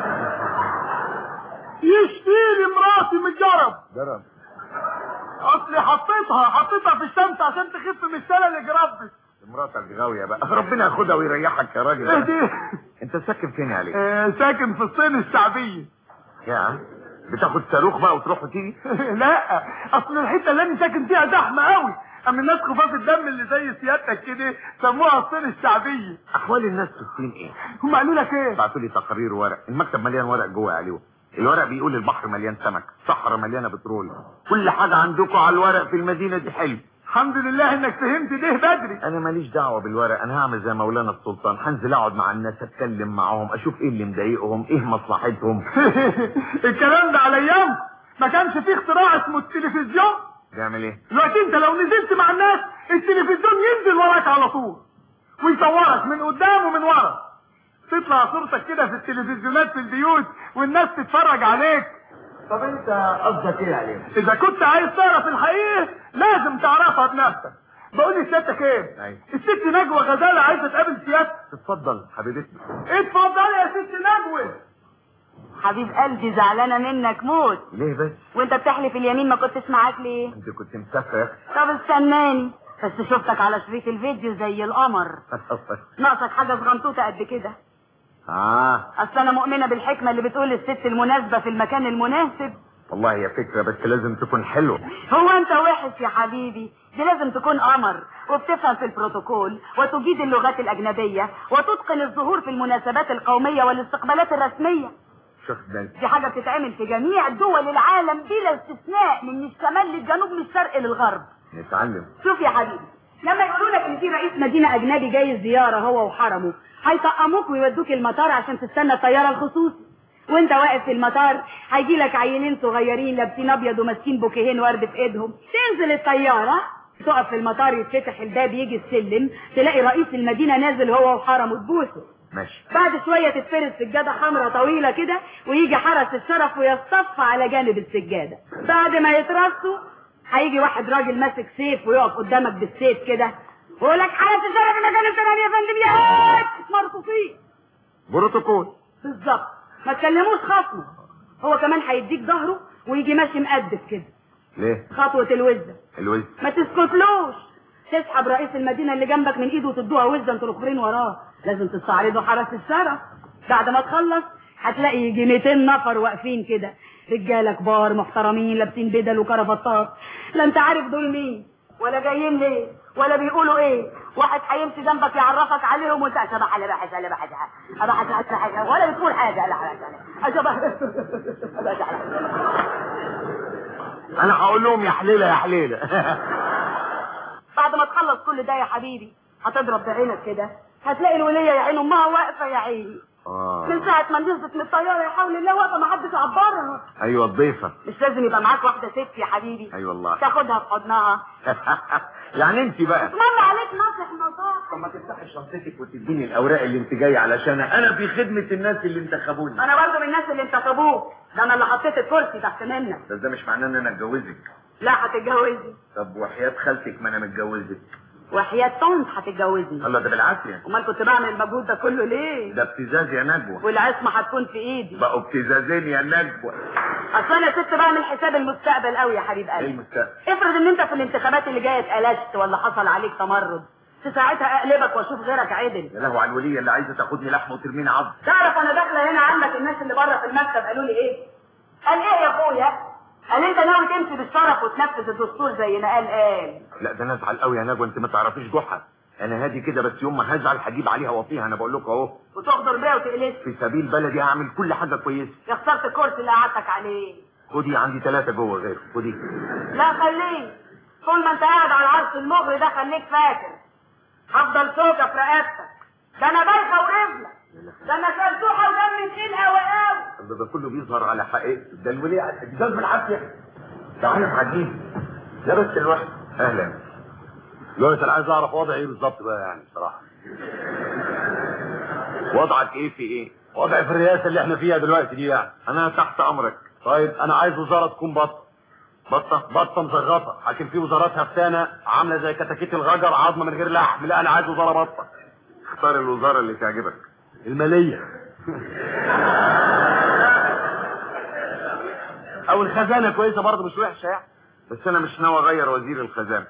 يشتيلي مراتي من الجرب. جرب؟ اصلي حطيتها في الشمس عشان تخف من السنه اللي جربت. مراتك غاويه بقى، ربنا ياخدها ويريحك يا راجل. ايه دي؟ انت ساكن فين يا علي؟ ساكن في الصين الشعبيه. يا بتاخد صاروخ بقى وتروح وتيجي؟ لا، اصل الحته اللي انا ساكن فيها زحمه قوي، اما الناس خفاف الدم اللي زي سيادتك كده سموها الصين الشعبيه. احوال الناس في الصين ايه؟ هم قالوا لك ايه؟ بعتوا لي تقارير ورق، المكتب مليان ورق جوه يا علي. الورق بيقول البحر مليان سمك، صحراء مليانه بترول، كل حاجه عندكم على الورق في المدينه دي حلو. الحمد لله انك فهمت ده بدري. انا ماليش دعوه بالورق، انا هعمل زي مولانا السلطان، هنزل اقعد مع الناس اتكلم معاهم اشوف ايه اللي مضايقهم ايه مصلحتهم. الكلام ده على ايام ما كانش فيه اختراع اسمه التلفزيون. بيعمل ايه؟ دلوقتي انت لو نزلت مع الناس التلفزيون ينزل وراك على طول ويصورك من قدام ومن ورا، تطلع صورتك كده في التلفزيونات في البيوت والناس تتفرج عليك. طب انت قصدك ايه عليه؟ اذا كنت عايز تعرف الحقيقه لازم تعرفها بنفسك. بقول لي سيادتك ايه؟ ايوه الست نجوى غزاله عايزه تقابل سيادتك. اتفضل حبيبتي. اتفضل يا ست نجوى. حبيب قلبي زعلانه منك موت. ليه بس؟ وانت بتحلف اليمين ما كنتش معاك ليه؟ انت كنت مسافره يا اختي. طب استناني بس شفتك على شريط الفيديو زي القمر. ناقصك حاجه صغنطوطه قد كده. اصل انا مؤمنه بالحكمه اللي بتقول الست المناسبه في المكان المناسب. والله هي فكره بس لازم تكون حلوه. هو انت وحش يا حبيبي؟ دي لازم تكون قمر وبتفهم في البروتوكول وتجيد اللغات الاجنبيه وتتقن الظهور في المناسبات القوميه والاستقبالات الرسميه. دي حاجه بتتعمل في جميع دول العالم بلا استثناء من الشمال للجنوب من الشرق للغرب. نتعلم. شوف يا حبيبي لما يقولوا لك ان في رئيس مدينه اجنبي جاي الزياره هو وحرمه هيطقموك ويودوك المطار عشان تستنى الطياره الخصوصي، وانت واقف في المطار هيجي لك عيلين صغيرين لابسين ابيض وماسكين بوكيهين ورد في ايدهم، تنزل الطياره تقف في المطار يتفتح الباب يجي السلم تلاقي رئيس المدينه نازل هو وحرمه تبوسه. ماشي. بعد شويه تتفرد سجاده حمراء طويله كده ويجي حرس الشرف ويصطف على جانب السجاده. بعد ما يترصوا هيجي واحد راجل ماسك سيف ويقف قدامك بالسيف كده ويقول لك حرس الشرف المكان الفلاني يا فندم يا مرصوصين. بروتوكول. بالظبط. ما تكلموش خصمه. هو كمان هيديك ظهره ويجي ماشي مقدس كده. ليه؟ خطوه الوزه. الوزه. ما تسكتلوش. تسحب رئيس المدينه اللي جنبك من ايده وتدوها وزه انتوا الاخرين وراه. لازم تستعرضوا حرس الشرف. بعد ما تخلص هتلاقي يجي 200 نفر واقفين كده، رجاله كبار محترمين لابسين بدل وكرافتات. لا انت عارف دول مين ولا جايين ليه ولا بيقولوا ايه. واحد هيمشي جنبك يعرفك عليهم وانت شبح على بحث على بحث ولا بتقول حاجه. لا شبح انا هقول لهم يا حليله يا حليله. بعد ما تخلص كل ده يا حبيبي هتضرب بعينك كده هتلاقي الوليه يا عين امها واقفه يا عيني. من ساعه ما نزلت من الطياره يا حول الله واقفه ما حدش عبرها. ايوه الضيفه. مش لازم يبقى معاك واحده ست يا حبيبي. اي والله. تاخدها في حضنها. يعني انت بقى اتمنى عليك نصح نصاح. طب ما تفتحي شنطتك وتديني الاوراق اللي انت جاي علشانها، انا في خدمه الناس اللي انتخبوني. انا برضه من الناس اللي انتخبوك، ده انا اللي حطيت الكرسي تحت منك. بس ده مش معناه ان انا اتجوزك. لا هتتجوزي. طب وحياة خالتك ما انا متجوزك. وحياة طنط هتتجوزني. الله ده بالعافيه. امال كنت بعمل المجهود ده كله ليه؟ ده ابتزاز يا نجوى. والعصمه هتكون في ايدي. بقوا ابتزازين يا نجوى. اصل انا ست بعمل حساب المستقبل قوي يا حبيب قلبي. ايه المستقبل؟ افرض ان انت في الانتخابات اللي جايه اتقلشت ولا حصل عليك تمرد، في ساعتها اقلبك واشوف غيرك عدل. يا لهو على الوليه اللي عايزه تاخدني لحمه وترميني عظم. تعرف انا داخله هنا عندك الناس اللي بره في المكتب قالوا لي ايه؟ قال ايه يا اخويا؟ قال انت ناوي تمشي بالشرف وتنفذ الدستور زي ما قال. لا ده انا ازعل قوي يا نجوى، انت ما تعرفيش جحا. انا هادي كده بس يوم ما هزعل هجيب عليها وطيها، انا بقول لكم اهو. وتغدر بيها وتقلش. في سبيل بلدي هعمل كل حاجه كويسه. يا خسرت الكرسي اللي قعدتك عليه. خدي عندي 3 جوه غير خدي. لا خليه طول ما انت قاعد على العرش المغري ده خليك فاكر هفضل شوكه في رقبتك. ده انا بايخه ورجلك، ده انا سلسوحه ودمي تقيل قوي قوي. ده كله بيظهر على حقيقته. ده الوليه اتجاز بالعافيه. ده عايز عجيب. ده بس الواحد. اهلا. دلوقتي انا عايز اعرف وضعي ايه بالظبط بقى يعني بصراحه. وضعك ايه في ايه؟ وضعي في الرئاسه اللي احنا فيها دلوقتي دي يعني. انا تحت امرك. طيب انا عايز وزاره تكون بطه بطه مزغطه، لكن في وزارات هفتانه عامله زي كتاكيت الغجر عظمه من غير لحم. لا انا عايز وزاره بطه. اختار الوزاره اللي تعجبك. الماليه او الخزانه كويسه برضه مش وحشه يعني. بس انا مش ناوي اغير وزير الخزانه.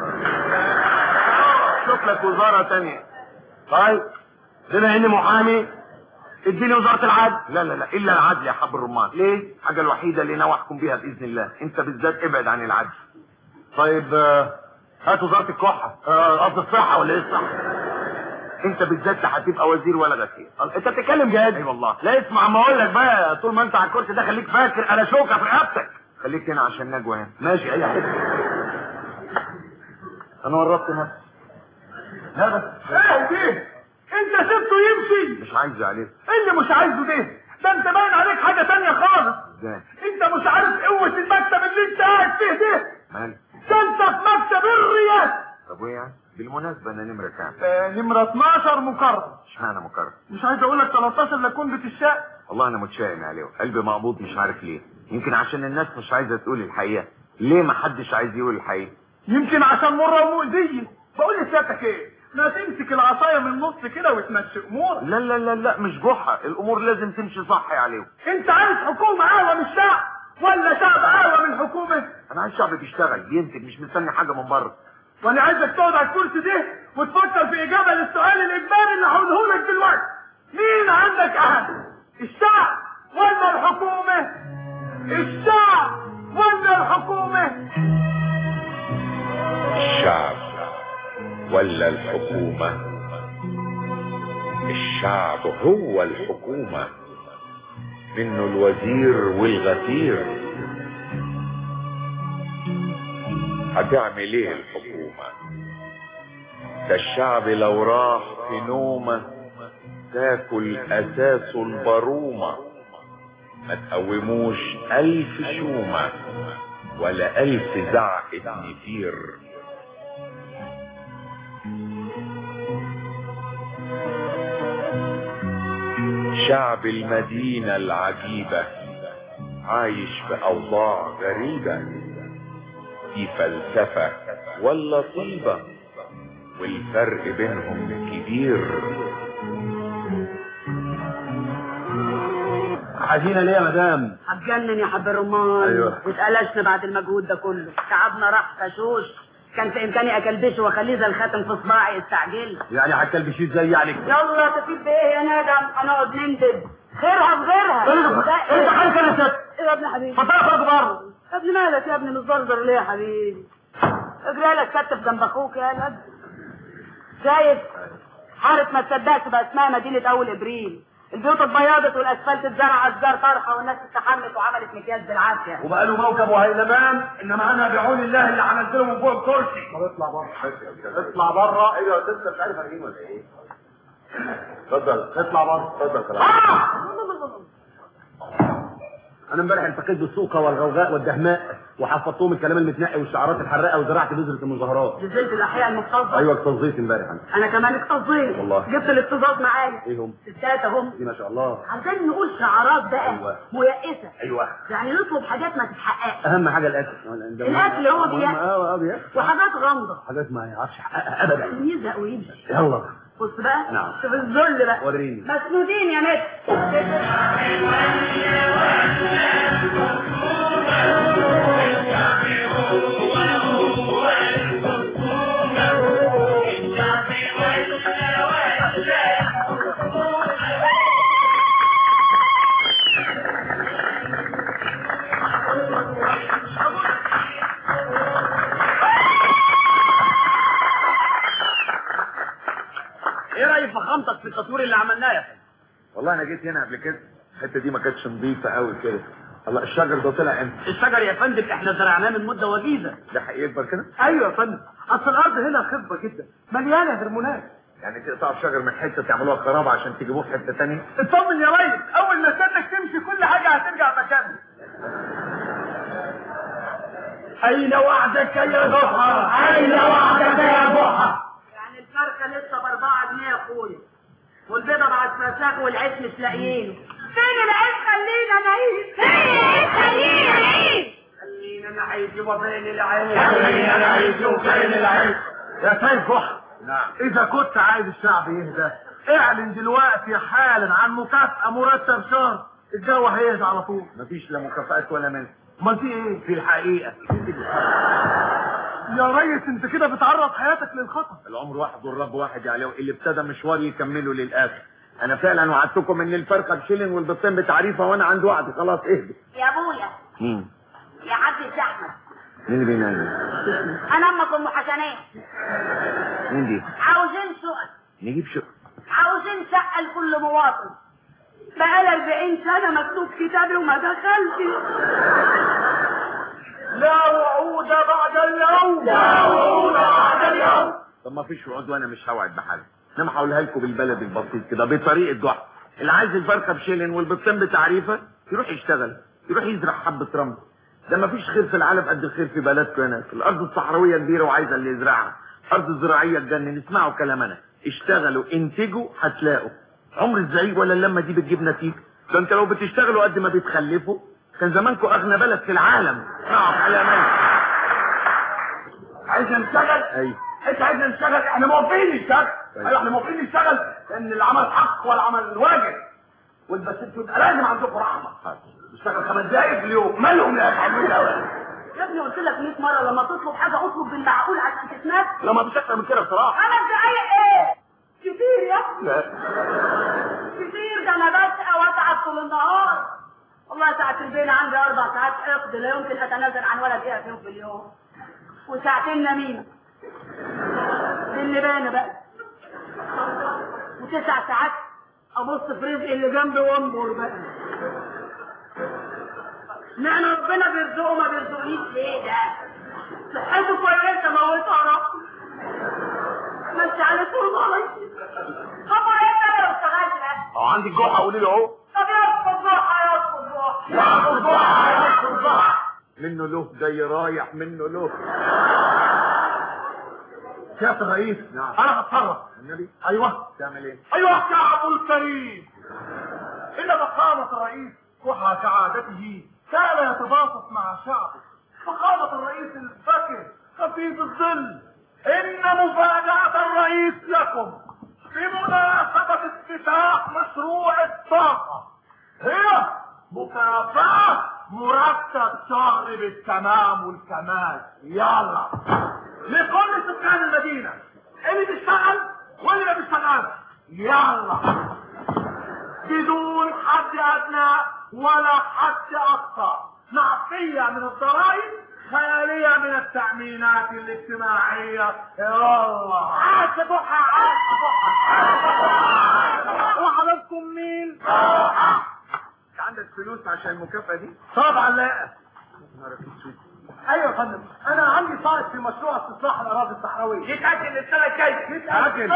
شوف لك وزاره تانية. طيب بما اني محامي اديني وزاره العدل. لا الا العدل يا حب الرمان. ليه؟ الحاجه الوحيده اللي ناوي احكم بيها باذن الله. انت بالذات ابعد عن العدل. طيب هات وزاره الكحه قصدي الصحه ولا ايه الصح؟ انت بالذات لا هتبقى وزير ولا غسيل. انت بتتكلم جد؟ اي والله. لا اسمع ما اقول لك بقى، طول ما انت على الكرسي ده خليك فاكر انا شوكه في رقبتك. خليك هنا عشان نجوى هنا. ماشي اي حته. انا ورطت نفسي. لا بس ايه دي؟ انت سبته يمشي؟ مش عايزه عليه. اللي مش عايزه ده انت باين عليك حاجه تانية خالص. ازاي؟ انت مش عارف قوه المكتب اللي انت قاعد فيه ده. مالك؟ ده انت في مكتب الرياض. طب وايه يعني؟ بالمناسبه انا نمره كام؟ نمره 12 مكرر. اشمعنى مكرر؟ مش عايز اقول لك 13 لكون بتشاء. والله انا متشائم عليه، قلبي مقبوض مش عارف ليه. يمكن عشان الناس مش عايزه تقول الحقيقه. ليه ما حدش عايز يقول الحقيقه؟ يمكن عشان مره ومؤذيه. بقول لسيادتك ايه؟ ما تمسك العصايه من النص كده وتمشي امورك. لا لا لا لا مش جحا، الامور لازم تمشي صح يا عليو. انت عايز حكومه اقوى من الشعب ولا شعب اقوى من الحكومه؟ انا عايز شعب بيشتغل بينتج، مش مستني حاجه من بره. وانا عايزك تقعد على الكرسي ده وتفكر في اجابه للسؤال الاجباري اللي هقوله لك دلوقتي. مين عندك اهم؟ الشعب ولا الحكومه؟ الشعب ولا الحكومه؟ الشعب ولا الحكومة؟ الشعب هو الحكومة، منه الوزير والغفير. هتعمل ايه الحكومة؟ ده الشعب لو راح في نومة تاكل اساسه البرومة، ما تقوموش 1000 شومة ولا 1000 زعقة نفير. شعب المدينة العجيبة عايش في أوضاع غريبة، في فلسفة ولا طيبة، والفرق بينهم كبير. حزينة ليه يا مدام؟ هتجنن يا حب الرمان. ايوه. واتقلشنا بعد المجهود ده كله، تعبنا راح فشوش. كان في امكاني اكلبشه واخليه زي الخاتم في صباعي استعجل. يعني هتكلبشيه ازاي يعني؟ يلا تفيد بايه يا ندم؟ هنقعد نندب خيرها بغيرها. انت عارف انا ست ايه يا ابن حبيبي؟ فتره خرج بره. يا ابني مالك يا ابني متزرزر ليه يا حبيبي؟ اجري لك كتف جنب اخوك يا ولد. شايف؟ حارة ما تصدقش بقى اسمها مدينة اول ابريل. البيوت اتبيضت والاسفلت اتزرع اشجار طرحه والناس استحمت وعملت مكياج بالعافيه. وبقى له موكب وهيلمان، انما انا بعون الله اللي عملت له من فوق الكرسي. طب اطلع بره. اطلع بره. ايه ده انت مش عارف اجيب ولا ايه؟ اتفضل اطلع بره. اتفضل خلاص. انا امبارح التقيت بالسوقه والغوغاء والدهماء وحفظتهم الكلام المتنقي والشعارات الحراقه وزرعت بذره المظاهرات. نزلت الاحياء المكتظه. ايوه اكتظيت امبارح انا كمان اكتظيت. والله جبت الاكتظاظ معايا. ايه هم؟ ستات اهم. دي ما شاء الله. عشان نقول شعارات بقى. أيوة. ميئسه. ايوه. يعني نطلب حاجات ما تتحققش. اهم حاجه الاكل. الاكل هو بيأس. بيأس. وحاجات غامضه. حاجات ما يعرفش يحققها ابدا. يزهق ويمشي. يلا بص بقى. نعم. شوف الذل بقى. وريني. مسنودين يا مت. ايه رايك في خمطك في التصوير اللي عملناه يا فندم؟ والله انا جيت هنا قبل كده، الحته دي ما كانتش نظيفه قوي كده. الله الشجر ده طلع امتى؟ الشجر يا فندم احنا زرعناه من مده وجيزه. ده هيكبر كده؟ ايوه يا فندم، اصل الارض هنا خصبه جدا مليانه هرمونات. يعني تقطعوا الشجر من حته تعملوها خرابه عشان تجيبوه في حته ثانيه؟ اطمن يا ريس، اول ما سنك تمشي كل حاجه هترجع مكانها. اين وعدك يا ضحى؟ اين وعدك يا ضحى؟ يعني الفرخه لسه ب4 جنيه يا اخويا، والبيضه بعد فساخ والعيش مش لاقيينه. فين العيش؟ خلينا نعيش. فين العيش؟ خلينا نعيش. خلينا نعيش وفين العيش؟ خلينا نعيش وفين العيش؟ يا سيد ضحى. نعم. اذا كنت عايز الشعب يهدى اعلن دلوقتي حالا عن مكافأة مرتب شهر، الجو هيهدى على طول. مفيش لا مكافآت ولا منه. امال في ايه؟ في الحقيقه. يا ريس انت كده بتعرض حياتك للخطر. العمر واحد والرب واحد يا علي، اللي ابتدى مشوار يكمله للاخر. انا فعلا وعدتكم ان الفرخه بشيلن والبيضتين بتعريفه وانا عندي وعد. خلاص اهدي. يا ابويا. مين؟ يا حاج احمد. مين اللي بينادي؟ انا امك ام حسنات. مين دي؟ عاوزين شقق. نجيب شقق. عاوزين شقه لكل مواطن. بقالي 40 سنه مكتوب كتابي وما دخلتش. لا وعود بعد اليوم. لا وعود بعد اليوم. طب ما فيش وعود وانا مش هوعد بحاجه، انما هقولها لكم بالبلد البسيط كده بطريقه جحا. اللي عايز الفرخه بشيلن والبطين بتعريفه يروح يشتغل، يروح يزرع حبه رمل. ده ما فيش خير في العالم قد الخير في بلدكم هناك. الارض الصحراويه كبيره وعايزه اللي يزرعها، ارض زراعيه تجنن. اسمعوا كلام انا، اشتغلوا انتجوا هتلاقوا. عمر الزعيق ولا اللمه دي بتجيب نتيجه. ده انت لو بتشتغلوا قد ما بتخلفوا كان زمانكم اغنى بلد في العالم. اسمعوا كلام انا. عايز نشتغل؟ ايوه. انت عايز نشتغل؟ احنا موافقين نشتغل. ايوه احنا موافقين نشتغل، لان العمل حق والعمل واجب. بس انتوا لازم عندكم رحمه. نشتغل 5 دقايق في اليوم، مالهم يا اخي؟ يا ابني قلت لك 100 مره لما تطلب حاجه اطلب بالمعقول عشان تتنفس. لا ما فيش اكتر من كده بصراحه. 5 دقايق ايه؟ كتير يا ابني. لا كتير، ده انا بسقى واتعب طول النهار. والله ساعة البين عندي 4 ساعات حقد لا يمكن اتنازل عن ولا دقيقه فيهم في اليوم. وساعتين نميمه. دي اللي باينه بقى. و9 ساعات ابص في رزق اللي جنبي وانظر بقى. نعم ربنا بيرزقه ما بيرزقنيش ليه ده؟ صحته كويسه موته يا رب. ماشي على طول والله. خبر ايه انا لو اشتغلت بقى؟ عندك جحا قولي له اهو. طب يسقط جحا يسقط جحا. يسقط جحا يسقط جحا. منه له جاي رايح منه له. سيادة الرئيس. نعم. انا هتصرف. النبي. ايوه. تعمل ايه؟ ايوه شعب الكريم. ان فخامة الرئيس جحا كعادته كان يتباسط مع شعبه. فخامة الرئيس الفكر خفيف الظل. ان مفاجأة الرئيس لكم بمناسبة افتتاح مشروع الطاقة هي مكافأة مرتب شهر بالتمام والكمال. يلا لكل سكان المدينة اللي بيشتغل واللي ما بيشتغلش. يلا بدون حد ادنى ولا حد اقصى، معفية من الضرائب، خيالية من التأمينات الاجتماعية. يلا عاش جحا عاش جحا. وحضرتكم مين؟ عندك فلوس عشان المكافأة دي؟ طبعا لا. ايوه يا فندم، انا عندي صائد في مشروع استصلاح الاراضي الصحراويه. يتأكد السنة الجاية. يتأكد.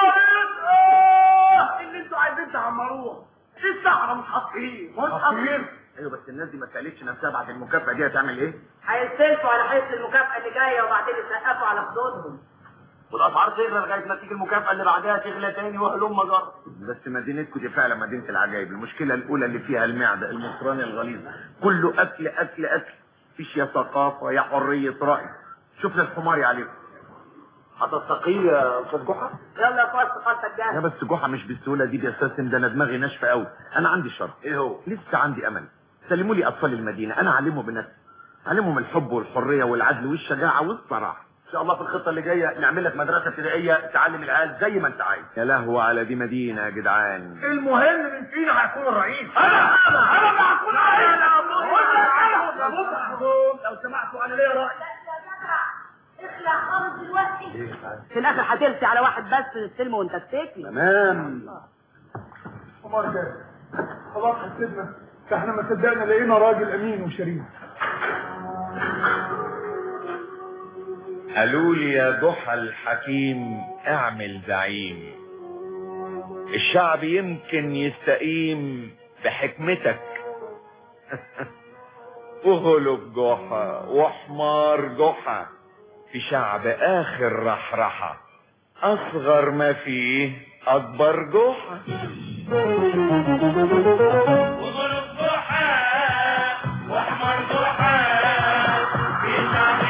اللي انتوا عايزين تعمروه في الصحراء مش حاطين. مش حاطين. ايوه بس الناس دي ما سالتش نفسها بعد المكافأة دي هتعمل ايه؟ هيستلفوا على حس المكافأة اللي جاية وبعدين يسقفوا على خدودهم. والاسعار تغلى لغايه ما تيجي المكافأة اللي بعدها تغلى تاني وهلم جر. بس مدينتكم دي فعلا مدينة العجائب. المشكلة الأولى اللي فيها المعدة المصراني الغليظ، كله أكل أكل أكل، مفيش يا ثقافة يا حرية رأي. شوفنا الحماري عليكم. هتستقيل يا أستاذ جحا؟ يلا يا فارس خالتك جاهز. لا بس جحا مش بالسهولة دي يا أستاذ، ده أنا دماغي ناشفة قوي. أنا عندي شرط. إيه هو؟ لسه عندي أمل. سلموا لي أطفال المدينة، أنا أعلمهم بنفسي. أعلمهم الحب والحرية والعدل والشجاعة والصراحة. ان شاء الله في الخطه اللي جايه نعمل لك مدرسه ابتدائيه تعلم العيال زي ما انت عايز. يا لهوي على دي مدينه يا جدعان. المهم من فينا هيكون الرئيس. انا اللي هكون الرئيس. لو سمحتوا انا ليا راي. اخلع خالص دلوقتي. في الاخر هترسي على واحد بس تستلمه وانت تسكت. تمام. عمر جاي. خلاص حسيتنا. احنا ما صدقنا لقينا راجل امين وشريف. قالوا لي يا جحا الحكيم اعمل زعيم، الشعب يمكن يستقيم بحكمتك. وغلب جحا وحمار جحا في شعب اخر رحرحة، اصغر ما فيه اكبر جحا. وغلب جحا وحمار جحا في شعب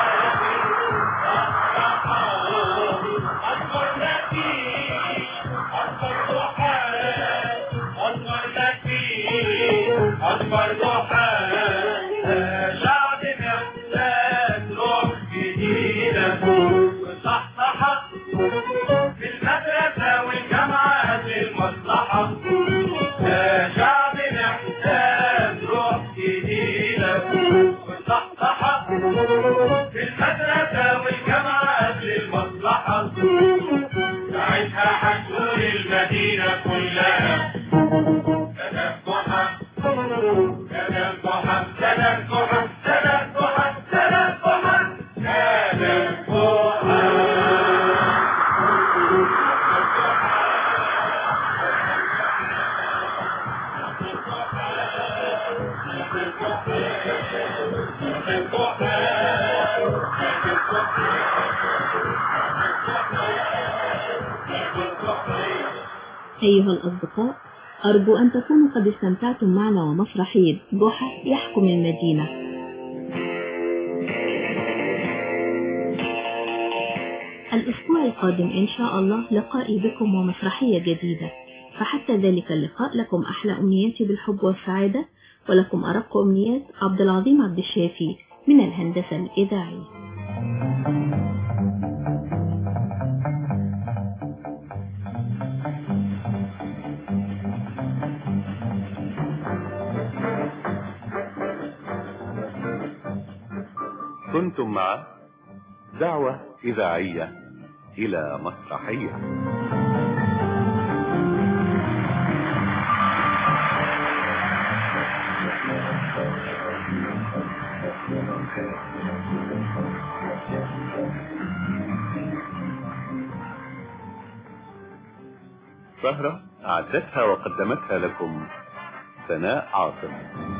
أكبر جحا. شعب محتاج روح جديدة وصحصحة في المدرسة والجامعة للمصلحة. شعب محتاج روح جديدة وصحصحة في المدرسة والجامعة للمصلحة. ساعتها هتكون المدينة كلها كلام جحا كلام جحا كلام جحا كلام جحا أيها الأصدقاء، أرجو أن تكونوا قد استمتعتم معنا ومسرحية جحا يحكم المدينة. الأسبوع القادم إن شاء الله لقائي بكم ومسرحية جديدة، فحتى ذلك اللقاء لكم أحلى أمنياتي بالحب والسعادة، ولكم أرق أمنيات عبد العظيم عبد الشافي من الهندسة الإذاعية. كنتم مع دعوة إذاعية إلى مسرحية. سهرة أعدتها وقدمتها لكم سناء عاصم.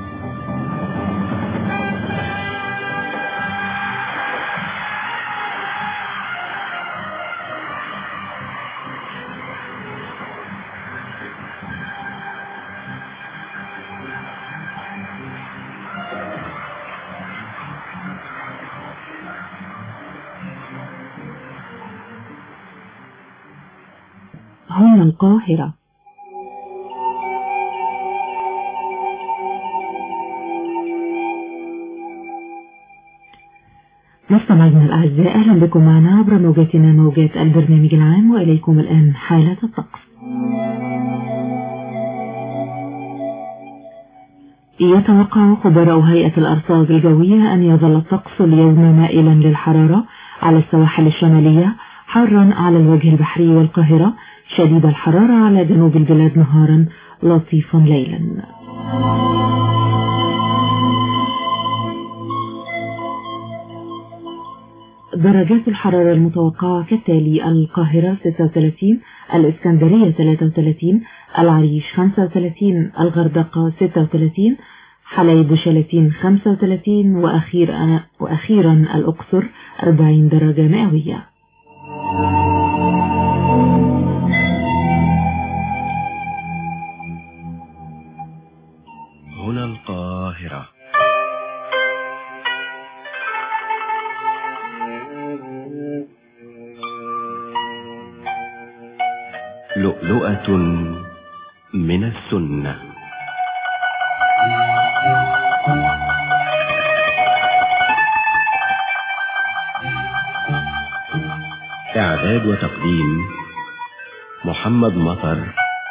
هنا القاهرة. مستمعينا الأعزاء، أهلا بكم معنا عبر موجاتنا موجات البرنامج العام، وإليكم الآن حالة الطقس. يتوقع خبراء هيئة الأرصاد الجوية أن يظل الطقس اليوم مائلا للحرارة على السواحل الشمالية، حارا على الوجه البحري والقاهرة، شديد الحرارة على جنوب البلاد نهارا، لطيف ليلا. درجات الحرارة المتوقعة كالتالي: القاهرة 36، الإسكندرية 33، العريش 35، الغردقة 36، حلايب وشلاتين 35، وأخيرا الأقصر 40 درجة مئوية. هنا القاهرة. لؤلؤة من السنة. إعداد وتقديم محمد مطر.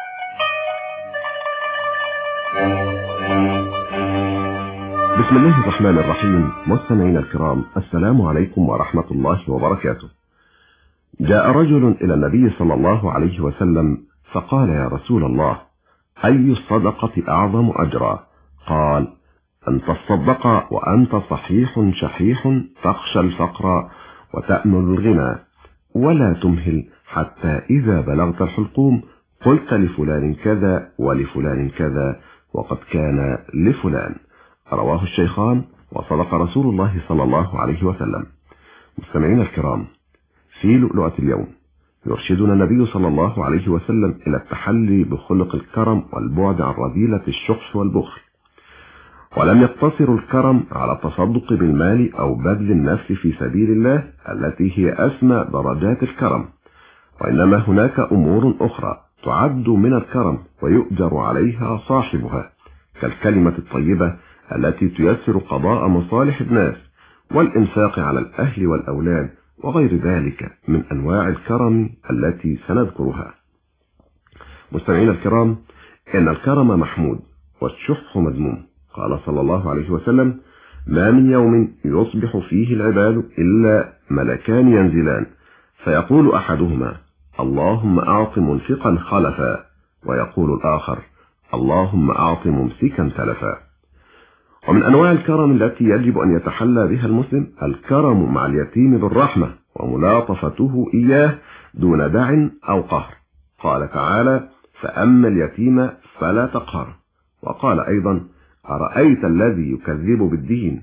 بسم الله الرحمن الرحيم. مستمعينا الكرام، السلام عليكم ورحمة الله وبركاته. جاء رجل إلى النبي صلى الله عليه وسلم فقال: يا رسول الله، أي الصدقة أعظم أجرا؟ قال: أن تصدق وأنت صحيح شحيح تخشى الفقر وتأمل الغنى، ولا تمهل حتى إذا بلغت الحلقوم قلت لفلان كذا ولفلان كذا وقد كان لفلان. رواه الشيخان، وصدق رسول الله صلى الله عليه وسلم. مستمعينا الكرام، في لؤلؤة اليوم يرشدنا النبي صلى الله عليه وسلم إلى التحلي بخلق الكرم والبعد عن رذيلة الشح والبخل. ولم يقتصر الكرم على التصدق بالمال أو بذل النفس في سبيل الله التي هي أسمى درجات الكرم، وإنما هناك أمور أخرى تعد من الكرم ويؤجر عليها صاحبها، كالكلمة الطيبة التي تيسر قضاء مصالح الناس، والإنفاق على الأهل والأولاد، وغير ذلك من أنواع الكرم التي سنذكرها. مستمعينا الكرام، إن الكرم محمود والشح مذموم. قال صلى الله عليه وسلم: ما من يوم يصبح فيه العباد إلا ملكان ينزلان، فيقول أحدهما: اللهم أعط منفقا خلفا، ويقول الآخر: اللهم أعط ممسكا تلفا. ومن أنواع الكرم التي يجب أن يتحلى بها المسلم الكرم مع اليتيم بالرحمة وملاطفته إياه دون دع أو قهر. قال تعالى: فأما اليتيم فلا تقهر. وقال أيضا: أرأيت الذي يكذب بالدين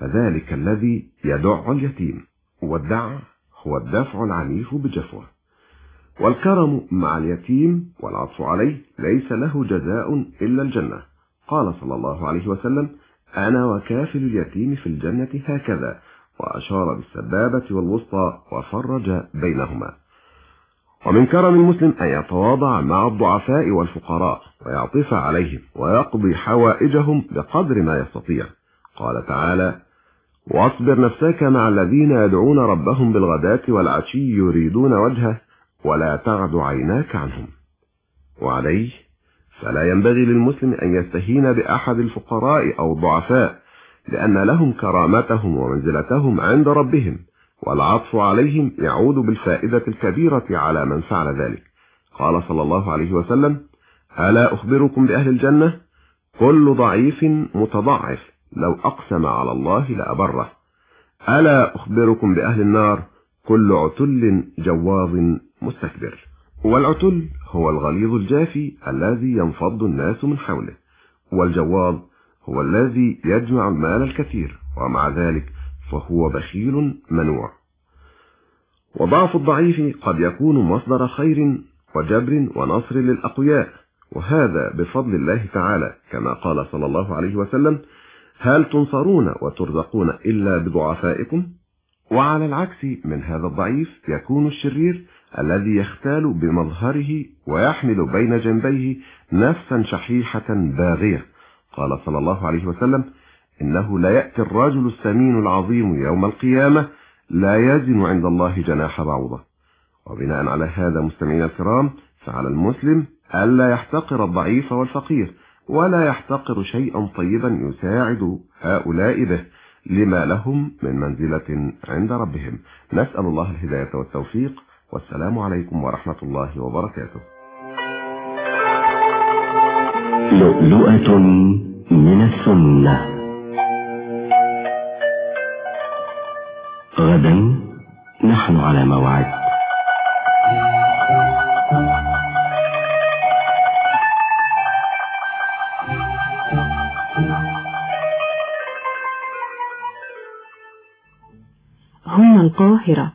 فذلك الذي يدع اليتيم، والدع هو الدفع العنيف بجفوه. والكرم مع اليتيم والعطف عليه ليس له جزاء إلا الجنة. قال صلى الله عليه وسلم: أنا وكافل اليتيم في الجنة هكذا، وأشار بالسبابة والوسطى وفرج بينهما. ومن كرم المسلم أن يتواضع مع الضعفاء والفقراء ويعطف عليهم ويقضي حوائجهم بقدر ما يستطيع. قال تعالى: واصبر نفسك مع الذين يدعون ربهم بالغداة والعشي يريدون وجهه ولا تعد عيناك عنهم. وعليه فلا ينبغي للمسلم أن يستهين بأحد الفقراء أو الضعفاء، لأن لهم كرامتهم ومنزلتهم عند ربهم، والعطف عليهم يعود بالفائدة الكبيرة على من فعل ذلك. قال صلى الله عليه وسلم: ألا أخبركم بأهل الجنة؟ كل ضعيف متضعف لو أقسم على الله لأبره. ألا أخبركم بأهل النار؟ كل عتل جواظ مستكبر. والعتل هو الغليظ الجافي الذي ينفض الناس من حوله، والجواظ هو الذي يجمع المال الكثير ومع ذلك فهو بخيل منوع. وضعف الضعيف قد يكون مصدر خير وجبر ونصر للأقوياء، وهذا بفضل الله تعالى، كما قال صلى الله عليه وسلم: هل تنصرون وترزقون إلا بضعفائكم؟ وعلى العكس من هذا الضعيف يكون الشرير الذي يختال بمظهره ويحمل بين جنبيه نفسا شحيحة باغية. قال صلى الله عليه وسلم: إنه لا يأتي الرجل السمين العظيم يوم القيامة لا يزن عند الله جناح بعوضة. وبناء على هذا مستمعينا الكرام، فعلى المسلم ألا يحتقر الضعيف والفقير، ولا يحتقر شيئا طيبا يساعد هؤلاء به لما لهم من منزلة عند ربهم. نسأل الله الهداية والتوفيق، والسلام عليكم ورحمة الله وبركاته. لؤلؤة من السنة. غدا نحن على موعد. هنا القاهرة.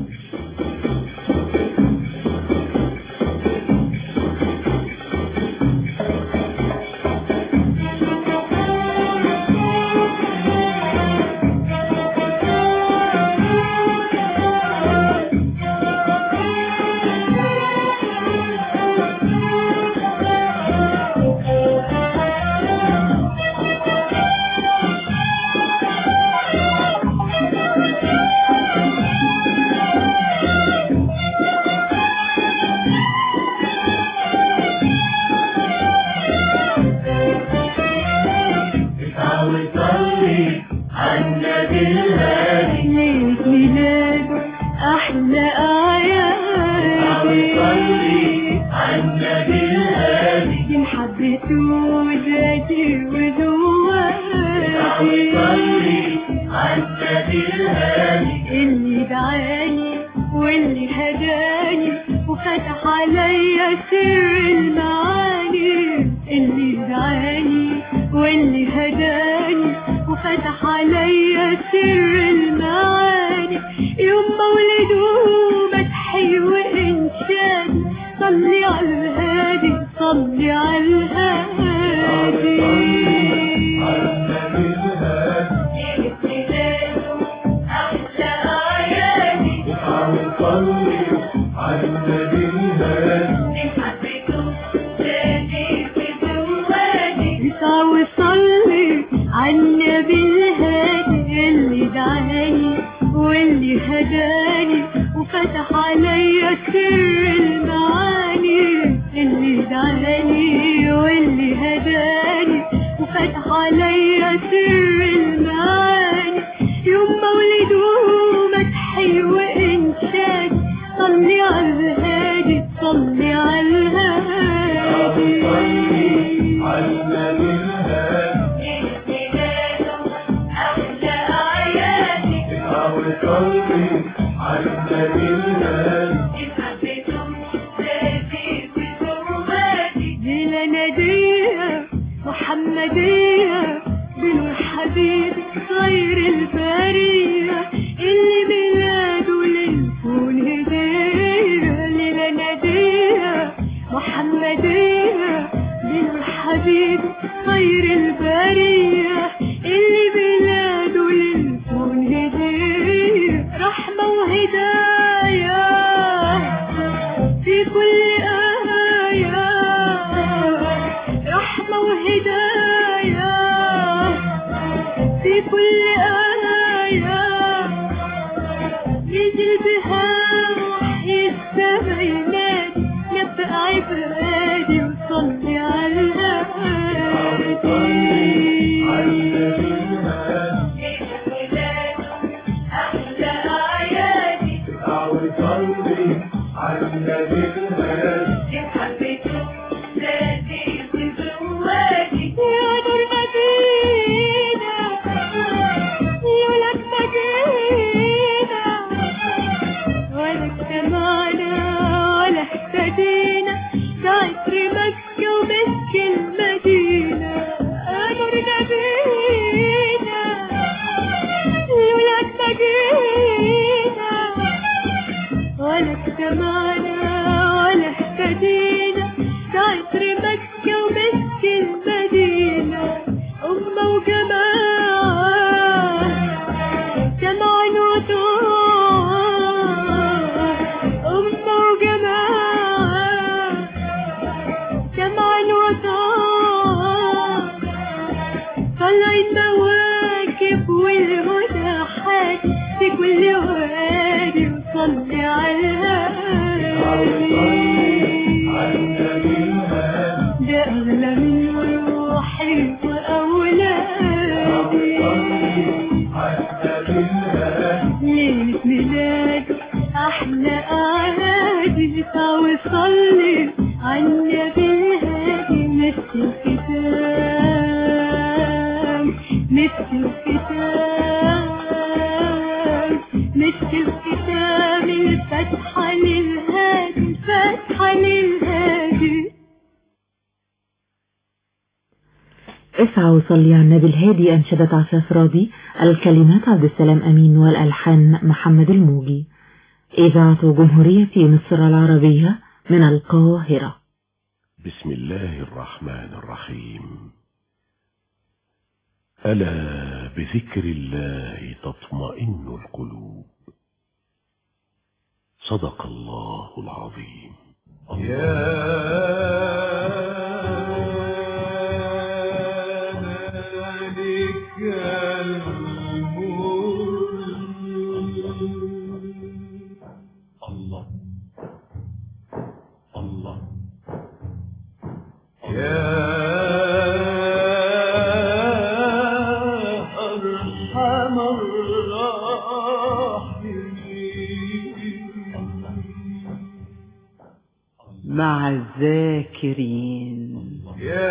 اللي دعاني واللي هداني وفتح عليا سر المعاني، اللي دعاني واللي هداني وفتح عليا سر المعاني. يوم مولده مدحي وإنشادي، صلي على الهادي صلي على الهادي. عالنبي الهادي اللي دعاني واللي هداني وفتح عليا سر المعاني، اللي دعاني واللي هداني وفتح عليا سر المعاني. يوم مولده مدحي وإنشادي، صلي على الهادي صلي على الهادي. محمدية بنور حبيبي خير البرية اللي ميلاده للكون هدية ليلة نادية محمدية بالحبيب خير البرية اللي ميلاده للكون هدية رحمة وهداية في كل آية رحمة وهداية في كل آية نزل بها وحي السما ينادي نبأ عبادي وصلي على اسعى وصلي على النبي الهادي. أنشدت عفاف راضي، الكلمات عبد السلام أمين والألحان محمد الموجي. إذاعة جمهورية مصر العربية من القاهرة. بسم الله الرحمن الرحيم. ألا بذكر الله تطمئن القلوب. صدق الله العظيم. الله الله يا أرحم الراحمين مع الذاكرين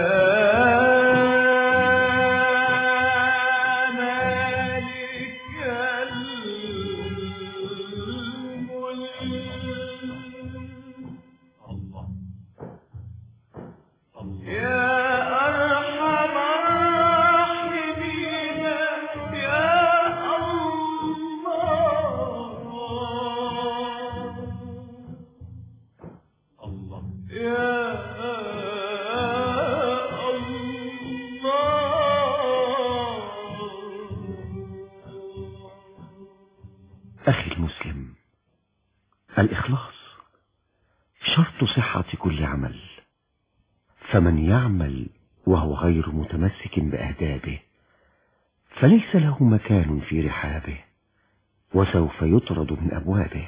أخي المسلم، الإخلاص شرط صحة كل عمل، فمن يعمل وهو غير متمسك بأهدابه فليس له مكان في رحابه وسوف يطرد من أبوابه.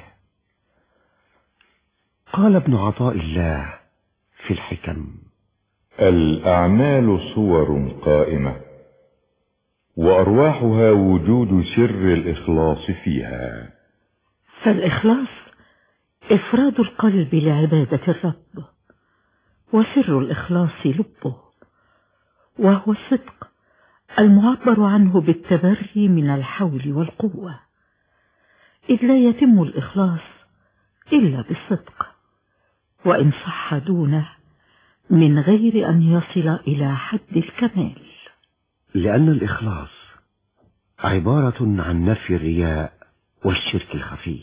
قال ابن عطاء الله في الحكم: الأعمال صور قائمة وأرواحها وجود سر الإخلاص فيها. فالإخلاص إفراد القلب لعبادة الرب، وسر الإخلاص لبه، وهو الصدق المعبر عنه بالتبري من الحول والقوة، إذ لا يتم الإخلاص إلا بالصدق، وإن صح دونه من غير أن يصل إلى حد الكمال. لأن الإخلاص عبارة عن نفي الرياء والشرك الخفي،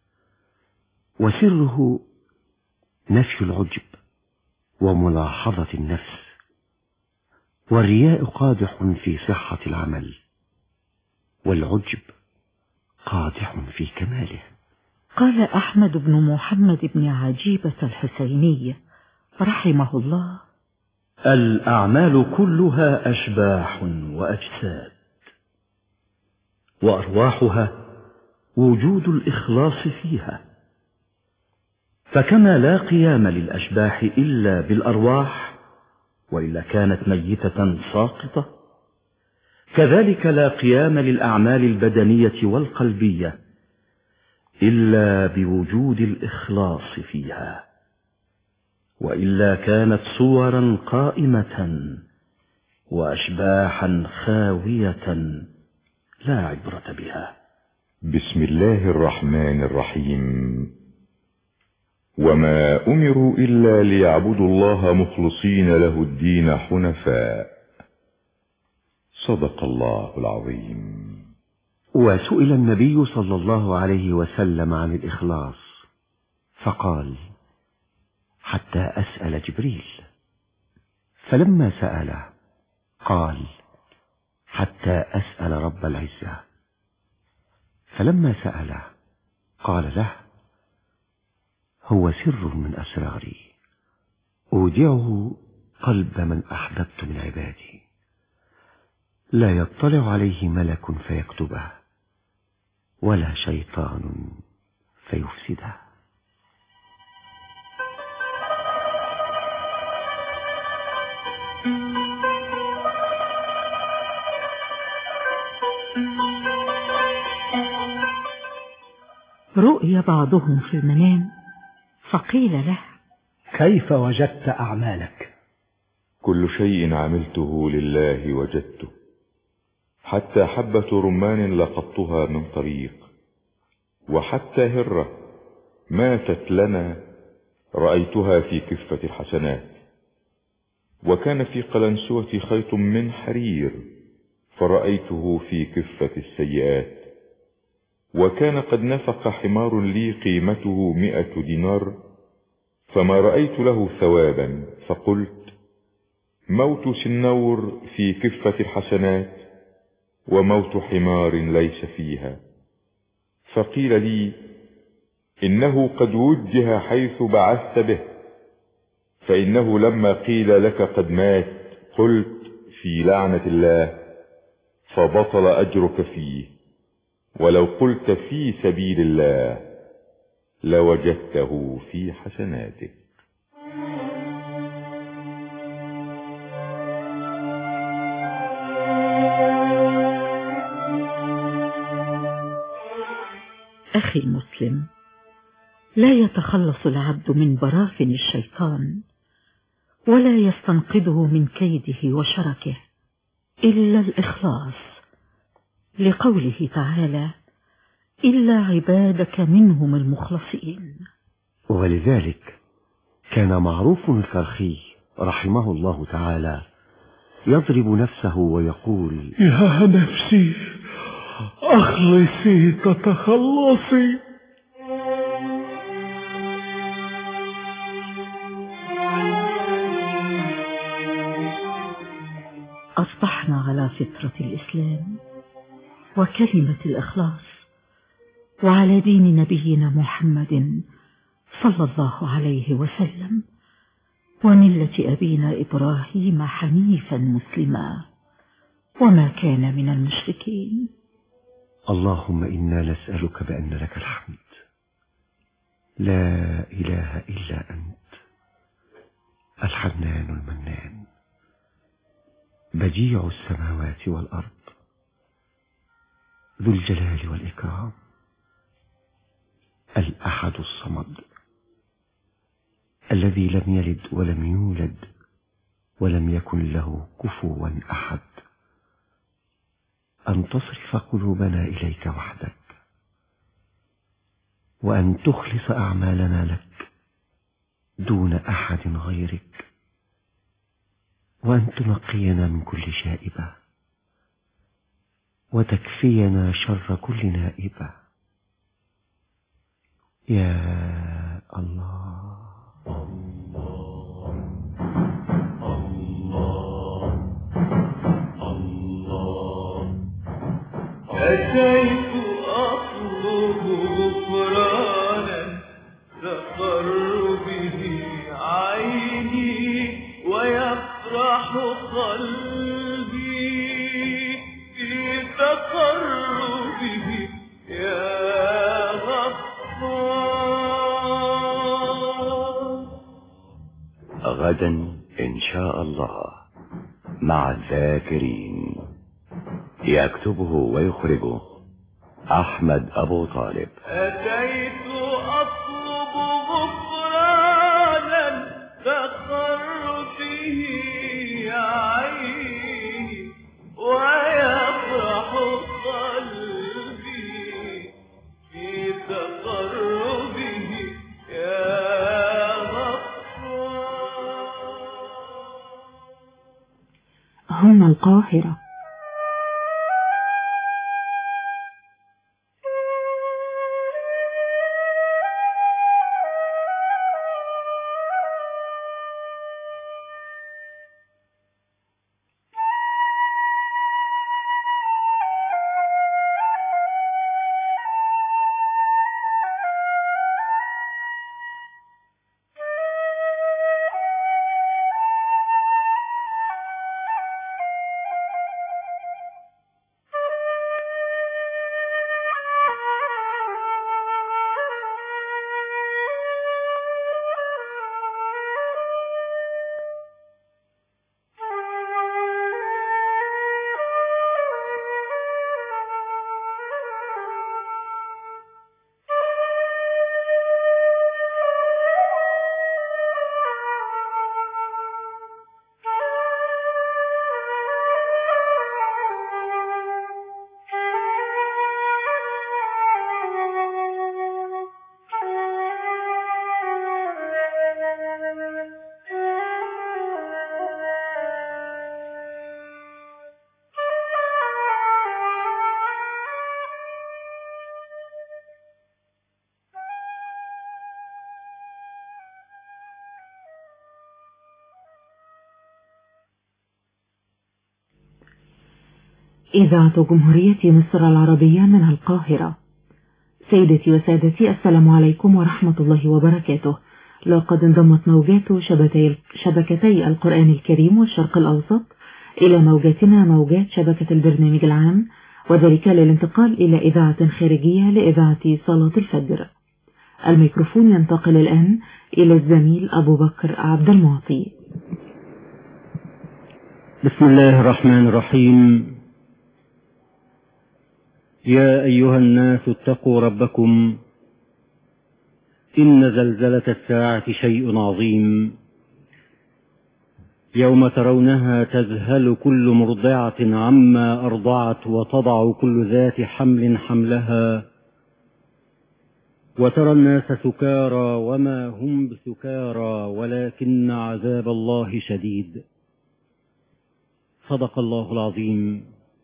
وسره نفي العجب وملاحظة النفس، والرياء قادح في صحة العمل، والعجب قادح في كماله. قال أحمد بن محمد بن عجيبة الحسيني رحمه الله: الأعمال كلها أشباح وأجساد، وأرواحها وجود الإخلاص فيها، فكما لا قيام للأشباح إلا بالأرواح وإلا كانت ميتة ساقطة، كذلك لا قيام للأعمال البدنية والقلبية إلا بوجود الإخلاص فيها، وإلا كانت صورا قائمة وأشباحا خاوية لا عبرة بها. بسم الله الرحمن الرحيم. وما أمروا إلا ليعبدوا الله مخلصين له الدين حنفاء. صدق الله العظيم. وسئل النبي صلى الله عليه وسلم عن الإخلاص فقال: حتى أسأل جبريل. فلما سأله قال: حتى أسأل رب العزة. فلما سأله قال له: هو سر من أسراري أودعه قلب من أحببت من عبادي، لا يطلع عليه ملك فيكتبه ولا شيطان فيفسده. رؤي بعضهم في المنام فقيل له: كيف وجدت أعمالك؟ كل شيء عملته لله وجدته، حتى حبة رمان لقطتها من طريق، وحتى هرة ماتت لنا رأيتها في كفة الحسنات، وكان في قلنسوة خيط من حرير فرأيته في كفة السيئات، وكان قد نفق حمار لي قيمته 100 دينار فما رأيت له ثوابا، فقلت: موت سنور في كفة الحسنات وموت حمار ليس فيها. فقيل لي: إنه قد وجه حيث بعثت به، فإنه لما قيل لك قد مات قلت: في لعنة الله، فبطل أجرك فيه، ولو قلت في سبيل الله لوجدته في حسناتك. أخي المسلم، لا يتخلص العبد من براثن الشيطان ولا يستنقذه من كيده وشركه إلا الإخلاص، لقوله تعالى: إلا عبادك منهم المخلصين. ولذلك كان معروف الكرخي رحمه الله تعالى يضرب نفسه ويقول: يا نفسي أخلصي تتخلصي. أصبحنا على فطرة الإسلام وكلمة الإخلاص وعلى دين نبينا محمد صلى الله عليه وسلم وملة أبينا إبراهيم حنيفا مسلما وما كان من المشركين. اللهم إنا نسألك بأن لك الحمد، لا إله إلا أنت، الحنان المنان، بديع السماوات والأرض، ذو الجلال والإكرام، الأحد الصمد، الذي لم يلد ولم يولد ولم يكن له كفوا أحد، أن تصرف قلوبنا إليك وحدك، وأن تخلص أعمالنا لك دون أحد غيرك، وأن تنقينا من كل شائبة، وتكفينا شر كل نائبة. يا الله. أتيت أطلب غفرانا تقر به عيني ويفرح قلبي في تقربه يا غفار. غدا إن شاء الله مع الذاكرين، يكتبه ويخرجه أحمد أبو طالب. أتيت أطلب غفرانا تقر به عيني ويفرح قلبي في تقربه يا غفار. هنا القاهرة. إذاعة جمهورية مصر العربية من القاهرة. سيدتي وسادتي، السلام عليكم ورحمة الله وبركاته. لقد انضمت موجات شبكتي القرآن الكريم والشرق الأوسط إلى موجاتنا موجات شبكة البرنامج العام، وذلك للانتقال إلى إذاعة خارجية لإذاعة صلاة الفجر. الميكروفون ينتقل الآن إلى الزميل أبو بكر عبد المعطي. بسم الله الرحمن الرحيم. يا أيها الناس اتقوا ربكم، إن زلزلة الساعة شيء عظيم، يوم ترونها تذهل كل مرضعة عما أرضعت وتضع كل ذات حمل حملها، وترى الناس سكارى وما هم بسكارى ولكن عذاب الله شديد. صدق الله العظيم.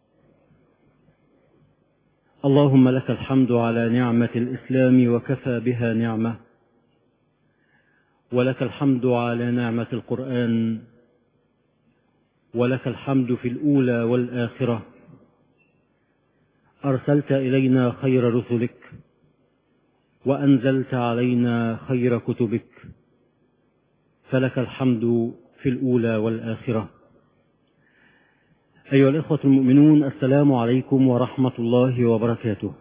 اللهم لك الحمد على نعمة الإسلام وكفى بها نعمة، ولك الحمد على نعمة القرآن، ولك الحمد في الأولى والآخرة. أرسلت إلينا خير رسلك، وأنزلت علينا خير كتبك، فلك الحمد في الأولى والآخرة. أيها الإخوة المؤمنون، السلام عليكم ورحمة الله وبركاته.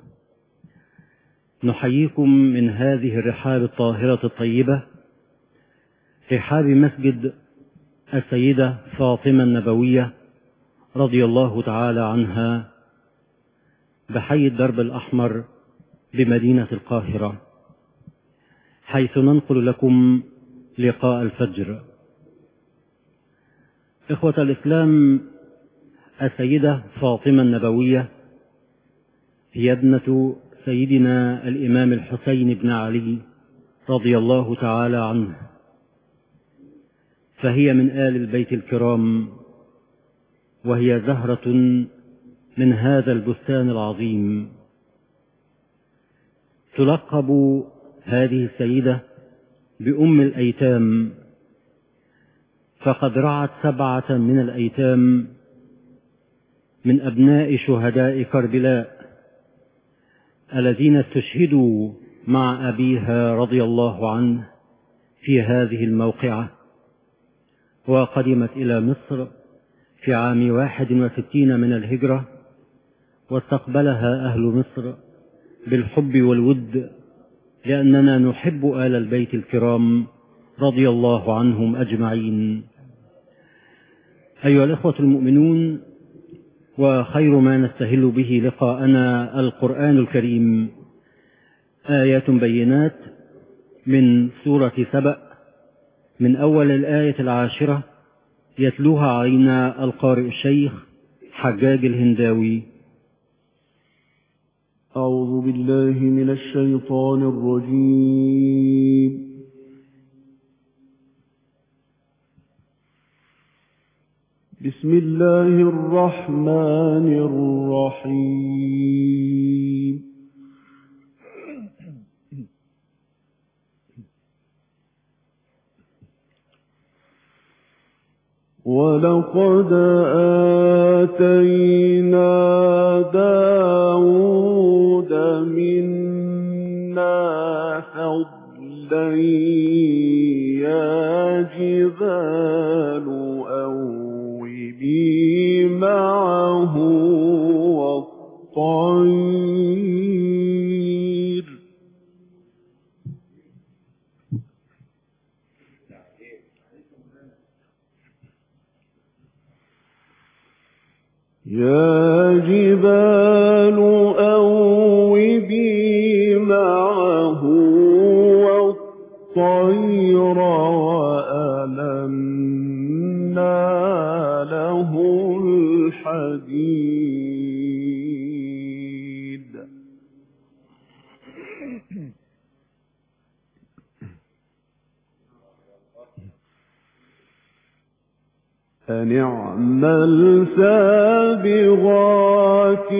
نحييكم من هذه الرحاب الطاهرة الطيبة، رحاب مسجد السيدة فاطمة النبوية رضي الله تعالى عنها بحي الدرب الأحمر بمدينة القاهرة، حيث ننقل لكم لقاء الفجر. إخوة الإسلام، السيدة فاطمة النبوية هي ابنة سيدنا الإمام الحسين بن علي رضي الله تعالى عنه، فهي من آل البيت الكرام، وهي زهرة من هذا البستان العظيم. تلقب هذه السيدة بأم الأيتام، فقد رعت 7 من الأيتام من أبناء شهداء كربلاء الذين استشهدوا مع أبيها رضي الله عنه في هذه الموقعة، وقدمت إلى مصر في عام 61 من الهجرة، واستقبلها أهل مصر بالحب والود، لأننا نحب آل البيت الكرام رضي الله عنهم أجمعين. أيها الإخوة المؤمنون، وخير ما نستهل به لقاءنا القرآن الكريم، آيات بينات من سورة سبأ من أول الآية 10 يتلوها علينا القارئ الشيخ حجاج الهنداوي. أعوذ بالله من الشيطان الرجيم. بسم الله الرحمن الرحيم. ولقد آتينا داود منا فضلا يا جبال أوبي معه والطير. يا جبال أوبي معه والطير وألنا له الحديد. أن اعمل سابغات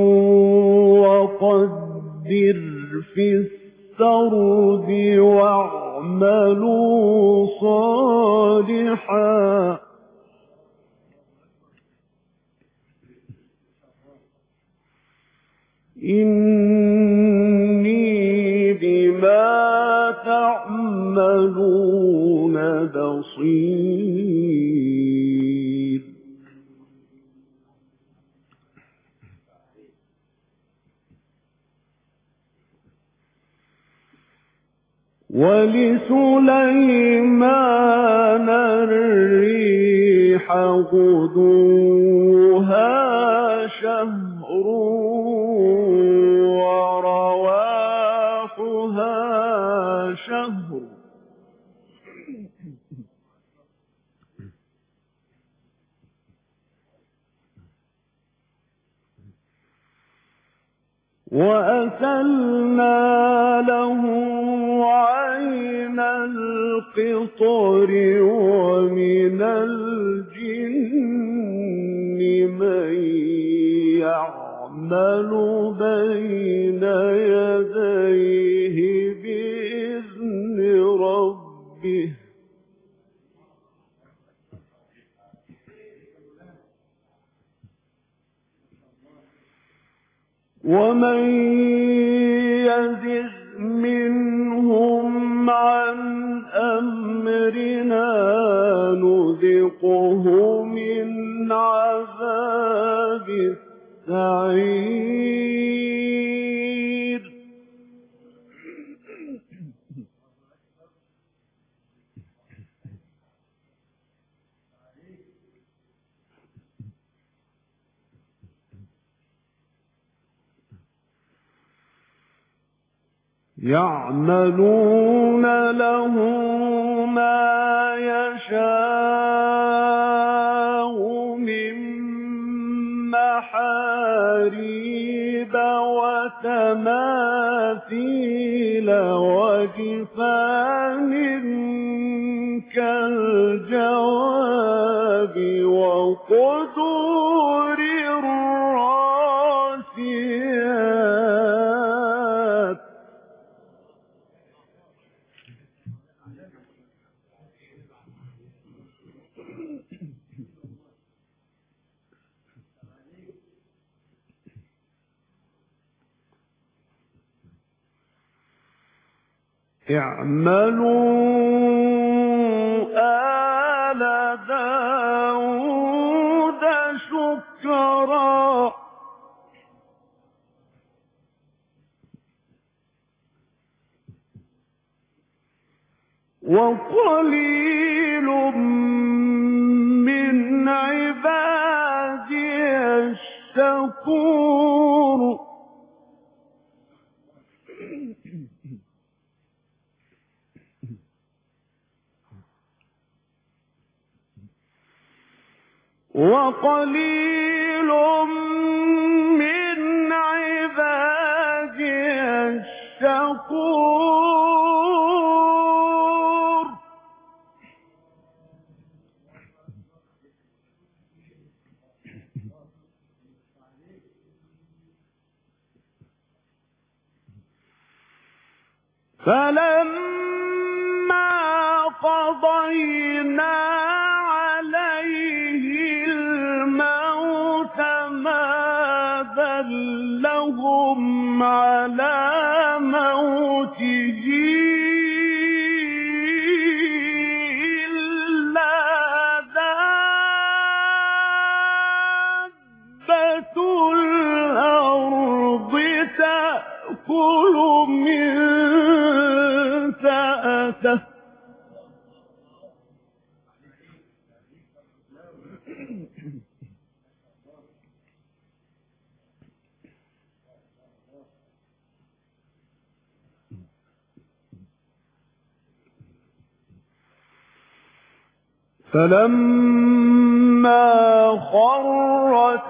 وقدر في السرد واعملوا صالحا إني بما تعملون بصير. ولسليمان الريح غدوها شهر ورواحها شهر وأسلنا له عين القطر ومن الجن من يعمل بين يديه بإذن ربه ومن يزغ منهم عن أمرنا نذقه من عذاب السعير. يعملون له ما يشاء من محاريب وتماثيل وجفان كالجواب وقدور الراسي اعملوا آل داود شكرا وقليل من عبادي الشكور وقليل من عبادي الشكور فلما قضينا عليه الموت ما دلهم على موته إلا دابة الأرض تأكل من سأته فلما خر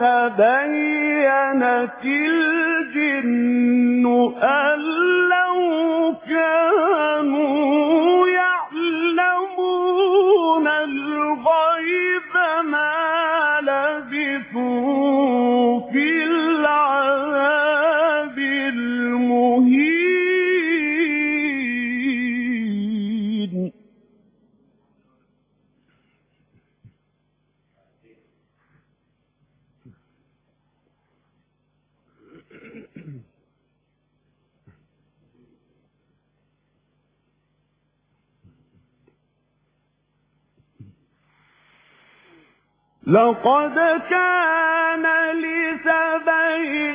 تبينت الجن أن لو كانوا يعلمون الغيب ما لبثوا في العذاب المهين لقد كان لسبع